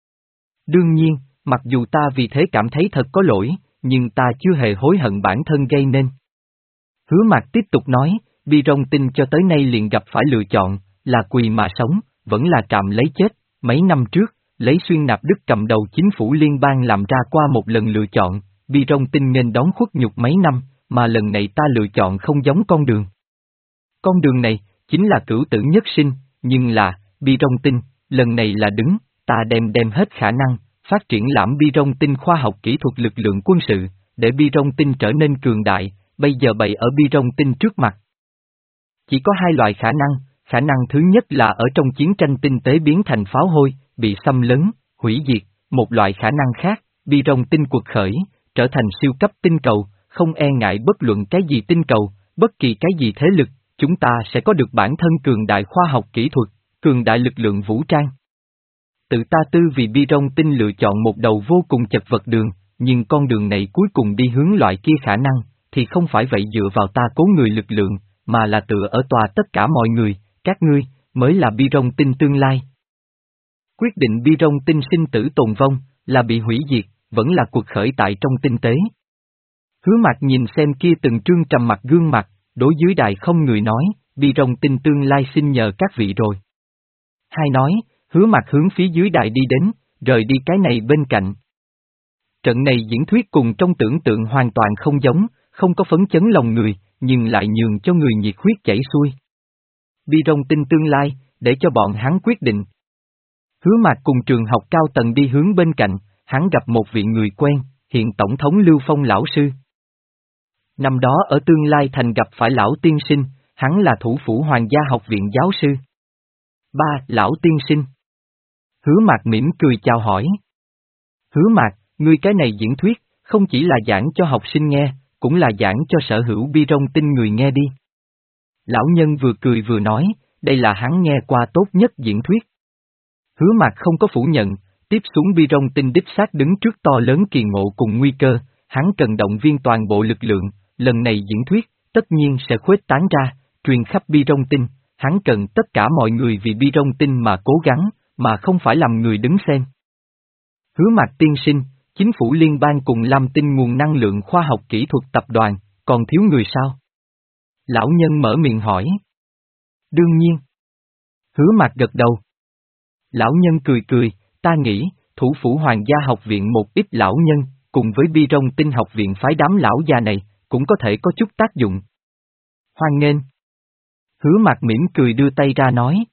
Đương nhiên, mặc dù ta vì thế cảm thấy thật có lỗi, nhưng ta chưa hề hối hận bản thân gây nên. Hứa Mặc tiếp tục nói, bi rong tinh cho tới nay liền gặp phải lựa chọn, là quỳ mà sống, vẫn là trạm lấy chết. Mấy năm trước, lấy Xuyên Nạp Đức cầm đầu chính phủ liên bang làm ra qua một lần lựa chọn, bi rong tinh nên đón khuất nhục mấy năm, mà lần này ta lựa chọn không giống con đường. Con đường này, chính là cửu tử nhất sinh, nhưng là, bi rong tinh, lần này là đứng, ta đem đem hết khả năng, phát triển lãm bi rong tinh khoa học kỹ thuật lực lượng quân sự, để bi rong tinh trở nên cường đại, bây giờ bày ở bi rong tinh trước mặt. Chỉ có hai loại khả năng, khả năng thứ nhất là ở trong chiến tranh tinh tế biến thành pháo hôi, bị xâm lấn, hủy diệt, một loại khả năng khác, bi rong tinh quật khởi, trở thành siêu cấp tinh cầu, không e ngại bất luận cái gì tinh cầu, bất kỳ cái gì thế lực, chúng ta sẽ có được bản thân cường đại khoa học kỹ thuật, cường đại lực lượng vũ trang. Tự ta tư vì bi rong tinh lựa chọn một đầu vô cùng chật vật đường, nhưng con đường này cuối cùng đi hướng loại kia khả năng, thì không phải vậy dựa vào ta cố người lực lượng, mà là tựa ở tòa tất cả mọi người, các ngươi, mới là bi rong tinh tương lai. Quyết định bi rong tinh sinh tử tồn vong, là bị hủy diệt, vẫn là cuộc khởi tại trong tinh tế. Hứa Mặc nhìn xem kia từng trương trầm mặt gương mặt, đối dưới đài không người nói, bi rong tinh tương lai xin nhờ các vị rồi. Hai nói, Hứa Mặc hướng phía dưới đài đi đến, rời đi cái này bên cạnh. Trận này diễn thuyết cùng trong tưởng tượng hoàn toàn không giống, không có phấn chấn lòng người, nhưng lại nhường cho người nhiệt huyết chảy xuôi. Bi rong tinh tương lai, để cho bọn hắn quyết định. Hứa Mặc cùng trường học cao tầng đi hướng bên cạnh, hắn gặp một vị người quen, hiện Tổng thống Lưu Phong lão sư. Năm đó ở tương lai thành gặp phải lão tiên sinh, hắn là thủ phủ Hoàng gia học viện giáo sư. Ba, lão tiên sinh. Hứa Mặc mỉm cười chào hỏi. Hứa Mặc, ngươi cái này diễn thuyết, không chỉ là giảng cho học sinh nghe, cũng là giảng cho sở hữu bi rong tinh người nghe đi. Lão nhân vừa cười vừa nói, đây là hắn nghe qua tốt nhất diễn thuyết. Hứa Mặc không có phủ nhận, tiếp xuống bi rong tinh đích xác đứng trước to lớn kỳ ngộ cùng nguy cơ, hắn cần động viên toàn bộ lực lượng, lần này diễn thuyết, tất nhiên sẽ khuếch tán ra, truyền khắp bi rong tinh, hắn cần tất cả mọi người vì bi rong tinh mà cố gắng, mà không phải làm người đứng xem. Hứa Mặc tiên sinh, chính phủ liên bang cùng Lam Tinh nguồn năng lượng khoa học kỹ thuật tập đoàn, còn thiếu người sao? Lão nhân mở miệng hỏi. Đương nhiên. Hứa Mặc gật đầu. Lão nhân cười cười, ta nghĩ, thủ phủ Hoàng gia học viện một ít lão nhân, cùng với bi rong tinh học viện phái đám lão già này, cũng có thể có chút tác dụng. Hoan nghênh. Hứa Mặc mỉm cười đưa tay ra nói.